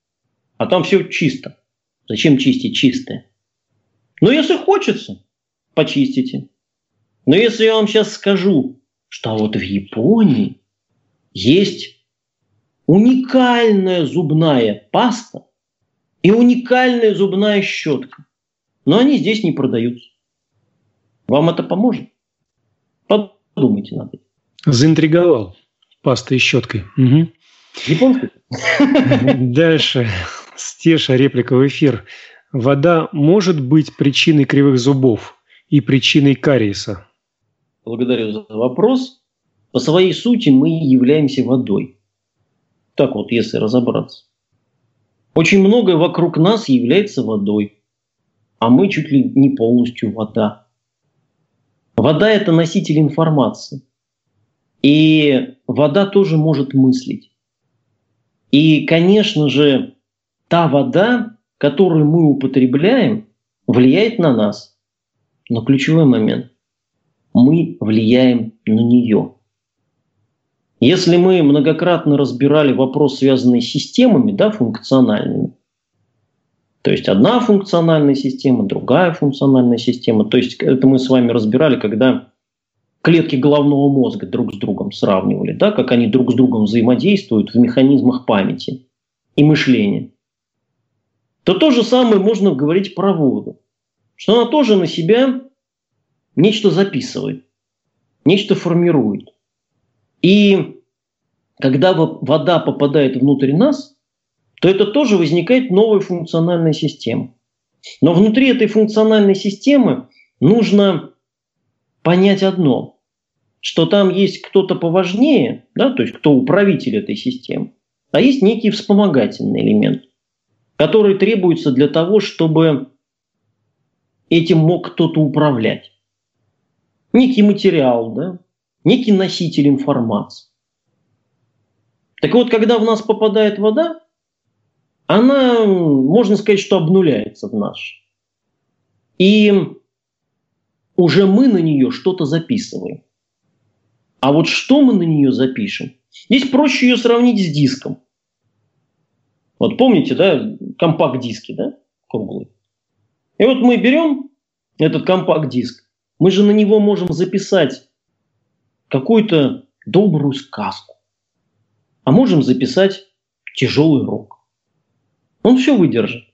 а там все чисто. Зачем чистить чистое? Но если хочется, почистите. Но если я вам сейчас скажу, что вот в Японии есть уникальная зубная паста и уникальная зубная щетка, но они здесь не продаются. Вам это поможет? Подумайте над этим.
Заинтриговал пастой и щеткой. Угу.
Японский?
Дальше. Стеша, реплика в эфир. Вода может быть причиной кривых зубов и причиной кариеса?
Благодарю за вопрос. По своей сути мы являемся водой. Так вот, если разобраться. Очень многое вокруг нас является водой. А мы чуть ли не полностью вода. Вода – это носитель информации. И вода тоже может мыслить. И, конечно же, та вода, которую мы употребляем, влияет на нас. Но ключевой момент – мы влияем на нее. Если мы многократно разбирали вопрос, связанный с системами, функциональными, То есть одна функциональная система, другая функциональная система. То есть это мы с вами разбирали, когда клетки головного мозга друг с другом сравнивали, да, как они друг с другом взаимодействуют в механизмах памяти и мышления. То же самое можно говорить про воду. Что она тоже на себя нечто записывает, нечто формирует. И когда вода попадает внутрь нас, то это тоже возникает новая функциональная система. Но внутри этой функциональной системы нужно понять одно, что там есть кто-то поважнее, да, то есть кто управитель этой системы, а есть некий вспомогательный элемент, который требуется для того, чтобы этим мог кто-то управлять. Некий материал, да, некий носитель информации. Так вот, когда в нас попадает вода, она, можно сказать, что обнуляется в нас. И уже мы на нее что-то записываем. А вот что мы на нее запишем? Здесь проще ее сравнить с диском. Вот помните, да, компакт-диски, да, круглые. И вот мы берем этот компакт-диск, мы же на него можем записать какую-то добрую сказку, а можем записать тяжелый рок. Он все выдержит.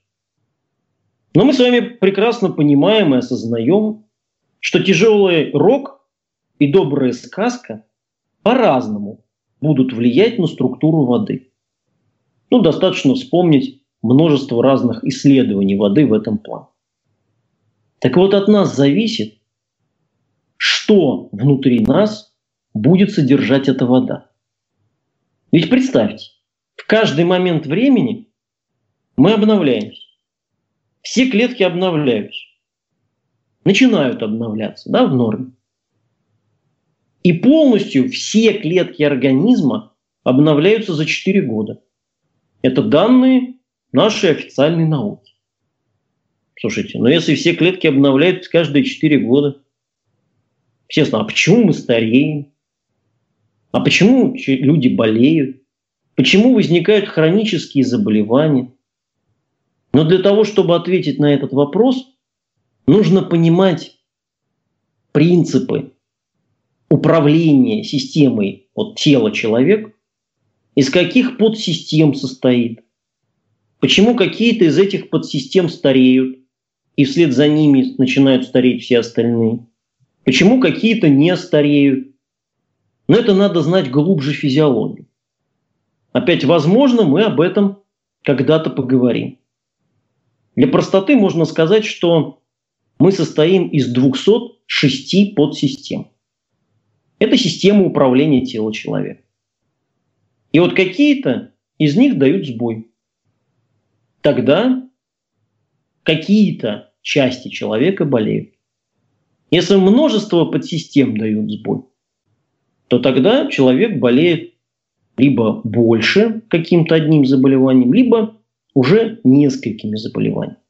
Но мы с вами прекрасно понимаем и осознаем, что тяжелый рок и добрая сказка по-разному будут влиять на структуру воды. Достаточно вспомнить множество разных исследований воды в этом плане. Так вот, от нас зависит, что внутри нас будет содержать эта вода. Ведь представьте, в каждый момент времени мы обновляемся. Все клетки обновляются. Начинают обновляться, да, в норме. И полностью все клетки организма обновляются за 4 года. Это данные нашей официальной науки. Слушайте, если все клетки обновляются каждые 4 года, естественно, а почему мы стареем? А почему люди болеют? Почему возникают хронические заболевания? Но для того, чтобы ответить на этот вопрос, нужно понимать принципы управления системой тела человека, из каких подсистем состоит, почему какие-то из этих подсистем стареют, и вслед за ними начинают стареть все остальные, почему какие-то не стареют. Но это надо знать глубже физиологию. Опять, возможно, мы об этом когда-то поговорим. Для простоты можно сказать, что мы состоим из 206 подсистем. Это система управления тела человека. И какие-то из них дают сбой. Тогда какие-то части человека болеют. Если множество подсистем дают сбой, то тогда человек болеет либо больше каким-то одним заболеванием, либо уже несколькими заболеваниями.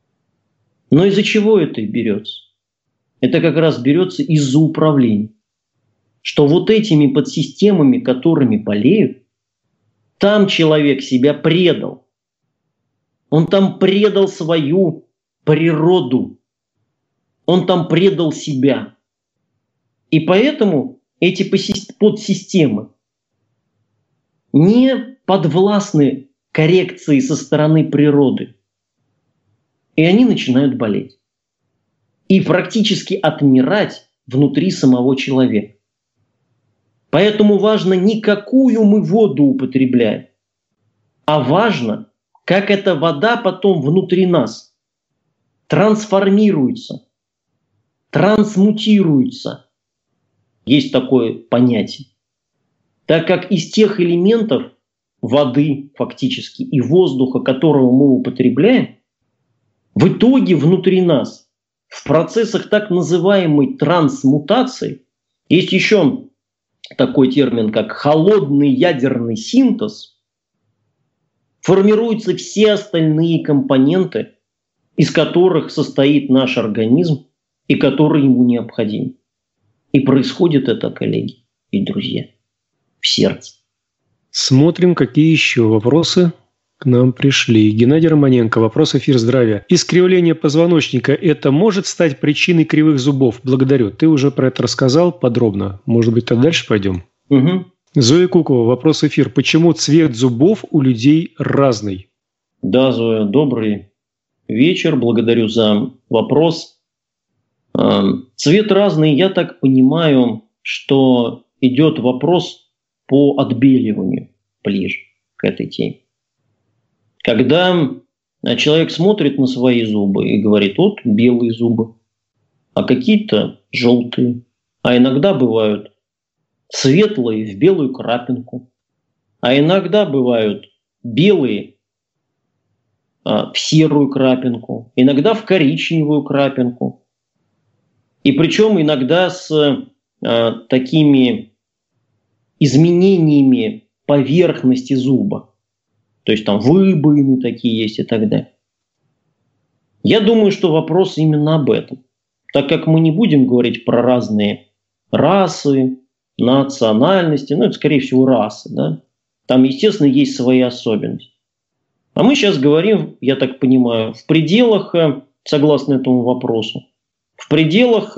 Но из-за чего это берется? Это как раз берется из-за управления. Что этими подсистемами, которыми болеют, там человек себя предал. Он там предал свою природу. Он там предал себя. И поэтому эти подсистемы не подвластны коррекции со стороны природы. И они начинают болеть. И практически отмирать внутри самого человека. Поэтому важно не какую мы воду употребляем, а важно, как эта вода потом внутри нас трансформируется, трансмутируется. Есть такое понятие. Так как из тех элементов воды фактически и воздуха, которого мы употребляем, в итоге внутри нас в процессах так называемой трансмутации есть еще такой термин, как холодный ядерный синтез, формируются все остальные компоненты, из которых состоит наш организм и которые ему необходимы. И происходит это, коллеги и друзья, в сердце.
Смотрим, какие еще вопросы к нам пришли. Геннадий Романенко. Вопрос «Эфир здравия». Искривление позвоночника – это может стать причиной кривых зубов? Благодарю. Ты уже про это рассказал подробно. Может быть, тогда дальше пойдем?
Угу.
Зоя Кукова. Вопрос «Эфир». Почему цвет зубов у людей разный?
Да, Зоя, добрый вечер. Благодарю за вопрос. Цвет разный, я так понимаю, что идет вопрос по отбеливанию ближе к этой теме. Когда человек смотрит на свои зубы и говорит, вот белые зубы, а какие-то желтые, а иногда бывают светлые в белую крапинку, а иногда бывают белые в серую крапинку, иногда в коричневую крапинку. И причем иногда с такими изменениями поверхности зуба. То есть там выбоины такие есть и так далее. Я думаю, что вопрос именно об этом. Так как мы не будем говорить про разные расы, национальности, это, скорее всего, расы. Да? Там, естественно, есть свои особенности. А мы сейчас говорим, я так понимаю, в пределах, согласно этому вопросу, в пределах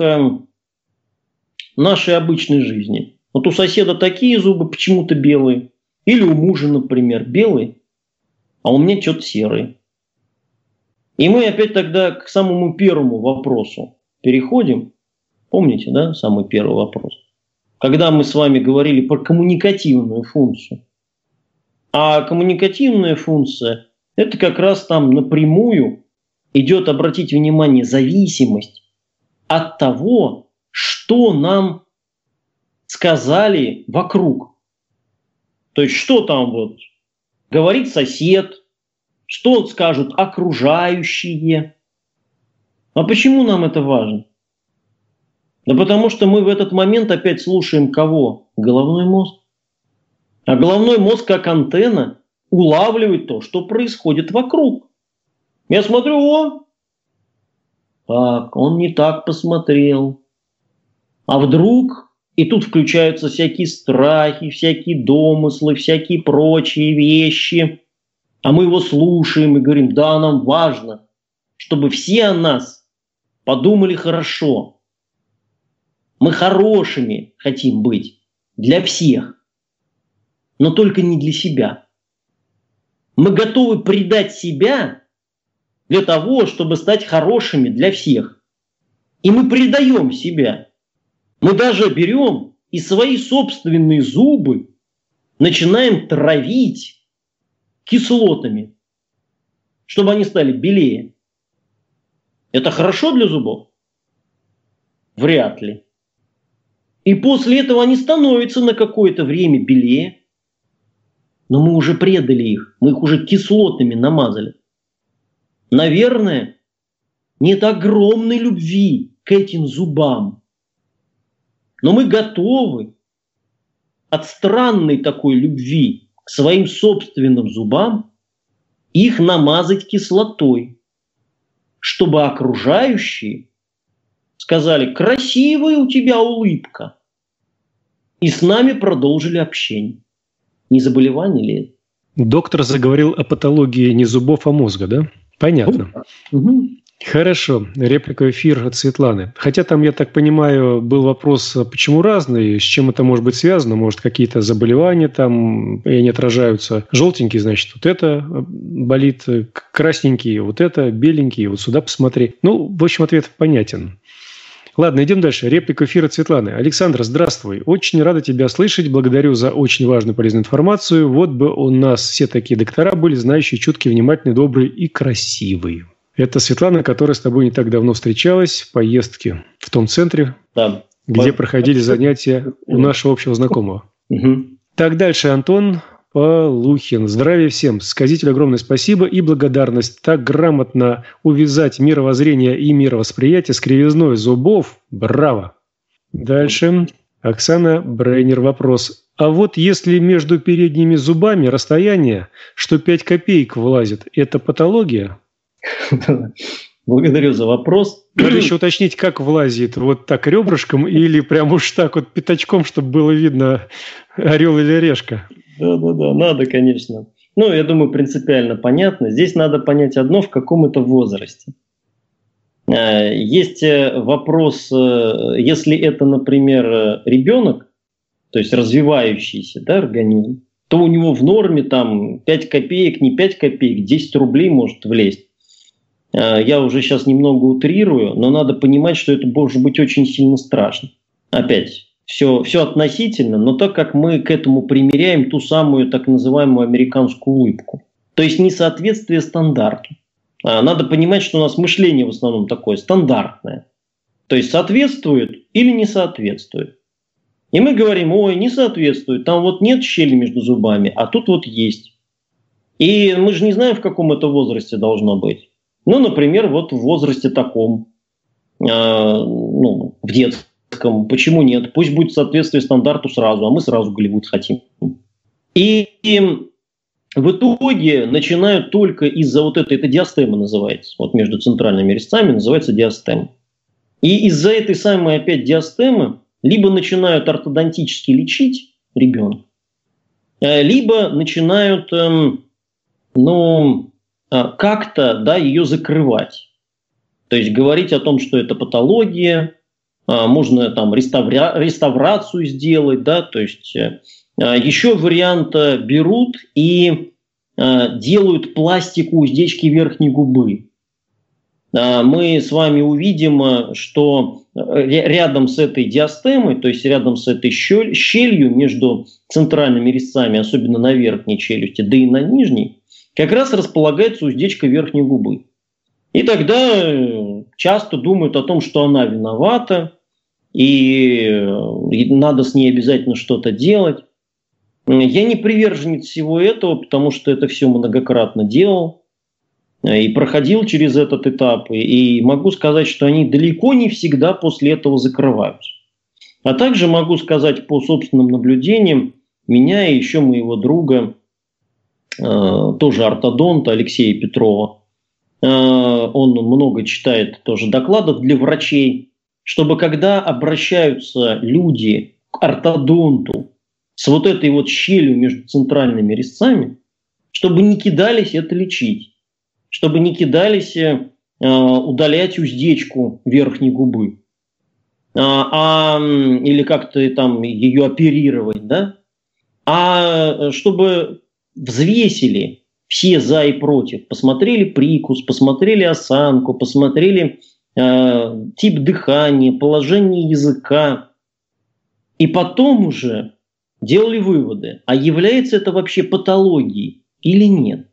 нашей обычной жизни. Вот у соседа такие зубы почему-то белые. Или у мужа, например, белые, а у меня что-то серые. И мы опять тогда к самому первому вопросу переходим. Помните, да, самый первый вопрос? Когда мы с вами говорили про коммуникативную функцию. А коммуникативная функция – это как раз там напрямую идет, обратите внимание, зависимость от того, что нам сказали вокруг. То есть, что там вот говорит сосед, что скажут окружающие. А почему нам это важно? Да потому что мы в этот момент опять слушаем кого? Головной мозг. А головной мозг, как антенна, улавливает то, что происходит вокруг. Я смотрю, так, он не так посмотрел. А вдруг... И тут включаются всякие страхи, всякие домыслы, всякие прочие вещи. А мы его слушаем и говорим, да, нам важно, чтобы все о нас подумали хорошо. Мы хорошими хотим быть для всех, но только не для себя. Мы готовы предать себя для того, чтобы стать хорошими для всех. И мы предаем себя. Мы даже берем и свои собственные зубы начинаем травить кислотами, чтобы они стали белее. Это хорошо для зубов? Вряд ли. И после этого они становятся на какое-то время белее. Но мы уже предали их, мы их уже кислотами намазали. Наверное, нет огромной любви к этим зубам. Но мы готовы от странной такой любви к своим собственным зубам их намазать кислотой, чтобы окружающие сказали, красивая у тебя улыбка, и с нами продолжили общение. Не заболевание ли это?
Доктор заговорил о патологии не зубов, а мозга, да? Понятно.
Угу.
Хорошо. Реплика «Эфир» от Светланы. Хотя там, я так понимаю, был вопрос, почему разные, с чем это может быть связано. Может, какие-то заболевания там, и они отражаются. Желтенький, значит, вот это болит, красненький, вот это, беленький, вот сюда посмотри. В общем, ответ понятен. Ладно, идем дальше. Реплика «Эфир» от Светланы. Александр, здравствуй. Очень рада тебя слышать. Благодарю за очень важную полезную информацию. Вот бы у нас все такие доктора были, знающие, чуткие, внимательные, добрые и красивые. Это Светлана, которая с тобой не так давно встречалась в поездке в том центре,
да,
где проходили занятия у нашего общего знакомого.
Угу.
Так, дальше Антон Полухин. Здравия всем. Сказителю огромное спасибо и благодарность. Так грамотно увязать мировоззрение и мировосприятие с кривизной зубов. Браво. Дальше. Оксана Брейнер. Вопрос. А вот если между передними зубами расстояние, что 5 копеек влазит, это патология?
Благодарю за вопрос.
Надо еще уточнить, как влазит. Вот так ребрышком или прям уж так вот пятачком, чтобы было видно орел или решка?
Да, надо, конечно. я думаю, принципиально понятно. Здесь надо понять одно, в каком это возрасте. Есть вопрос, если это, например, ребенок, то есть развивающийся, да, организм, то у него в норме там 5 копеек, не 5 копеек, 10 рублей может влезть. Я уже сейчас немного утрирую, но надо понимать, что это может быть очень сильно страшно. Опять, все относительно, но так как мы к этому примеряем ту самую так называемую американскую улыбку. То есть несоответствие стандарту. Надо понимать, что у нас мышление в основном такое стандартное. То есть соответствует или не соответствует. И мы говорим, ой, не соответствует, там вот нет щели между зубами, а тут вот есть. И мы же не знаем, в каком это возрасте должно быть. Например, вот в возрасте таком, в детском. Почему нет? Пусть будет соответствие стандарту сразу, а мы сразу Голливуд хотим. И в итоге начинают только из-за вот это диастема называется, вот между центральными резцами называется диастема. И из-за этой самой опять диастемы либо начинают ортодонтически лечить ребенка, либо начинают как-то ее закрывать. То есть говорить о том, что это патология, можно там реставрацию сделать, да, то есть еще вариант берут и делают пластику уздечки верхней губы. Мы с вами увидим, что рядом с этой диастемой, то есть рядом с этой щелью между центральными резцами, особенно на верхней челюсти, да и на нижней, как раз располагается уздечка верхней губы. И тогда часто думают о том, что она виновата, и надо с ней обязательно что-то делать. Я не приверженец всего этого, потому что это все многократно делал и проходил через этот этап. И могу сказать, что они далеко не всегда после этого закрываются. А также могу сказать по собственным наблюдениям, меня и еще моего друга, тоже ортодонта Алексея Петрова, он много читает тоже докладов для врачей, чтобы когда обращаются люди к ортодонту с вот этой вот щелью между центральными резцами, чтобы не кидались это лечить, чтобы не кидались удалять уздечку верхней губы, или как-то там ее оперировать, да? А чтобы взвесили все за и против, посмотрели прикус, посмотрели осанку, посмотрели тип дыхания, положение языка, и потом уже делали выводы, а является это вообще патологией или нет.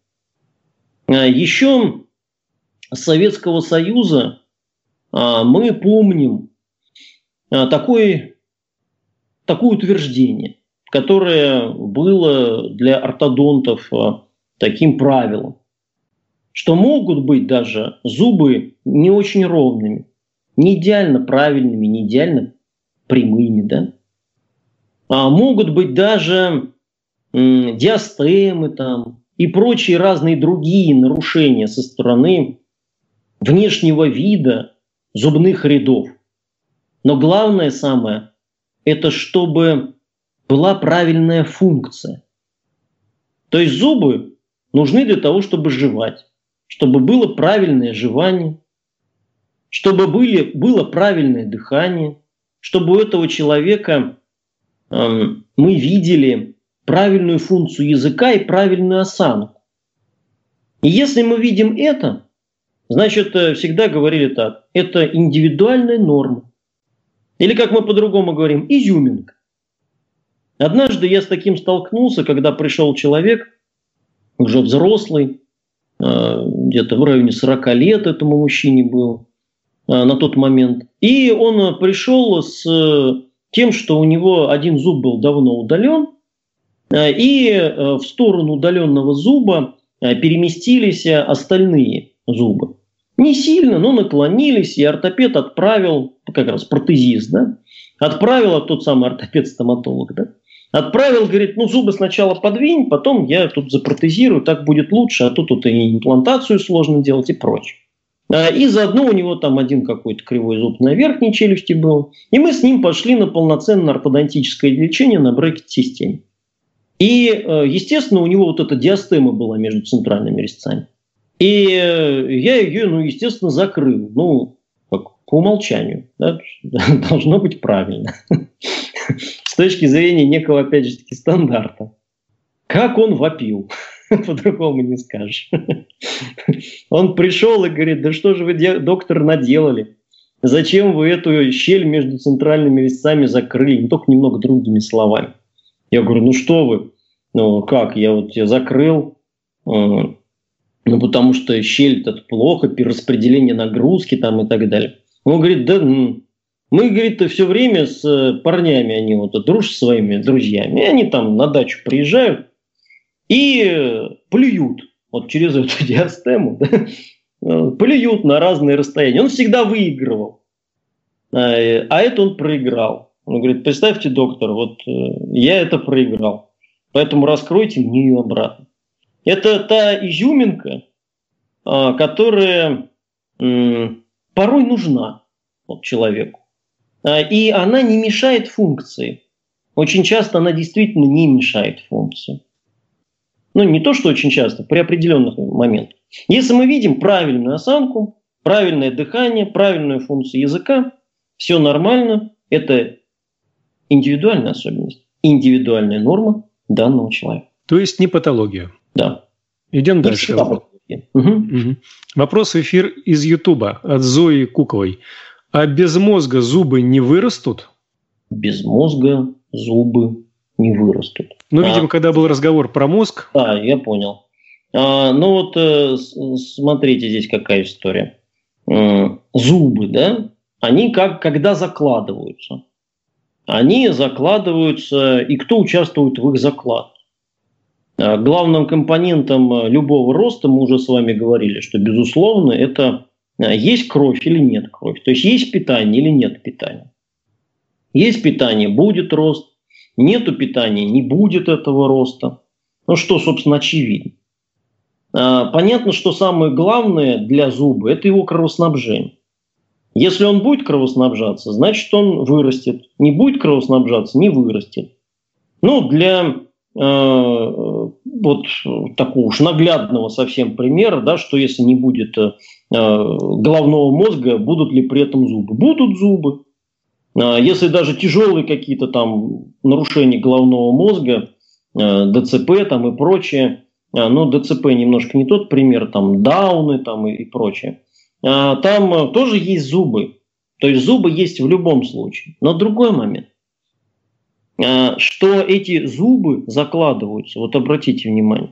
Еще с Советского Союза мы помним такое утверждение, которое было для ортодонтов таким правилом, что могут быть даже зубы не очень ровными, не идеально правильными, не идеально прямыми, да? Могут быть даже диастемы там и прочие разные другие нарушения со стороны внешнего вида зубных рядов. Но главное самое, это чтобы была правильная функция. То есть зубы нужны для того, чтобы жевать, чтобы было правильное жевание, чтобы было правильное дыхание, чтобы у этого человека мы видели правильную функцию языка и правильную осанку. И если мы видим это, значит, всегда говорили так, это индивидуальная норма. Или, как мы по-другому говорим, изюминка. Однажды я с таким столкнулся, когда пришел человек, уже взрослый, где-то в районе 40 лет этому мужчине был на тот момент. И он пришел с тем, что у него один зуб был давно удален, и в сторону удаленного зуба переместились остальные зубы. Не сильно, но наклонились, и ортопед отправил, как раз протезист, да, отправил, тот самый ортопед-стоматолог, да, отправил, говорит, зубы сначала подвинь, потом я тут запротезирую, так будет лучше, а тут и имплантацию сложно делать и прочее. И заодно у него там один какой-то кривой зуб на верхней челюсти был. И мы с ним пошли на полноценное ортодонтическое лечение на брекет-системе. И, естественно, у него вот эта диастема была между центральными резцами. И я ее, естественно, закрыл. Как по умолчанию. Да? Должно быть правильно. С точки зрения некого, опять же таки, стандарта. Как он вопил. По-другому не скажешь. Он пришел и говорит: да что же вы, доктор, наделали? Зачем вы эту щель между центральными резцами закрыли? Только немного другими словами. Я говорю: что вы? Как? Я закрыл. Потому что щель-то плохо, перераспределение нагрузки там и так далее. Он говорит: да, мы, говорит, все время с парнями, они дружат со своими друзьями, и они там на дачу приезжают и плюют через эту диастему, да, плюют на разные расстояния. Он всегда выигрывал, а это он проиграл. Он говорит: представьте, доктор, я это проиграл, поэтому раскройте мне ее обратно. Это та изюминка, которая порой нужна человеку. И она не мешает функции. Очень часто она действительно не мешает функции. Не то, что очень часто, при определенных моментах. Если мы видим правильную осанку, правильное дыхание, правильную функцию языка, все нормально, это индивидуальная особенность, индивидуальная норма данного человека.
То есть не патология.
Да.
Идем дальше. Угу. Вопрос в эфир из Ютуба от Зои Куковой. А без мозга зубы не вырастут?
Без мозга зубы не вырастут.
Видимо, когда был разговор про мозг.
Да, я понял. Смотрите, здесь какая история. Зубы, да, они когда закладываются. Они закладываются, и кто участвует в их закладке? Главным компонентом любого роста, мы уже с вами говорили, что, безусловно, это есть кровь или нет крови. То есть есть питание или нет питания. Есть питание – будет рост. Нету питания – не будет этого роста. Что, собственно, очевидно. Понятно, что самое главное для зуба – это его кровоснабжение. Если он будет кровоснабжаться, значит, он вырастет. Не будет кровоснабжаться – не вырастет. Для такого уж наглядного совсем примера, да, что если не будет головного мозга, будут ли при этом зубы? Будут зубы. Если даже тяжелые какие-то там нарушения головного мозга, ДЦП там и прочее, ДЦП немножко не тот пример, там Дауны там и прочее, там тоже есть зубы. То есть зубы есть в любом случае. Но другой момент, что эти зубы закладываются, обратите внимание,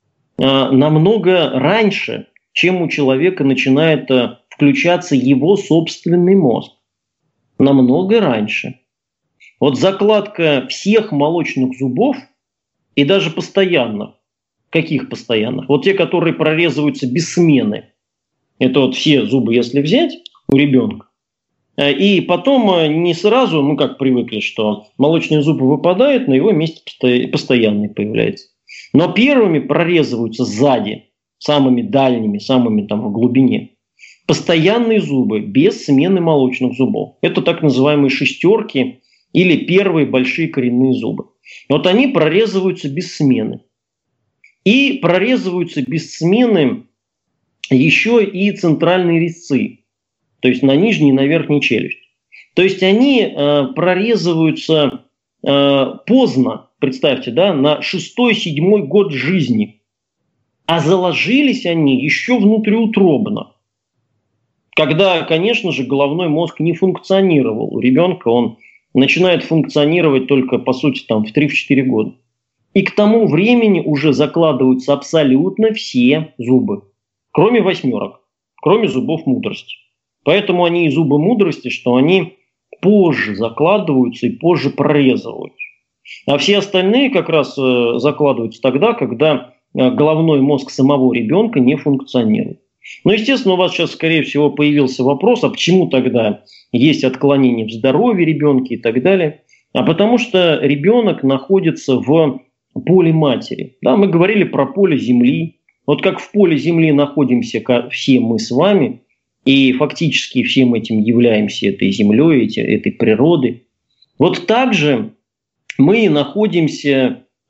намного раньше, чем у человека начинает включаться его собственный мозг. Намного раньше. Закладка всех молочных зубов, и даже постоянных. Каких постоянных? Те, которые прорезываются без смены. Это все зубы, если взять у ребенка. И потом не сразу, как привыкли, что молочный зуб выпадает, на его месте постоянный появляется. Но первыми прорезываются сзади, самыми дальними, самыми в глубине. Постоянные зубы без смены молочных зубов. Это так называемые шестерки или первые большие коренные зубы. Они прорезываются без смены. И прорезываются без смены еще и центральные резцы. То есть на нижней и на верхней челюсть. То есть они прорезываются поздно, представьте, да, на 6-7 год жизни. А заложились они еще внутриутробно. Когда, конечно же, головной мозг не функционировал. У ребенка он начинает функционировать только, по сути, в 3-4 года. И к тому времени уже закладываются абсолютно все зубы. Кроме 8, кроме зубов мудрости. Поэтому они и зубы мудрости, что они позже закладываются и позже прорезываются. А все остальные как раз закладываются тогда, когда головной мозг самого ребенка не функционирует. Естественно, у вас сейчас, скорее всего, появился вопрос, а почему тогда есть отклонения в здоровье ребенка и так далее? А потому что ребенок находится в поле матери. Да, мы говорили про поле Земли. Как в поле Земли находимся все мы с вами, и фактически всем этим являемся этой землей, этой природой. Так же мы находимся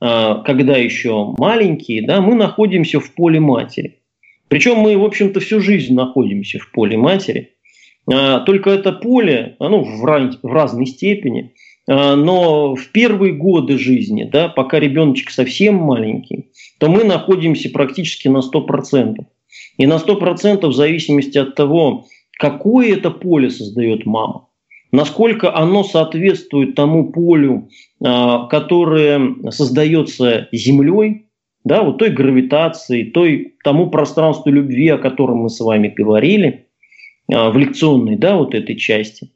когда еще маленькие, да, мы находимся в поле матери. Причем мы, в общем-то, всю жизнь находимся в поле матери. Только это поле, оно в разной степени, но в первые годы жизни, да, пока ребеночек совсем маленький, то мы находимся практически на 100%. И на 100% в зависимости от того, какое это поле создает мама, насколько оно соответствует тому полю, которое создается Землей, да, вот той гравитации, тому пространству любви, о котором мы с вами говорили, в лекционной, да, вот этой части,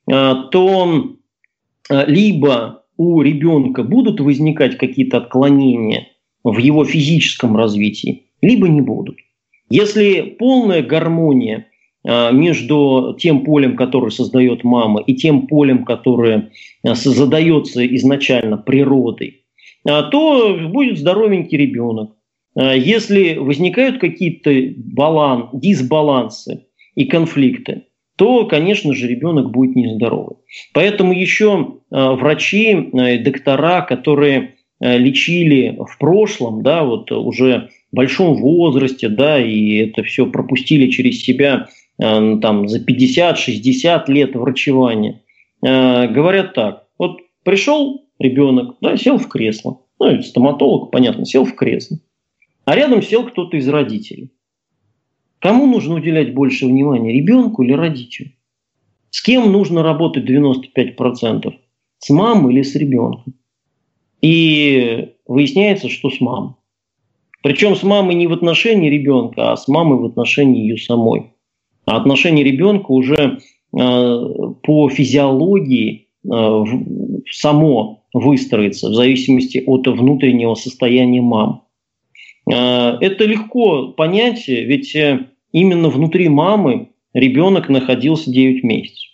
то либо у ребенка будут возникать какие-то отклонения в его физическом развитии, либо не будут. Если полная гармония между тем полем, которое создает мама, и тем полем, которое задается изначально природой, то будет здоровенький ребенок. Если возникают какие-то дисбалансы и конфликты, то, конечно же, ребенок будет нездоровый. Поэтому еще врачи, доктора, которые лечили в прошлом, да, вот уже в большом возрасте, да, и это все пропустили через себя там, за 50-60 лет врачевания, говорят так: вот пришел ребенок, да, сел в кресло, ну, стоматолог, понятно, сел в кресло, а рядом сел кто-то из родителей. Кому нужно уделять больше внимания, ребенку или родителю? С кем нужно работать 95%? С мамой или с ребенком? И выясняется, что с мамой. Причем с мамой не в отношении ребенка, а с мамой в отношении ее самой. А отношение ребенка уже по физиологии само выстроится в зависимости от внутреннего состояния мамы. Это легко понять, ведь именно внутри мамы ребенок находился 9 месяцев.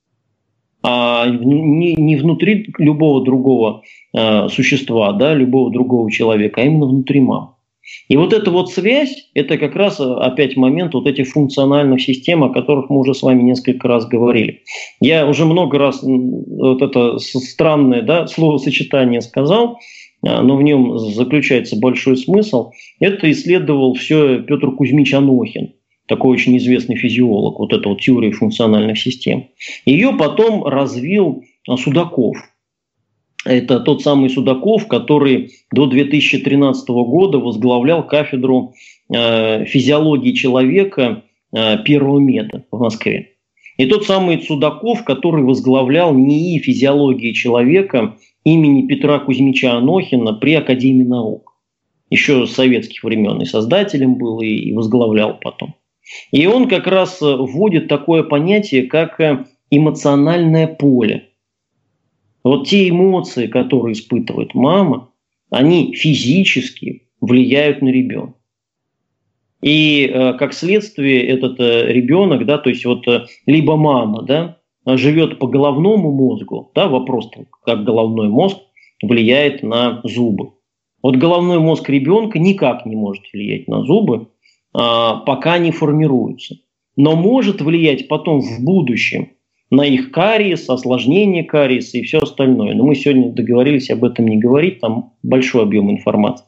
А не внутри любого другого существа, да, любого другого человека, а именно внутри мамы. И вот эта вот связь, это как раз опять момент вот этих функциональных систем, о которых мы уже с вами несколько раз говорили. Я уже много раз вот это странное, да, словосочетание сказал, но в нем заключается большой смысл. Это исследовал все Петр Кузьмич Анохин, такой очень известный физиолог, вот эта вот теория функциональных систем. Ее потом развил Судаков. Это тот самый Судаков, который до 2013 года возглавлял кафедру физиологии человека первого меда в Москве. И тот самый Судаков, который возглавлял НИИ физиологии человека имени Петра Кузьмича Анохина при Академии наук. Еще с советских времен и создателем был, и возглавлял потом. И он как раз вводит такое понятие, как эмоциональное поле. Вот те эмоции, которые испытывает мама, они физически влияют на ребенка. И как следствие этот ребенок, да, то есть вот либо мама, да, живет по головному мозгу, да, вопрос, как головной мозг влияет на зубы. Вот головной мозг ребенка никак не может влиять на зубы, пока не формируются. Но может влиять потом в будущем на их кариес, осложнение кариеса и все остальное. Но мы сегодня договорились об этом не говорить, там большой объем информации.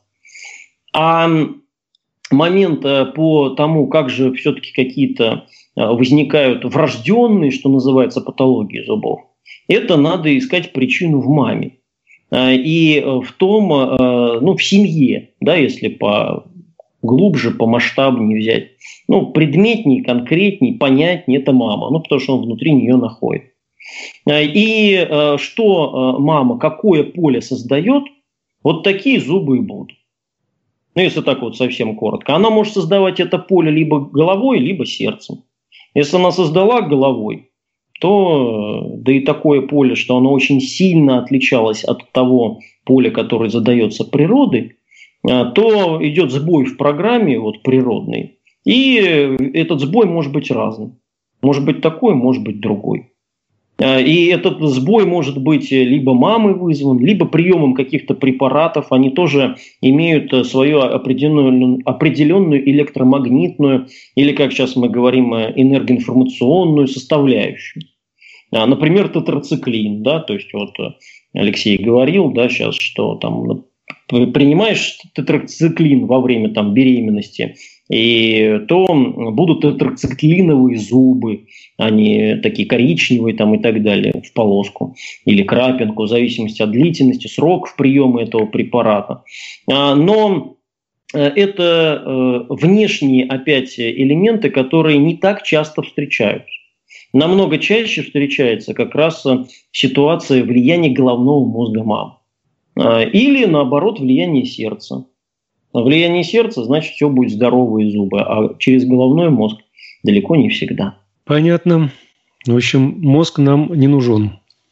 А момент по тому, как же все-таки какие-то возникают врожденные, что называется, патологии зубов, это надо искать причину в маме. И в том, ну, в семье, да, если глубже, помасштабнее взять. Ну, предметней, конкретней, понятнее, это мама. Ну, потому что он внутри нее находит. И что мама, какое поле создает, вот такие зубы и будут. Ну, если так вот совсем коротко. Она может создавать это поле либо головой, либо сердцем. Если она создала головой, то, да и такое поле, что оно очень сильно отличалось от того поля, которое задается природой, то идет сбой в программе вот, природной, и этот сбой может быть разным. Может быть такой, может быть другой. И этот сбой может быть либо мамой вызван, либо приемом каких-то препаратов. Они тоже имеют свою определенную электромагнитную, или, как сейчас мы говорим, энергоинформационную составляющую. Например, тетрациклин. Да, то есть вот Алексей говорил, да, сейчас, что там принимаешь тетрациклин во время там, беременности, и то будут тетрациклиновые зубы, они такие коричневые там, и так далее, в полоску или крапинку, в зависимости от длительности, сроков приема этого препарата. Но это внешние опять элементы, которые не так часто встречаются. Намного чаще встречается как раз ситуация влияния головного мозга мамы. Или, наоборот, влияние сердца. Влияние сердца, значит, все будет здоровые зубы, а через головной мозг далеко не всегда.
Понятно. В общем, мозг нам не нужен.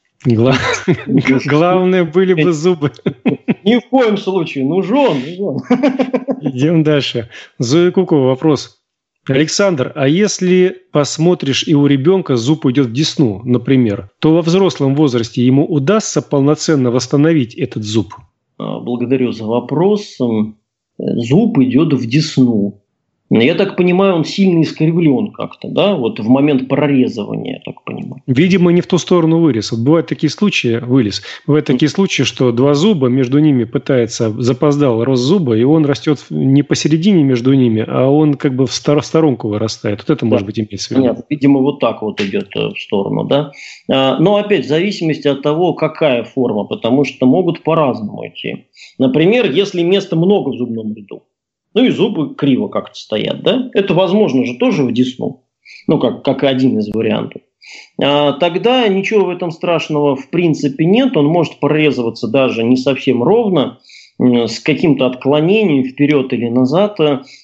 Главное, были бы зубы.
Ни в коем случае. Нужен.
Идем дальше. Зоя Кукова, вопрос. Александр, а если посмотришь и у ребенка зуб уйдет в десну, например, то во взрослом возрасте ему удастся полноценно восстановить этот зуб?
Благодарю за вопрос. Зуб идет в десну. Я так понимаю, он сильно искривлен как-то, да, вот в момент прорезывания, я так понимаю.
Видимо, не в ту сторону вылез. Вот бывают такие случаи, бывают такие случаи, что два зуба, между ними пытается, запоздал рост зуба, и он растет не посередине между ними, а он как бы в сторонку вырастает. Вот это, может быть, имеется в виду.
Понятно. Видимо, вот так вот идет в сторону, да. Но опять в зависимости от того, какая форма, потому что могут по-разному идти. Например, если места много в зубном ряду, ну и зубы криво как-то стоят, да? Это возможно же тоже в десну, ну как один из вариантов. Тогда ничего в этом страшного в принципе нет, он может прорезываться даже не совсем ровно, с каким-то отклонением вперед или назад,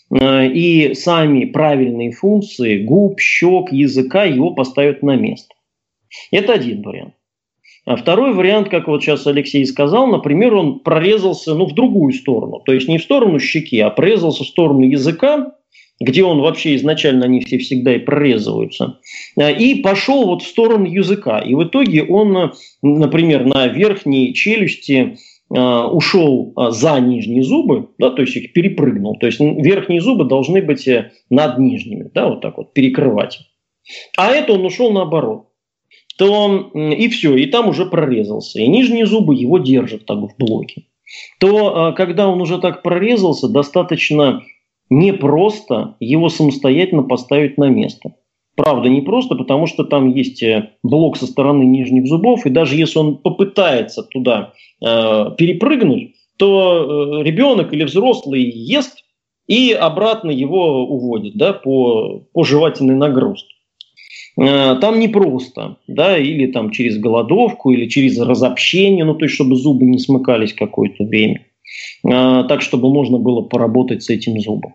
и сами правильные функции губ, щек, языка его поставят на место. Это один вариант. А второй вариант, как вот сейчас Алексей сказал, например, он прорезался в другую сторону. То есть не в сторону щеки, а прорезался в сторону языка, где он вообще изначально, они все всегда и прорезываются. И пошел вот в сторону языка. И в итоге он, например, на верхней челюсти ушел за нижние зубы, да, то есть их перепрыгнул. То есть верхние зубы должны быть над нижними, да, вот так вот перекрывать. А это он ушел наоборот. То и все, и там уже прорезался. И нижние зубы его держат так в блоке. То, когда он уже так прорезался, достаточно непросто его самостоятельно поставить на место. Правда, не просто, потому что там есть блок со стороны нижних зубов, и даже если он попытается туда перепрыгнуть, то ребенок или взрослый ест и обратно его уводит, да, по жевательной нагрузке. Там непросто, да, или там через голодовку, или через разобщение, то есть чтобы зубы не смыкались какое-то время, так чтобы можно было поработать с этим зубом.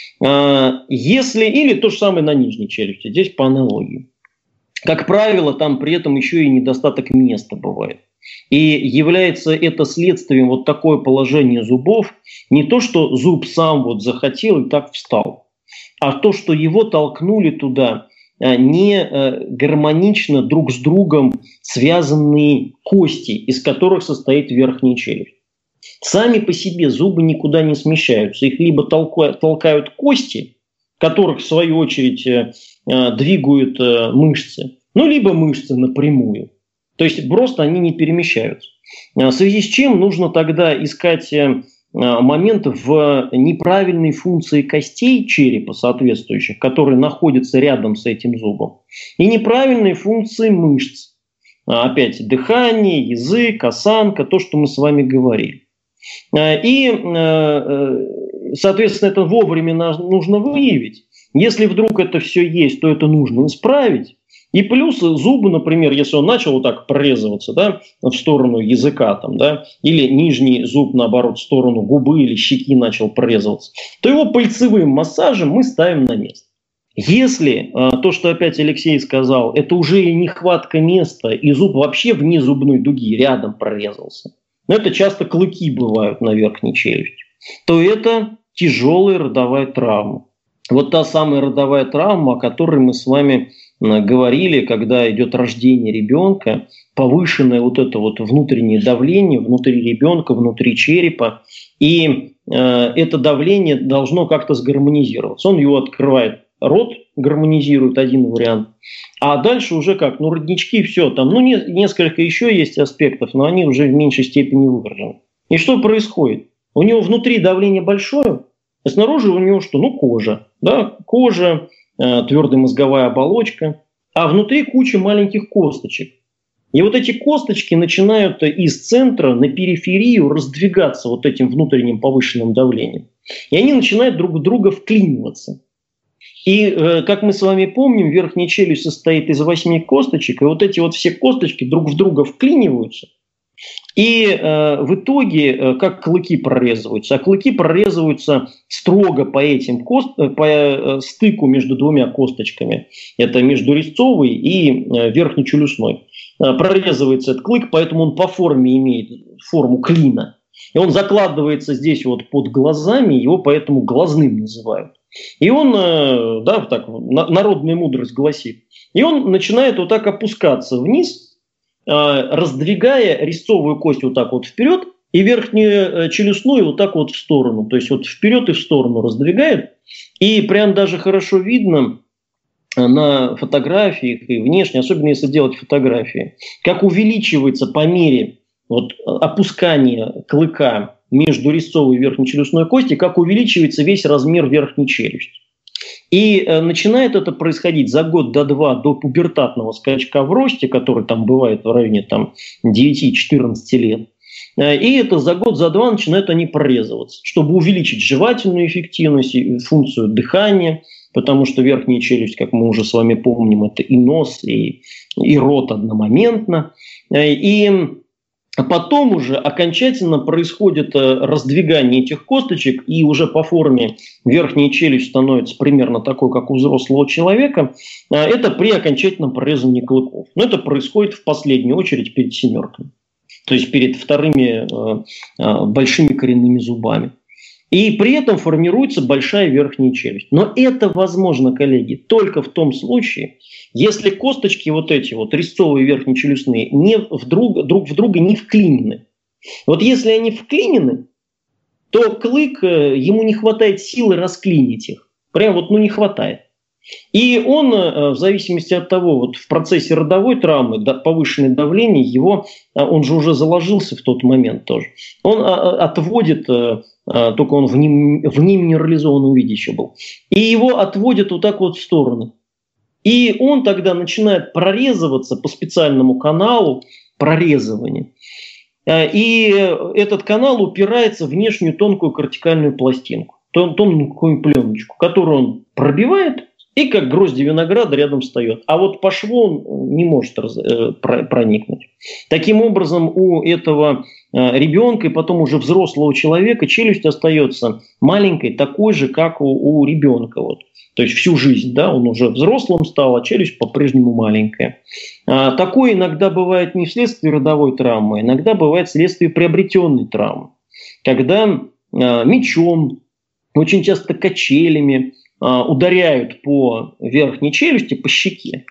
Или то же самое на нижней челюсти, здесь по аналогии. Как правило, там при этом еще и недостаток места бывает. И является это следствием вот такое положение зубов, не то, что зуб сам вот захотел и так встал, а то, что его толкнули туда не гармонично друг с другом связанные кости, из которых состоит верхняя челюсть. Сами по себе зубы никуда не смещаются. Их либо толкают кости, которых в свою очередь двигают мышцы, либо мышцы напрямую. То есть просто они не перемещаются. В связи с чем нужно тогда искать момент в неправильной функции костей черепа соответствующих, которые находятся рядом с этим зубом, и неправильной функции мышц. Опять дыхание, язык, осанка, то, что мы с вами говорили. И, соответственно, это вовремя нужно выявить. Если вдруг это все есть, то это нужно исправить. И плюс зубы, например, если он начал вот так прорезываться, да, в сторону языка, там, да, или нижний зуб, наоборот, в сторону губы или щеки начал прорезываться, то его пальцевым массажем мы ставим на место. Если то, что опять Алексей сказал, это уже нехватка места, и зуб вообще вне зубной дуги рядом прорезался, но это часто клыки бывают на верхней челюсти, то это тяжелая родовая травма. Вот та самая родовая травма, о которой мы с вами говорили, когда идет рождение ребенка, повышенное вот это вот внутреннее давление внутри ребенка, внутри черепа, и это давление должно как-то сгармонизироваться. Он его открывает, рот гармонизирует, один вариант, а дальше уже как, роднички, все, там, несколько еще есть аспектов, но они уже в меньшей степени выражены. И что происходит? У него внутри давление большое, а снаружи у него что? Кожа. Да? Кожа, твердая мозговая оболочка, а внутри куча маленьких косточек. И вот эти косточки начинают из центра на периферию раздвигаться вот этим внутренним повышенным давлением. И они начинают друг в друга вклиниваться. И, как мы с вами помним, верхняя челюсть состоит из 8 косточек, и вот эти вот все косточки друг в друга вклиниваются. И в итоге, как клыки прорезываются? А клыки прорезываются строго по стыку между двумя косточками. Это между резцовой и верхнечелюстной. Прорезывается этот клык, поэтому он по форме имеет форму клина. И он закладывается здесь вот под глазами, его поэтому глазным называют. И он, да, так, народная мудрость гласит, и он начинает вот так опускаться вниз, раздвигая резцовую кость вот так вот вперед и верхнюю челюстную вот так вот в сторону. То есть вот вперед и в сторону раздвигает. И прям даже хорошо видно на фотографиях и внешне, особенно если делать фотографии, как увеличивается по мере вот опускания клыка между резцовой и верхнечелюстной костью, как увеличивается весь размер верхней челюсти. И начинает это происходить за год до 2 до пубертатного скачка в росте, который там бывает в районе 9-14 лет. И это за год, за 2 начинают они прорезываться, чтобы увеличить жевательную эффективность и функцию дыхания, потому что верхняя челюсть, как мы уже с вами помним, это и нос, и рот одномоментно. И потом уже окончательно происходит раздвигание этих косточек, и уже по форме верхняя челюсть становится примерно такой, как у взрослого человека. Это при окончательном прорезании клыков. Но это происходит в последнюю очередь перед семерками, то есть перед вторыми большими коренными зубами. И при этом формируется большая верхняя челюсть. Но это возможно, коллеги, только в том случае, если косточки вот эти вот резцовые верхнечелюстные друг в друга не вклинены. Вот если они вклинены, то клык, ему не хватает силы расклинить их. Прям вот не хватает. И он, в зависимости от того, вот в процессе родовой травмы, повышенное давление, он же уже заложился в тот момент тоже, он отводит, только он в неминерализованном виде еще был, и его отводит вот так вот в сторону. И он тогда начинает прорезываться по специальному каналу прорезывания. И этот канал упирается в внешнюю тонкую кортикальную пластинку, тонкую пленочку, которую он пробивает, и как грозди винограда рядом встает. А вот по шву он не может проникнуть. Таким образом, у этого ребенка и потом уже взрослого человека челюсть остается маленькой, такой же, как у ребенка. Вот. То есть всю жизнь, да, он уже взрослым стал, а челюсть по-прежнему маленькая. Такое иногда бывает не вследствие родовой травмы, иногда бывает вследствие приобретенной травмы. Когда мечом, очень часто качелями ударяют по верхней челюсти, по щеке.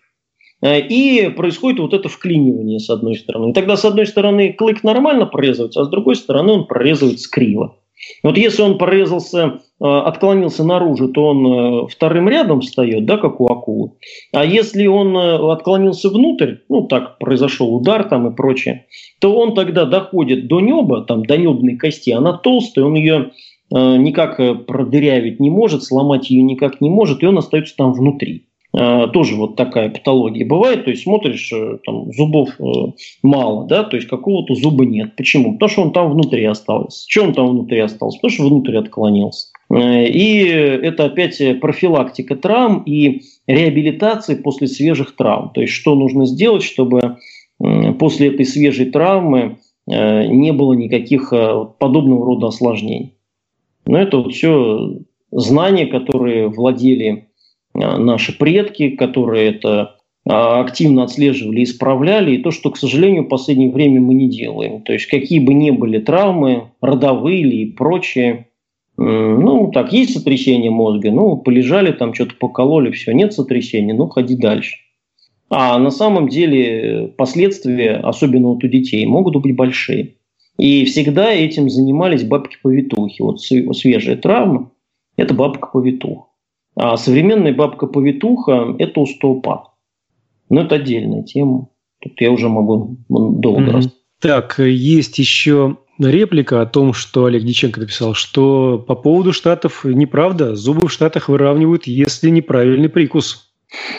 И происходит вот это вклинивание с одной стороны. И тогда с одной стороны клык нормально прорезывается, а с другой стороны он прорезывается криво. Вот если он прорезался, отклонился наружу, то он вторым рядом встает, да, как у акулы. А если он отклонился внутрь, так произошел удар там и прочее, то он тогда доходит до неба, до небной кости, она толстая, он ее никак продырявить не может, сломать ее никак не может, и он остается там внутри. Тоже вот такая патология бывает, то есть смотришь, там зубов мало, да, то есть какого-то зуба нет. Почему? Потому что он там внутри остался. Чего он там внутри остался? Потому что внутрь отклонился. И это опять профилактика травм и реабилитации после свежих травм. То есть что нужно сделать, чтобы после этой свежей травмы не было никаких подобного рода осложнений. Но это вот все знания, которые владели наши предки, которые это активно отслеживали и исправляли, и то, что, к сожалению, в последнее время мы не делаем. То есть какие бы ни были травмы, родовые и прочее, есть сотрясение мозга, полежали там, что-то покололи, все, нет сотрясения, ходи дальше. А на самом деле последствия, особенно вот у детей, могут быть большие. И всегда этим занимались бабки-повитухи. Вот свежая травма – это бабка-повитуха. А современная бабка-повитуха – это остеопат. Но это отдельная тема. Тут я уже могу долго рассказать.
Так, есть еще реплика о том, что Олег Дьяченко написал, что по поводу Штатов неправда. Зубы в Штатах выравнивают, если неправильный прикус.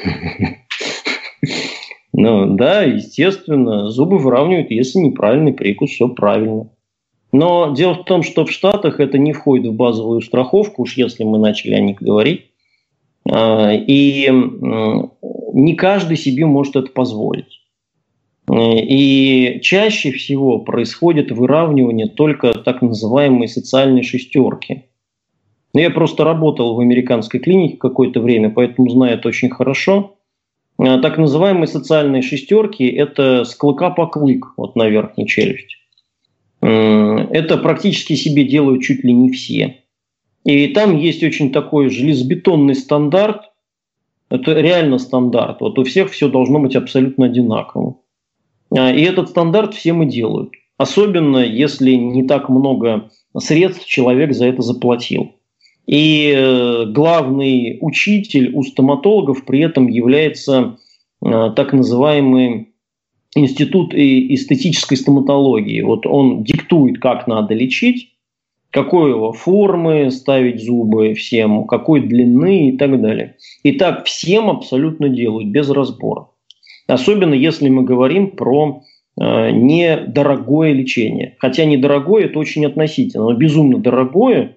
Ну да, естественно, зубы выравнивают, если неправильный прикус, все правильно. Но дело в том, что в Штатах это не входит в базовую страховку, уж если мы начали о них говорить. И не каждый себе может это позволить. И чаще всего происходит выравнивание только так называемой социальной шестерки. Я просто работал в американской клинике какое-то время, поэтому знаю это очень хорошо. Так называемые социальные шестерки – это с клыка по клык вот на верхней челюсти. Это практически себе делают чуть ли не все. И там есть очень такой железобетонный стандарт. Это реально стандарт. Вот у всех все должно быть абсолютно одинаково. И этот стандарт всем и делают. Особенно, если не так много средств человек за это заплатил. И главный учитель у стоматологов при этом является так называемый институт эстетической стоматологии. Вот он диктует, как надо лечить, какой его формы ставить зубы всем, какой длины и так далее. И так всем абсолютно делают, без разбора. Особенно если мы говорим про недорогое лечение. Хотя недорогое – это очень относительно, оно безумно дорогое,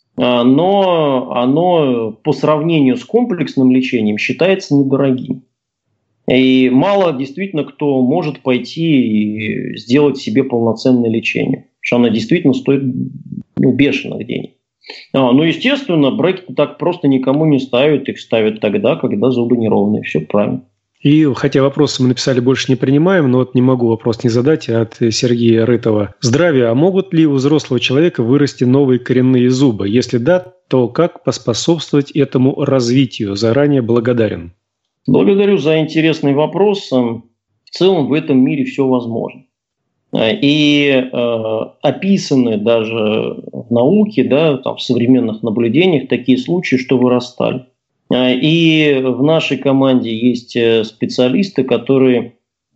но оно по сравнению с комплексным лечением считается недорогим. И мало действительно кто может пойти и сделать себе полноценное лечение. Потому что оно действительно стоит бешеных денег. Ну, естественно, брекеты так просто никому не ставят. Их ставят тогда, когда зубы неровные. Все правильно.
И хотя вопросы мы написали больше не принимаем, но вот не могу вопрос не задать от Сергея Рытова. Здравия, а могут ли у взрослого человека вырасти новые коренные зубы? Если да, то как поспособствовать этому развитию? Заранее благодарен.
Благодарю за интересный вопрос. В целом в этом мире все возможно. И описаны даже в науке, да, там, в современных наблюдениях такие случаи, что вырастали. И в нашей команде есть специалисты, которые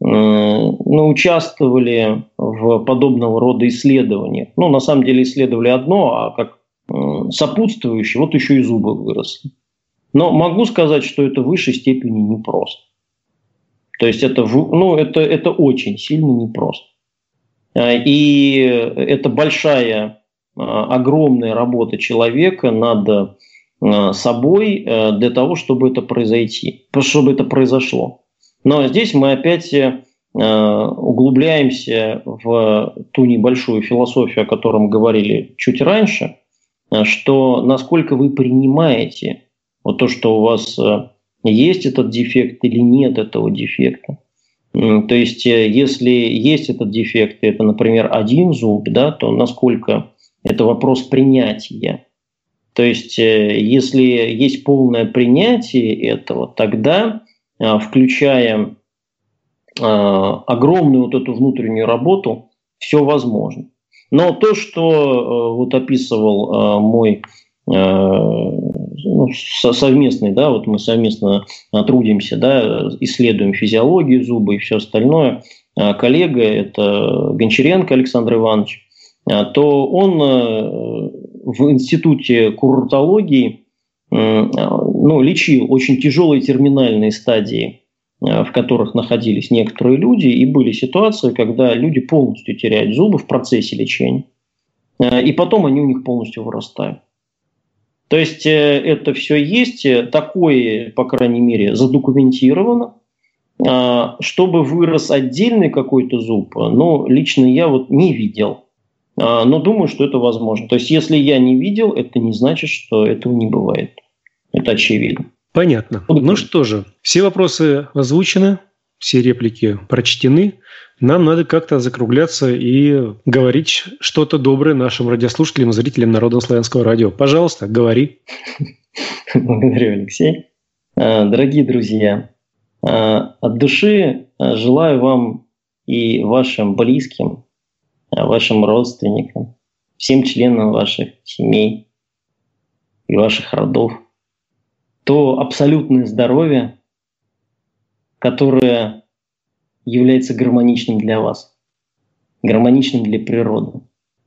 участвовали в подобного рода исследованиях. Ну, на самом деле исследовали одно, а как сопутствующее, вот еще и зубы выросли. Но могу сказать, что это в высшей степени непросто. То есть это очень сильно непросто. И это большая, огромная работа человека над собой для того, чтобы это произошло. Но здесь мы опять углубляемся в ту небольшую философию, о которой мы говорили чуть раньше, что насколько вы принимаете вот то, что у вас есть этот дефект или нет этого дефекта. То есть, если есть этот дефект, это, например, один зуб, да, то насколько это вопрос принятия. То есть, если есть полное принятие этого, тогда, включая огромную вот эту внутреннюю работу, все возможно. Но то, что вот описывал мой совместный, да, вот мы совместно трудимся, да, исследуем физиологию зуба и все остальное, коллега, это Гончаренко Александр Иванович, то он в институте курортологии лечил очень тяжелые терминальные стадии, в которых находились некоторые люди, и были ситуации, когда люди полностью теряют зубы в процессе лечения, и потом они у них полностью вырастают. То есть это все есть, такое, по крайней мере, задокументировано. Чтобы вырос отдельный какой-то зуб, лично я вот не видел. Но думаю, что это возможно. То есть если я не видел, это не значит, что этого не бывает. Это очевидно.
Понятно. Ну что же, все вопросы озвучены, все реплики прочтены. Нам надо как-то закругляться и говорить что-то доброе нашим радиослушателям и зрителям Народно-славянского радио. Пожалуйста, говори.
Благодарю, Алексей. Дорогие друзья, от души желаю вам и вашим близким, вашим родственникам, всем членам ваших семей и ваших родов то абсолютное здоровье, которое является гармоничным для вас, гармоничным для природы.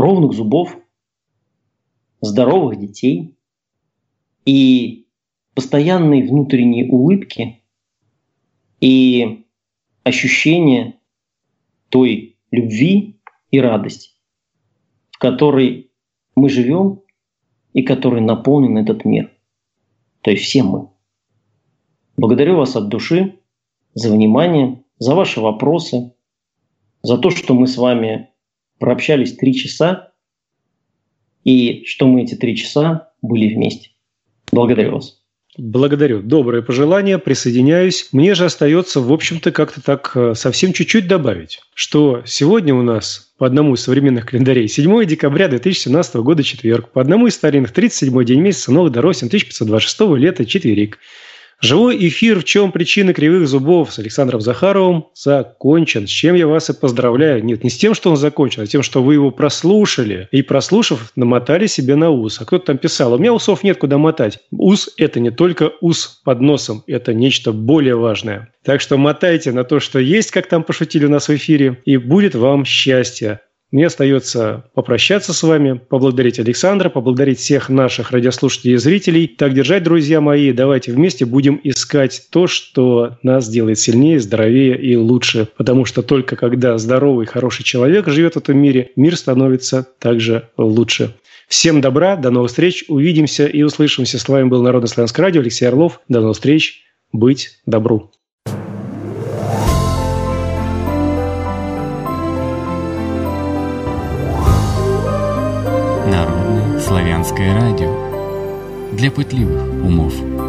ровных зубов, здоровых детей и постоянной внутренней улыбки и ощущения той любви и радости, в которой мы живем и которой наполнен этот мир. То есть все мы. Благодарю вас от души за внимание, за ваши вопросы, за то, что мы с вами прообщались 3 часа и что мы эти 3 часа были вместе. Благодарю вас.
Благодарю. Доброе пожелание, присоединяюсь. Мне же остается, в общем-то, как-то так совсем чуть-чуть добавить, что сегодня у нас по одному из современных календарей 7 декабря 2017 года четверг, по одному из старинных 37-й день месяца Новый Доросин 1526 лета четверик. Живой эфир «В чем причина кривых зубов» с Александром Захаровым закончен, с чем я вас и поздравляю. Нет, не с тем, что он закончен, а тем, что вы его прослушали. И, прослушав, намотали себе на ус. А кто-то там писал: у меня усов нет, куда мотать. Ус – это не только ус под носом, это нечто более важное. Так что мотайте на то, что есть, как там пошутили у нас в эфире, и будет вам счастье. Мне остается попрощаться с вами, поблагодарить Александра, поблагодарить всех наших радиослушателей и зрителей. Так держать, друзья мои. Давайте вместе будем искать то, что нас делает сильнее, здоровее и лучше. Потому что только когда здоровый, хороший человек живет в этом мире, мир становится также лучше. Всем добра, до новых встреч, увидимся и услышимся. С вами был Народное славянское радио, Алексей Орлов. До новых встреч, быть добру.
Народное славянское радио для пытливых умов.